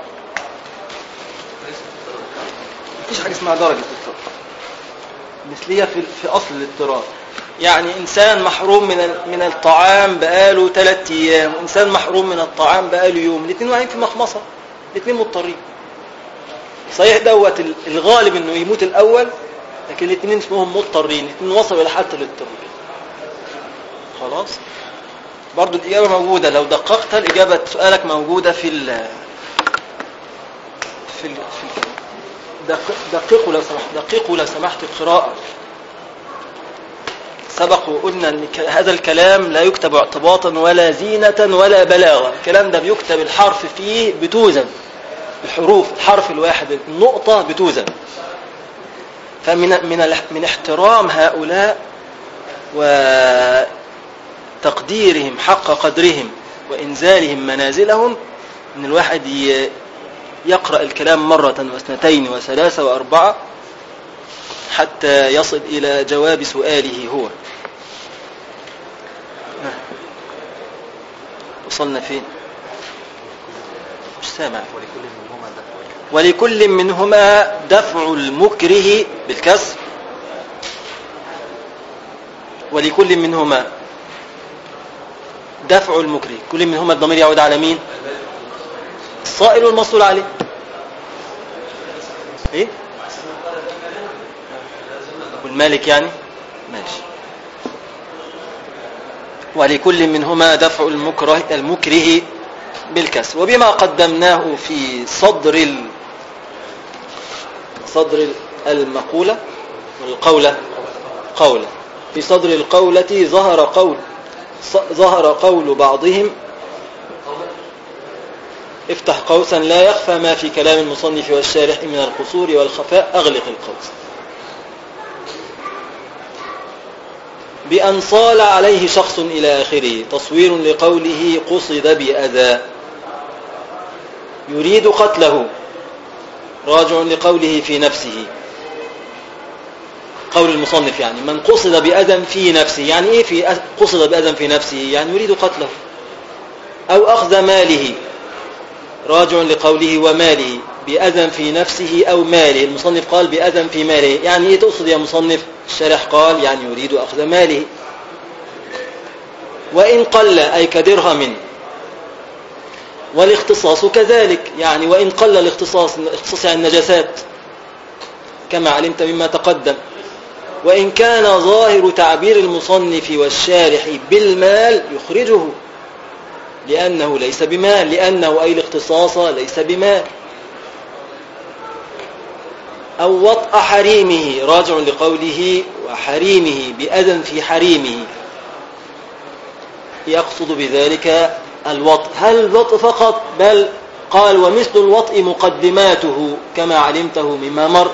مفيش حاجة اسمها درجة الاضطرار. مثلية في أصل الاضطرار. يعني إنسان محروم من الطعام بقاله 3 أيام، وإنسان محروم من الطعام بقاله يوم، الاثنين واقعين في مخمصة، الاثنين مضطرين. صحيح دوت الغالب إنه يموت الأول، لكن الاثنين اسمهم مضطرين، الاثنين وصلوا إلى حالة الاضطرار. خلاص؟ برضو الإجابة موجودة، لو دققت الإجابة سؤالك موجودة في دققوا لو سمحت القراءة. سبق وقلنا أن هذا الكلام لا يكتب اعتباطا ولا زينة ولا بلاغة. الكلام ده بيكتب الحرف فيه بتوزن، الحروف الحرف الواحد النقطة بتوزن. فمن احترام هؤلاء وتقديرهم حق قدرهم وإنزالهم منازلهم أن الواحد يقرأ الكلام مرة واثنتين وثلاثة وأربعة حتى يصل إلى جواب سؤاله هو. وصلنا فين؟ مش سامع. ولكل منهما دفع المكره بالكسر. ولكل منهما دفع المكره. كل منهما الضمير يعود على مين؟ الصائل والموصول عليه. ايه؟ والمالك يعني؟ ماشي. ولكل منهما دفع المكره بالكسر. وبما قدمناه في صدر المقولة والقولة في صدر القولة ظهر قول بعضهم افتح قوسا لا يخفى ما في كلام المصنف والشارح من القصور والخفاء أغلق القوس. بأن صال عليه شخص إلى آخره تصوير لقوله قصد بأذى يريد قتله راجع لقوله في نفسه. قول المصنف يعني من قصد بأذى في نفسه. يعني إيه قصد بأذى في نفسه؟ يعني يريد قتله. أو أخذ ماله راجع لقوله وماله بأذى في نفسه أو ماله. المصنف قال بأذى في ماله. يعني إيه تقصد يا مصنف؟ الشارح قال يعني يريد أخذ ماله. وإن قل أي كدرهم. والاختصاص كذلك، يعني وإن قل الاختصاص يعني النجاسات كما علمت مما تقدم. وإن كان ظاهر تعبير المصنف والشارح بالمال يخرجه، لأنه ليس بمال، لأنه أي الاختصاص ليس بمال. أو وطأ حريمه، راجع لقوله وحريمه بأذى في حريمه، يقصد بذلك الوطء. هل الوطء فقط؟ بل قال ومثل الوطء مقدماته كما علمته مما مر.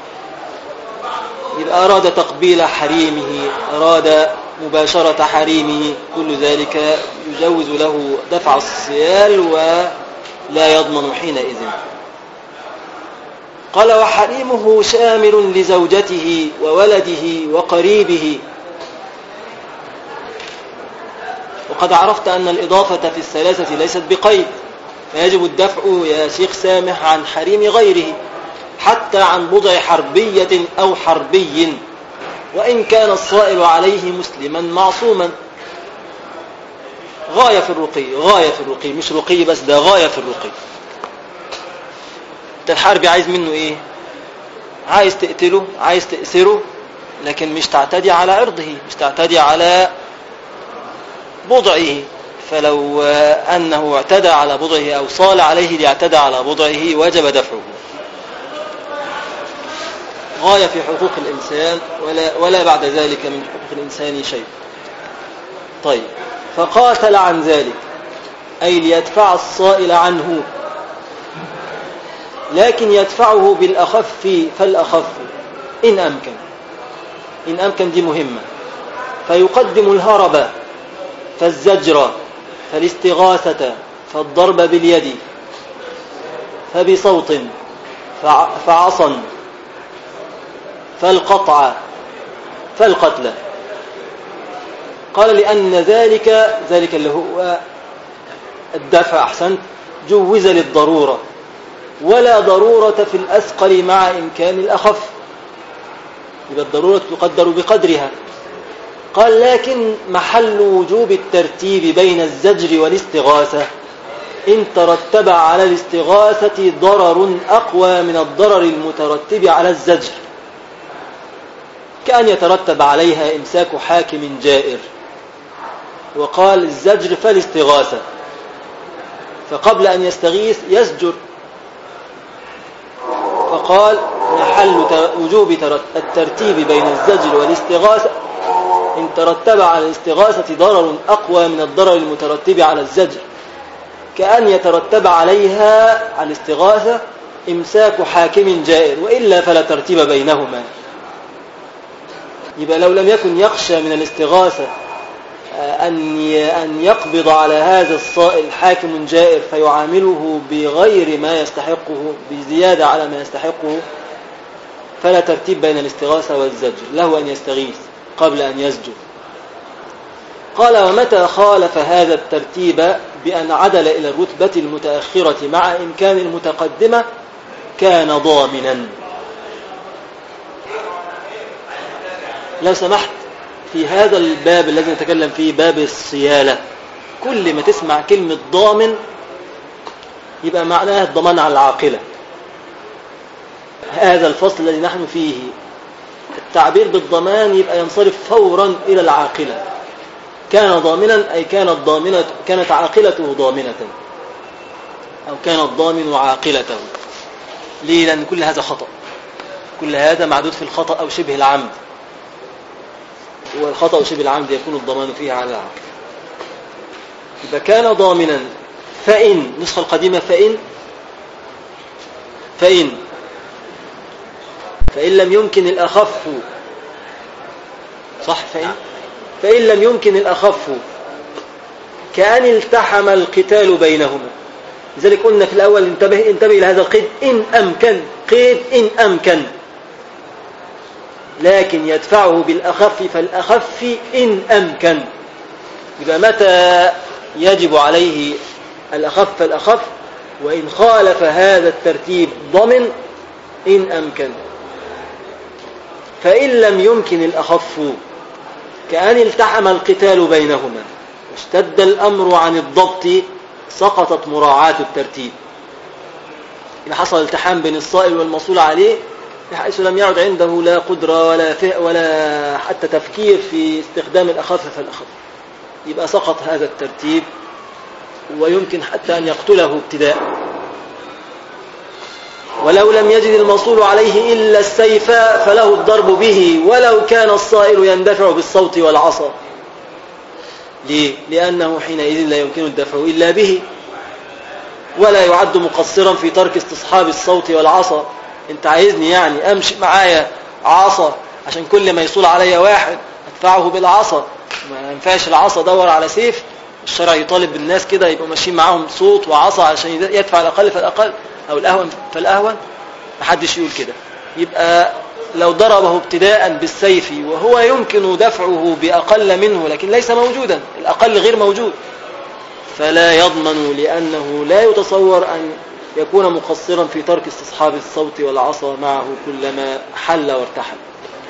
إذا أراد تقبيل حريمه، أراد مباشرة حريمه، كل ذلك يجوز له دفع الصيال ولا يضمن حينئذ. قال وحريمه شامل لزوجته وولده وقريبه. وقد عرفت أن الإضافة في الثلاثة ليست بقيد، فيجب الدفع يا شيخ سامح عن حريم غيره، حتى عن بضع حربية أو حربي، وإن كان الصائل عليه مسلما معصوما. غاية في الرقي، غاية في الرقي، مش رقي بس، ده غاية في الرقي. الحربي عايز منه إيه؟ عايز تقتله، عايز تأسره، لكن مش تعتدي على عرضه، مش تعتدي على بضعه. فلو أنه اعتدى على بضعه أو صال عليه ليعتدى على بضعه وجب دفعه. غاية في حقوق الإنسان ولا بعد ذلك من حقوق الإنسان شيء. طيب، فقاتل عن ذلك أي ليدفع الصائل عنه، لكن يدفعه بالأخف فالأخف إن أمكن. إن أمكن دي مهمة. فيقدم الهرب فالزجر فالاستغاثة فالضرب باليد فبصوت فعصا فالقطع فالقتل. قال لأن ذلك اللي هو الدفع، أحسنت، جوز للضرورة، ولا ضرورة في الأثقل مع إمكان الأخف، يبقى الضرورة تقدر بقدرها. قال لكن محل وجوب الترتيب بين الزجر والاستغاثة إن ترتب على الاستغاثة ضرر أقوى من الضرر المترتب على الزجر، كأن يترتب عليها إمساك حاكم جائر، وقال الزجر فالاستغاثة، فقبل أن يستغيث يزجر. فقال محل وجوب الترتيب بين الزجر والاستغاثة إن ترتب على الاستغاثة ضرر أقوى من الضرر المترتب على الزجر، كأن يترتب عليها على الاستغاثة إمساك حاكم جائر، وإلا فلا ترتيب بينهما. يبقى لو لم يكن يخشى من الاستغاثة أن يقبض على هذا الصائل حاكم جائر فيعامله بغير ما يستحقه، بزيادة على ما يستحقه، فلا ترتيب بين الاستغاثة والزجر، له أن يستغيث قبل أن يزجر. قال ومتى خالف هذا الترتيب بأن عدل إلى الرتبة المتأخرة مع إمكان المتقدمة كان ضامنا. لو سمحت، في هذا الباب الذي نتكلم فيه، باب الصيالة، كل ما تسمع كلمة ضامن يبقى معناها الضمان على العاقلة. هذا الفصل الذي نحن فيه التعبير بالضمان يبقى ينصرف فورا إلى العاقلة. كان ضامنا أي كانت عاقلته ضامنة، أو كان الضامن عاقلته. ليه؟ لأن كل هذا خطأ، كل هذا معدود في الخطأ أو شبه العمد، والخطأ وشبه العمد يكون الضمان فيه على العاقل. إذا كان ضامنا فإن، نسخة القديمة فإن لم يمكن الأخف، صح؟ فإن لم يمكن الأخف كأن التحم القتال بينهما. لذلك قلنا في الأول انتبه إلى هذا القيد، إن أمكن، قيد إن أمكن، لكن يدفعه بالأخف فالأخف إن أمكن. يبقى متى يجب عليه الأخف فالأخف؟ وإن خالف هذا الترتيب ضمن إن أمكن. فإن لم يمكن الأخف كأن التحم القتال بينهما واشتد الأمر عن الضبط سقطت مراعاة الترتيب. إذا حصل التحام بين الصائل والمصول عليه بحيث لم يعد عنده لا قدرة ولا حتى تفكير في استخدام الأخف فالأخف، يبقى سقط هذا الترتيب، ويمكن حتى أن يقتله ابتداء. ولو لم يجد الموصول عليه إلا السيف فله الضرب به ولو كان الصائل يندفع بالصوت والعصا. ليه؟ لأنه حينئذ لا يمكن الدفع إلا به، ولا يعد مقصرا في ترك استصحاب الصوت والعصا. انت عايزني يعني امشي معايا عصا عشان كل ما يصول علي واحد ادفعه بالعصا؟ ما ينفعش العصا، دور على سيف. الشرع يطالب بالناس كده يبقوا ماشيين معاهم صوت وعصا عشان يدفع الأقل فالأقل أو الأهون فالأهون. محدش يقول كده. يبقى لو ضربه ابتداء بالسيف وهو يمكن دفعه بأقل منه لكن ليس موجودا، الأقل غير موجود، فلا يضمن، لأنه لا يتصور أن يكون مقصرا في ترك استصحاب الصوت والعصا معه كلما حل وارتحل.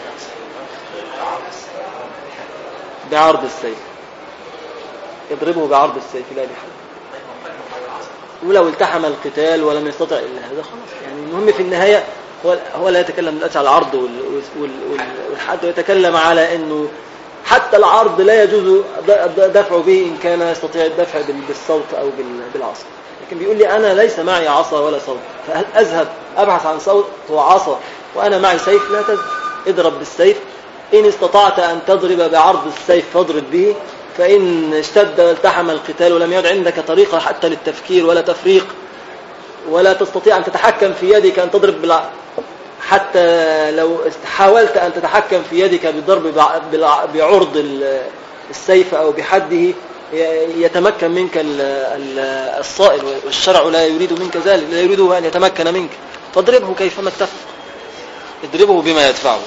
بعرض السيف، يضربه بعرض السيف لا بحل. ولو التحم القتال ولم يستطع إلا هذا خلاص. يعني المهم في النهاية هو لا يتكلم دلوقتي على العرض والحد، ويتكلم على أنه حتى العرض لا يجوز دفعه به إن كان يستطيع الدفع بالصوت أو بالعصا. لكن بيقول لي أنا ليس معي عصا ولا صوت، فهل أذهب أبحث عن صوت وعصا وأنا معي سيف؟ لا تذهب، اضرب بالسيف. إن استطعت أن تضرب بعرض السيف فاضرب به، فإن اشتد والتحم القتال ولم يعد عندك طريقة حتى للتفكير ولا تفريق، ولا تستطيع أن تتحكم في يدك أن تضرب حتى لو حاولت أن تتحكم في يدك بالضرب بعرض السيف أو بحده يتمكن منك الصائل، والشرع لا يريد منك ذلك، لا يريده أن يتمكن منك، فاضربه كيفما اتفق، اضربه بما يدفعه.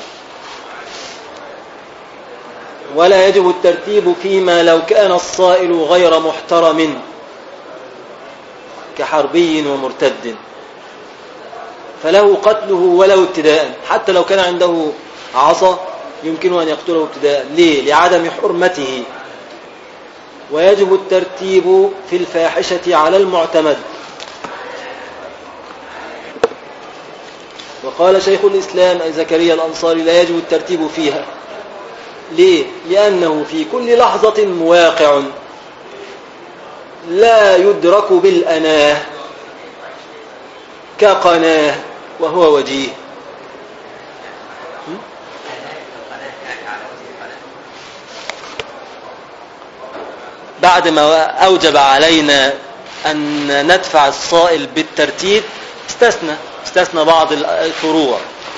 ولا يجب الترتيب فيما لو كان الصائل غير محترم كحربي ومرتد، فله قتله ولو ابتداء، حتى لو كان عنده عصا يمكن أن يقتله ابتداء. ليه؟ لعدم حرمته. ويجب الترتيب في الفاحشة على المعتمد. وقال شيخ الإسلام زكريا الأنصاري لا يجب الترتيب فيها. ليه؟ لأنه في كل لحظة مواقع لا يدرك بالأناه كقناه وهو وجيه. بعد ما أوجب علينا أن ندفع الصائل بالترتيب استثنى بعض الفروع.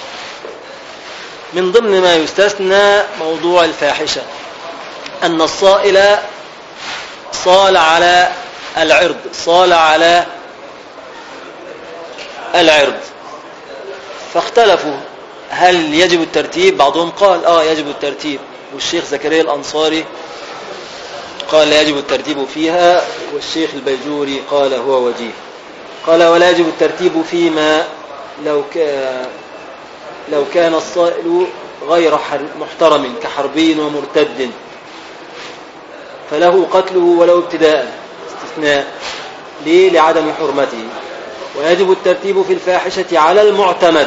من ضمن ما يستثنى موضوع الفاحشة، أن الصائل صال على العرض، فاختلفوا هل يجب الترتيب. بعضهم قال يجب الترتيب، والشيخ زكريا الأنصاري قال لا يجب الترتيب فيها، والشيخ البيجوري قال هو وجيه. قال ولا يجب الترتيب فيما لو كان الصائل غير محترم كحربي ومرتد، فله قتله ولو ابتداء، استثناء. ليه؟ لعدم حرمته. ويجب الترتيب في الفاحشة على المعتمد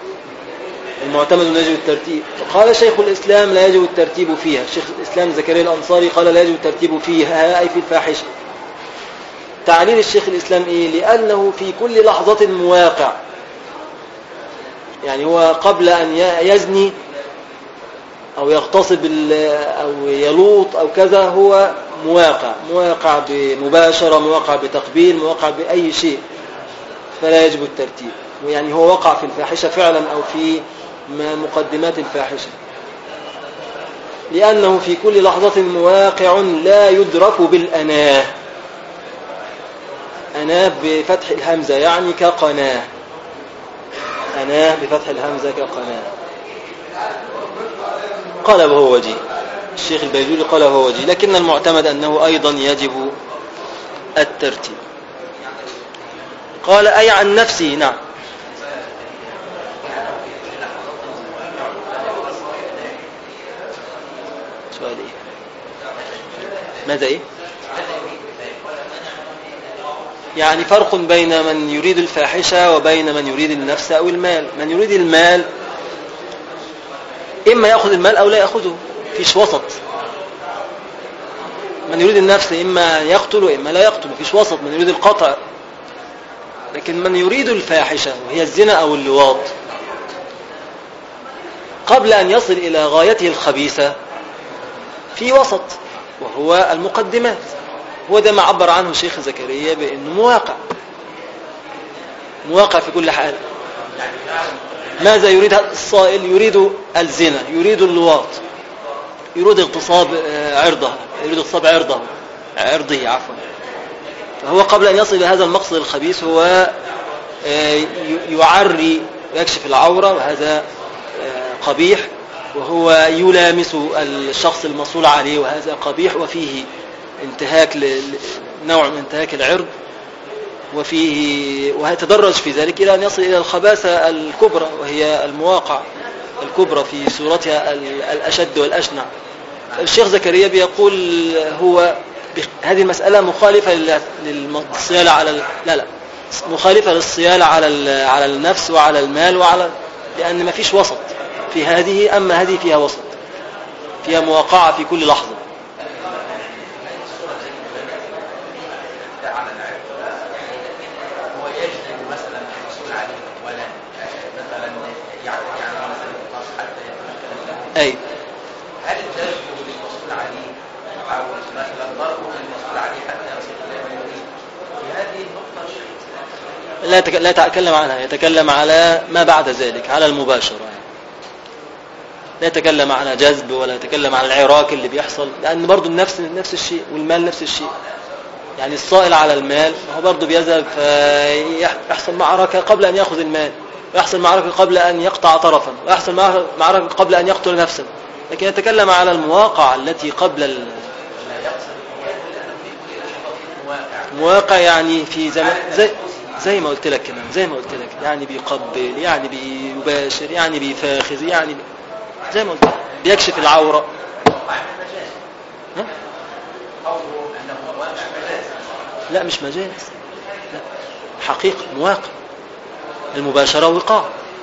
لا يجب الترتيب. وقال شيخ الإسلام لا يجب الترتيب فيها. شيخ الإسلام زكريا الأنصاري قال لا يجب الترتيب فيها أي في الفاحشة. تعليل الشيخ الإسلام لأنه في كل لحظة مواقع، يعني هو قبل أن يزني أو يغتصب أو يلوط أو كذا هو مواقع بمباشرة، مواقع بتقبيل، مواقع بأي شيء، فلا يجب الترتيب. يعني هو وقع في الفاحشة فعلا أو في مقدمات الفاحشة، لأنه في كل لحظة مواقع لا يدرك بالأناه. أناه بفتح الهمزة يعني كقناه، أناه بفتح الهمزة كقناه. قال وهو وجيه. الشيخ البيجوري قال وهو وجيه، لكن المعتمد أنه أيضا يجب الترتيب. قال أي عن نفسه. نعم. سؤال إيه؟ ماذا إيه؟ يعني فرق بين من يريد الفاحشة وبين من يريد النفس أو المال. من يريد المال إما يأخذ المال أو لا يأخذه، فيش وسط. من يريد النفس إما يقتل وإما لا يقتل، فيش وسط. من يريد القطع. لكن من يريد الفاحشة وهي الزنا أو اللواط قبل أن يصل إلى غايته الخبيثة في وسط، وهو المقدمات. هو ده ما عبر عنه الشيخ زكريا بأنه مواقع في كل حال. ماذا يريد الصائل؟ يريد الزنا، يريد اللواط، يريد اغتصاب عرضه عفوا. فهو قبل أن يصل إلى هذا المقصد الخبيث هو يعري ويكشف العورة، وهذا قبيح، وهو يلامس الشخص المصول عليه، وهذا قبيح، وفيه انتهاك نوع من انتهاك العرض، وهيتدرج في ذلك إلى أن يصل إلى الخباثة الكبرى، وهي المواقع الكبرى في صورتها الأشد والأشنع. الشيخ زكريا بيقول هذه المسألة مخالفة للصيانة مخالفة للصيانة على النفس وعلى المال لأن ما فيش وسط في هذه. أما هذه فيها وسط، فيها مواقعة في كل لحظة. أي هل الجلد للمسؤول عليه أو مثلا ضربه للمسؤول عليه حتى يصل إلى ما يريد؟ في هذه النقطة لا يتكلم عنها، يتكلم على ما بعد ذلك، على المباشرة. لا يتكلم على جذب ولا يتكلم على العراك اللي بيحصل، لأن برضو النفس نفس الشيء والمال نفس الشيء. يعني الصائل على المال هو برضو بيذهب فيحصل معركة قبل أن يأخذ المال، ويحصل معركة قبل أن يقطع طرفا، ويحصل معركة قبل أن يقتل نفسا. لكن يتكلم على المواقع التي قبل المواقع، يعني في زي ما قلت لك كمان، زي ما قلت لك، يعني بيقبل، يعني بيباشر، يعني بيفاخذ، يعني زي ما قلت لك بيكشف العورة. لا مش مجاز، لا حقيقة مواقع. المباشرة وقاع.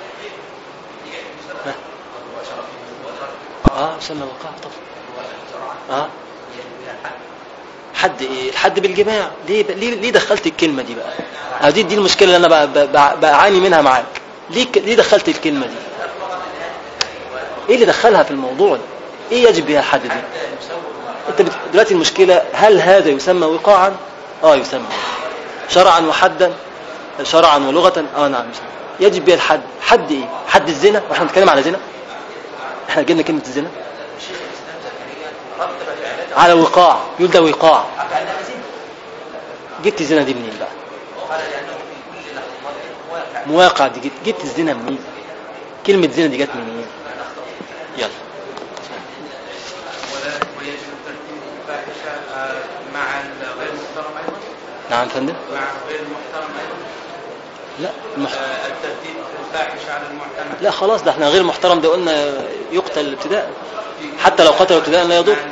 يسمى وقاع طبعا. حد ايه؟ الحد بالجماع. ليه دخلت الكلمة دي بقى؟ دي المشكلة اللي انا بعاني منها معاك. ليه دخلت الكلمة دي؟ ايه اللي دخلها في الموضوع ده؟ ايه يجب بها الحد دي؟ انت دلوقتي المشكلة، هل هذا يسمى وقاعا؟ يسمى شرعا وحدا، شرعا ولغة. نعم يسمى. يجب بها الحد. حد ايه؟ حد الزنا؟ واحنا بنتكلم على زنا؟ احنا جبنا كلمة الزنا على وقاع، يقول ده وقاع. جبت الزنا دي منين بقى؟ مواقع دي جبت الزنا منين؟ كلمة زنا دي جت منين؟ يلا. ويجب ترتيب الفاحشة مع غير المحترم أيضا؟ نعم فندم. مع غير المحترم أيضا؟ لا الترتيب الفاحشة على المحترم. لا خلاص، ده احنا غير محترم ده قلنا يقتل ابتداء، حتى لو قتل ابتداء لا يضر.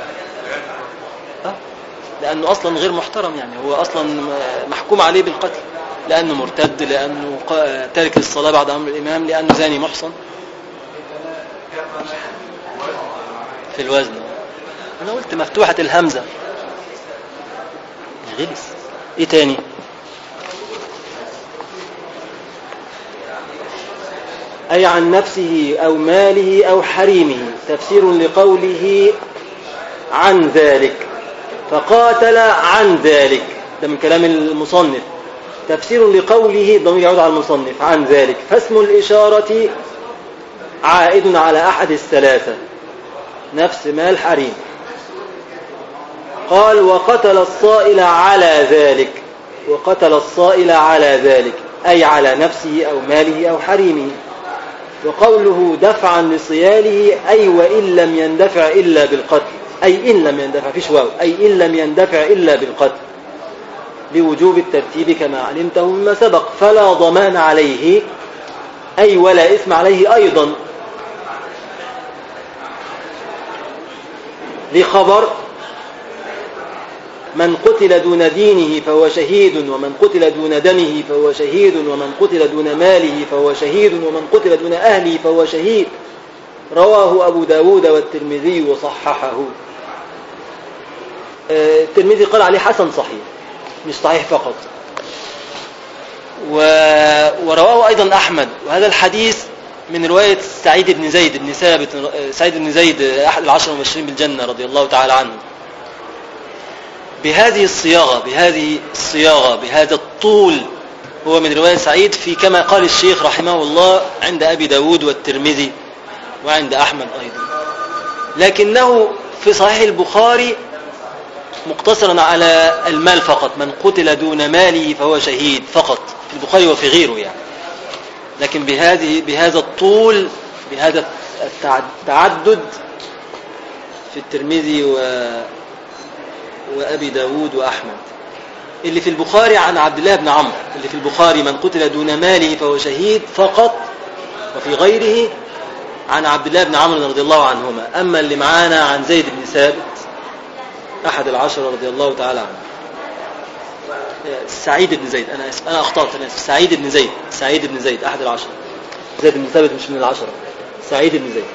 لأنه أصلا غير محترم، يعني هو أصلا محكوم عليه بالقتل، لأنه مرتد، لأنه تارك للصلاة بعد أمر الإمام، لأنه زاني محصن. في الوزن أنا قلت مفتوحة الهمزة غلس. إيه تاني؟ أي عن نفسه أو ماله أو حريمه. تفسير لقوله عن ذلك، فقاتل عن ذلك، ده من كلام المصنف. تفسير لقوله، ضمير يعود على المصنف، عن ذلك، فاسم الإشارة عائد على أحد الثلاثة، نفس مال حريم. قال وقتل الصائل على ذلك، وقتل الصائل على ذلك أي على نفسه أو ماله أو حريمه. وقوله دفعا لصياله أي وإن لم يندفع إلا بالقتل، أي إن لم يندفع، فيش واو، أي إن لم يندفع إلا بالقتل، لوجوب الترتيب كما علمته مما سبق. فلا ضمان عليه أي ولا إثم عليه أيضا، لخبر من قتل دون دينه فهو شهيد، ومن قتل دون دمه فهو شهيد، ومن قتل دون ماله فهو شهيد، ومن قتل دون أهله فهو شهيد. رواه أبو داود والترمذي وصححه. الترمذي قال عليه حسن صحيح، مش صحيح فقط. ورواه أيضا أحمد، وهذا الحديث من رواية سعيد بن زيد بن ثابت. سعيد بن زيد أحد العشر المبشرين بالجنة رضي الله تعالى عنه، بهذه الصياغة بهذا الطول. هو من رواية سعيد في كما قال الشيخ رحمه الله عند أبي داود والترمذي وعند أحمد أيضا، لكنه في صحيح البخاري مقتصرا على المال فقط، من قتل دون ماله فهو شهيد فقط، في البخاري وفي غيره يعني. لكن بهذا الطول، بهذا التعدد في الترمذي وأبي داود وأحمد. اللي في البخاري عن عبد الله بن عمرو، اللي في البخاري من قتل دون ماله فهو شهيد فقط، وفي غيره عن عبد الله بن عمرو رضي الله عنهما. أما اللي معانا عن زيد بن ثابت أحد العشرة رضي الله تعالى عنه، سعيد بن زيد، أنا أخطأت، أنا آسف. سعيد بن زيد أحد العشرة. زيد بن ثابت مش من العشرة، سعيد بن زيد.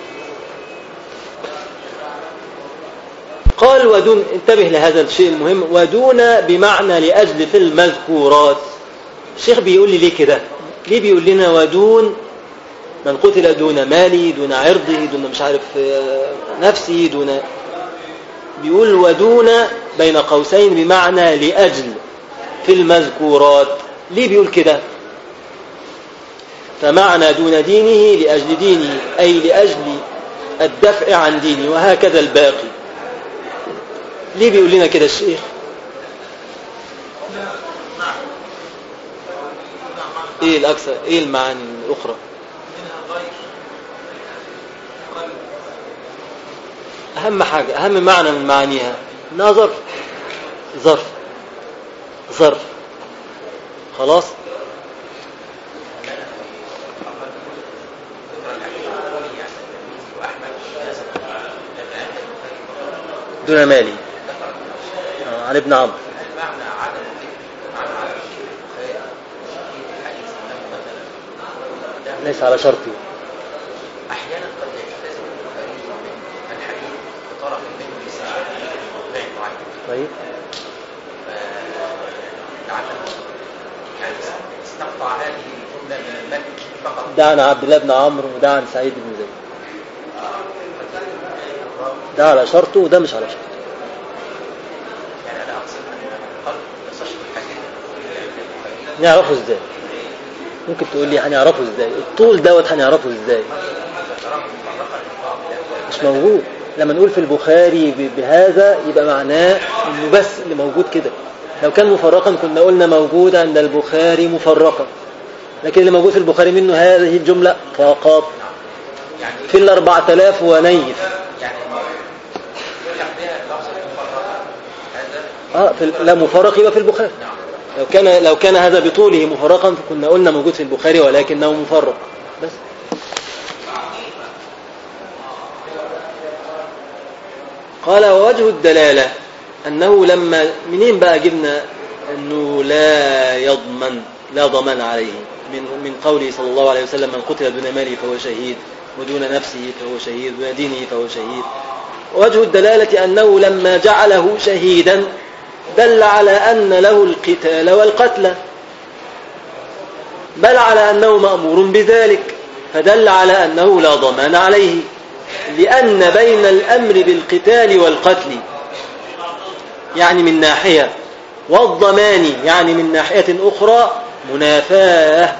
قال ودون، انتبه لهذا الشيء المهم، ودون بمعنى لأجل في المذكورات. الشيخ بيقول لي ليه كده؟ ليه بيقول لنا ودون من قتل دون ماله دون عرضه دون مش عارف نفسه دون، بيقول ودون بين قوسين بمعنى لأجل في المذكورات. ليه بيقول كده؟ فمعنى دون دينه لأجل دينه، أي لأجل الدفع عن دينه، وهكذا الباقي. ليه بيقول لنا كده الشيخ؟ ايه الأكثر، ايه المعاني الأخرى؟ أهم حاجة، أهم معنى من معانيها إنها ظرف. خلاص. دون مالي عن ابن عمرو. ليس على شرطي. احيانا قد يلتزم البخاري الحديث بطرف منه لسان موضع معين. طيب. يعني استقطع هذه الجمله من المتن فقط. ده عن عبد الله بن عمرو وده عن سعيد بن زيد. ده على شرطه وده مش على شرطه. يعني انا اقصد ان قد يصح الحديث نعرفه ازاي؟ ممكن تقول لي هنعرفه ازاي؟ الطول دوت هنعرفه ازاي؟ مش موجود. لما نقول في البخاري بهذا يبقى معناه انه بس اللي موجود كده. لو كان مفرقا كنا قلنا موجود عند البخاري مفرقا، لكن اللي موجود في البخاري منه هذه الجملة فقط في 4000 ونيف. لا مفرق يبقى في البخاري. لو كان هذا بطوله مفرقا فكنا قلنا موجود في البخاري ولكنه مفرق بس. قال ووجه الدلالة أنه لما منين بقى جبنا أنه لا ضمان عليه من قوله صلى الله عليه وسلم من قتل دون ماله فهو شهيد ودون نفسه فهو شهيد ودون دينه فهو شهيد. وجه الدلالة أنه لما جعله شهيدا دل على أن له القتال والقتل، بل على أنه مأمور بذلك، فدل على أنه لا ضمان عليه، لأن بين الأمر بالقتال والقتل يعني من ناحية، والضمان يعني من ناحية أخرى منافاة،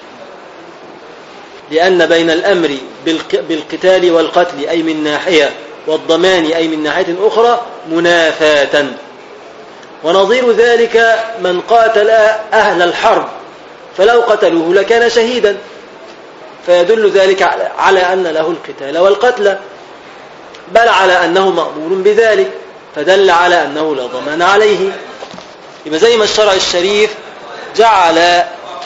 لأن بين الأمر بالقتال والقتل أي من ناحية، والضمان أي من ناحية أخرى منافاة. ونظير ذلك من قاتل أهل الحرب فلو قتلوه لكان شهيدا، فيدل ذلك على أن له القتال والقتل، بل على أنه مأمور بذلك، فدل على أنه لا ضمان عليه. يبقى زي ما الشرع الشريف جعل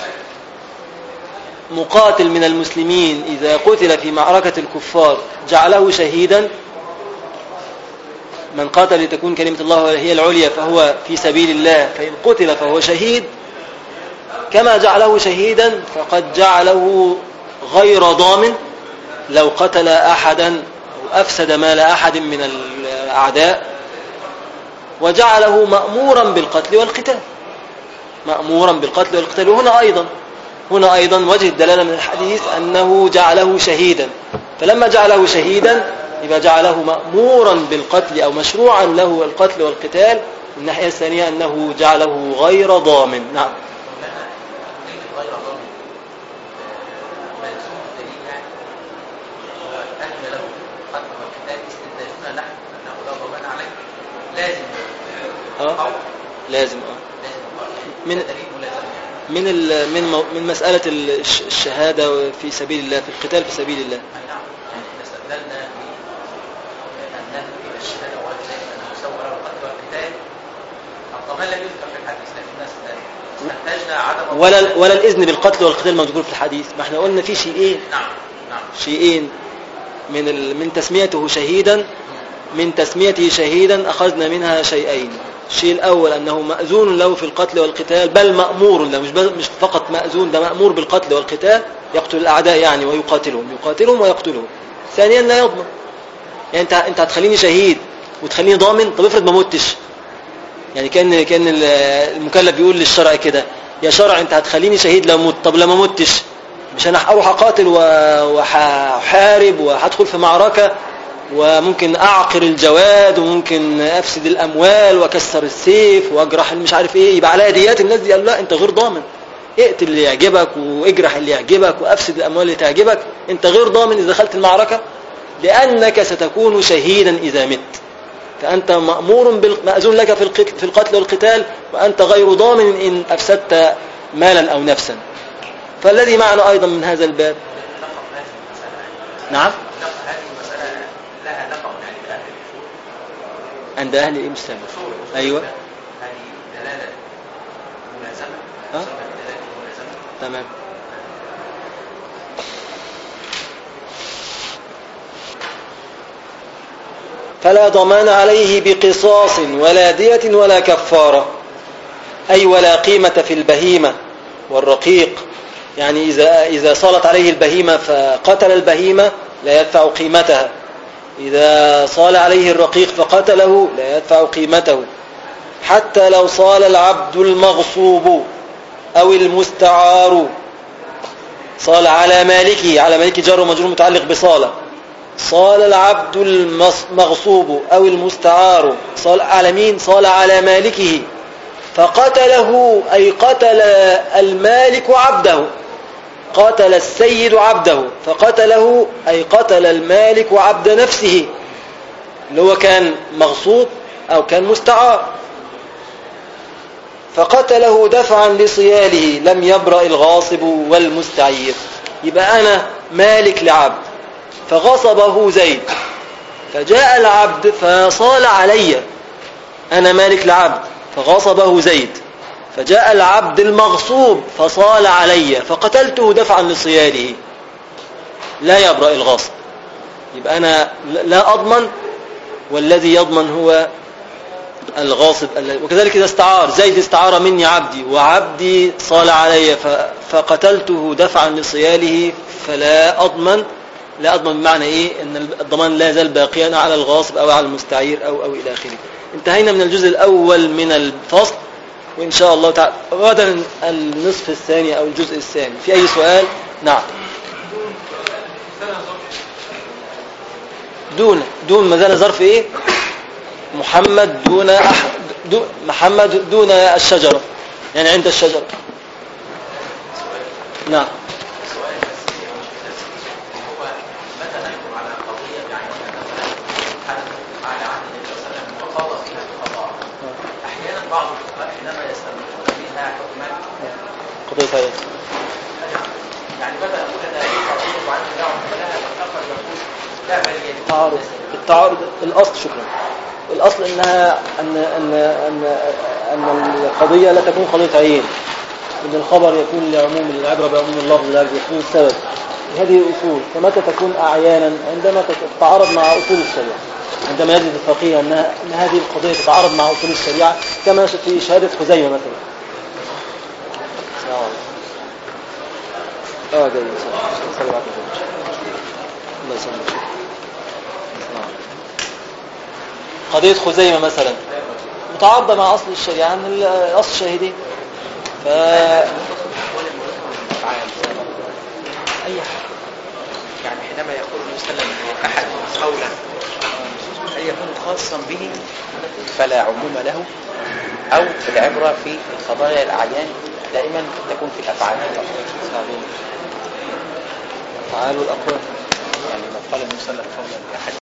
مقاتل من المسلمين إذا قتل في معركة الكفار جعله شهيدا، من قاتل لتكون كلمة الله هي العليا فهو في سبيل الله، فإن قتل فهو شهيد، كما جعله شهيدا فقد جعله غير ضامن لو قتل أحدا أو أفسد مال أحد من الأعداء، وجعله مأمورا بالقتل والقتال، مأمورا بالقتل والقتال. وهنا أيضا وجه الدلالة من الحديث أنه جعله شهيدا، فلما جعله شهيدا يبقى جعله مأمورا بالقتل أو مشروعا له القتل والقتال. الناحية الثانية أنه جعله غير ضامن. نعم. غير ضامن ملزوم الدليل يعني أهل له قتل والقتال استدلالنا نحن أنه لا ضمان عليه لازم لازم من دليل ملازم من مسألة الشهادة في سبيل الله، في القتال في سبيل الله. نعم. احنا استدللنا بأنه إلى الشهادة وأجل أنه سوى له القتل والقتال. الضمان لم يذكر في الحديث، لكن استنتجنا عدم ولا الإذن بالقتل والقتال مذكور في الحديث. ما احنا قلنا في شيئين. نعم. شيئين من تسميته شهيدا، من تسميته شهيدا أخذنا منها شيئين. الشيء الأول أنه مأذون له في القتل والقتال، بل مأمور له، مش فقط مأذون، ده مأمور بالقتل والقتال، يقتل الأعداء يعني ويقاتلهم ويقتلهم. ثانيا لا يضمن. يعني أنت هتخليني شهيد وتخليني ضامن؟ طب افرض ما متش، يعني كان المكلف بيقول للشرع كده: يا شرع أنت هتخليني شهيد لو مت، طب لما متش مش أنا أروح أقاتل وحارب وهدخل في معركة وممكن أعقر الجواد وممكن أفسد الأموال وأكسر السيف وأجرح مش عارف إيه، يبقى عليها ديات. الناس دي قال لا، أنت غير ضامن، اقتل اللي يعجبك واجرح اللي يعجبك وأفسد الأموال اللي تعجبك، أنت غير ضامن إذا دخلت المعركة، لأنك ستكون شهيدا إذا مت. فأنت مأذون لك في القتل والقتال، وأنت غير ضامن إن أفسدت مالا أو نفسا. فالذي معنا أيضا من هذا الباب. نعم. عند أهل الإيه مسلم؟ أيوة. هذه دلالة ملازمة. تمام. فلا ضمان عليه بقصاص ولا دية ولا كفارة، أي ولا قيمة في البهيمة والرقيق. يعني إذا صالت عليه البهيمة فقتل البهيمة لا يدفع قيمتها، إذا صال عليه الرقيق فقتله لا يدفع قيمته، حتى لو صال العبد المغصوب أو المستعار. صال على مالكه، على مالك جر ومجرور متعلق بصالة. صال العبد المغصوب أو المستعار، صال على مين؟ صال على مالكه فقتله، أي قتل المالك عبده، قتل السيد عبده فقتله، أي قتل المالك عبد نفسه اللي هو كان مغصوب أو كان مستعار، فقتله دفعا لصياله، لم يبرأ الغاصب والمستعير. يبقى أنا مالك لعبد فغصبه زيد، فجاء العبد فصال علي، أنا مالك لعبد فغصبه زيد، فجاء العبد المغصوب فصال علي فقتلته دفعا لصياله، لا يبرأ الغاصب. يبقى أنا لا أضمن، والذي يضمن هو الغاصب. وكذلك إذا استعار، زيد استعار مني عبدي وعبدي صال علي فقتلته دفعا لصياله، فلا أضمن. لا أضمن بمعنى إيه؟ أن الضمان لا زال باقيا على الغاصب أو على المستعير أو إلى آخره. انتهينا من الجزء الأول من الفصل، وإن شاء الله تعالى غدا النصف الثاني أو الجزء الثاني. في أي سؤال؟ نعم. دون ما زال ظرف إيه؟ محمد دون محمد دون الشجرة، يعني عند الشجرة. نعم. قضية آيات. يعني بدأ أقول أن هذه قضية وعن الدعوة لها والآخر يقول لا بل التعارض الأصل. شكرا. الأصل إنها أن القضية لا تكون قضية عين، إن الخبر يكون لعموم العبرة بعموم اللفظ لا يكون السبب. هذه الأصول. فمتى تكون أعيانا؟ عندما تتعارض مع أصول الشريعة. عندما يجد الفقيه أن هذه القضية تتعارض مع أصول الشريعة، كما في شهادة خزيمة مثلا. جيد. الله يسلمك. قضية خزيمة مثلا متعارضة مع أصل الشريعة عن أصل الشاهدين. أي حاجة يعني حينما يقول المسلم أحد قولا أن يكون خاصا به فلا عموم له، أو العبرة في القضايا الأعيان دائما تكون في الأفعال والأقوال. يعني ما قال المسلم قولا لأحد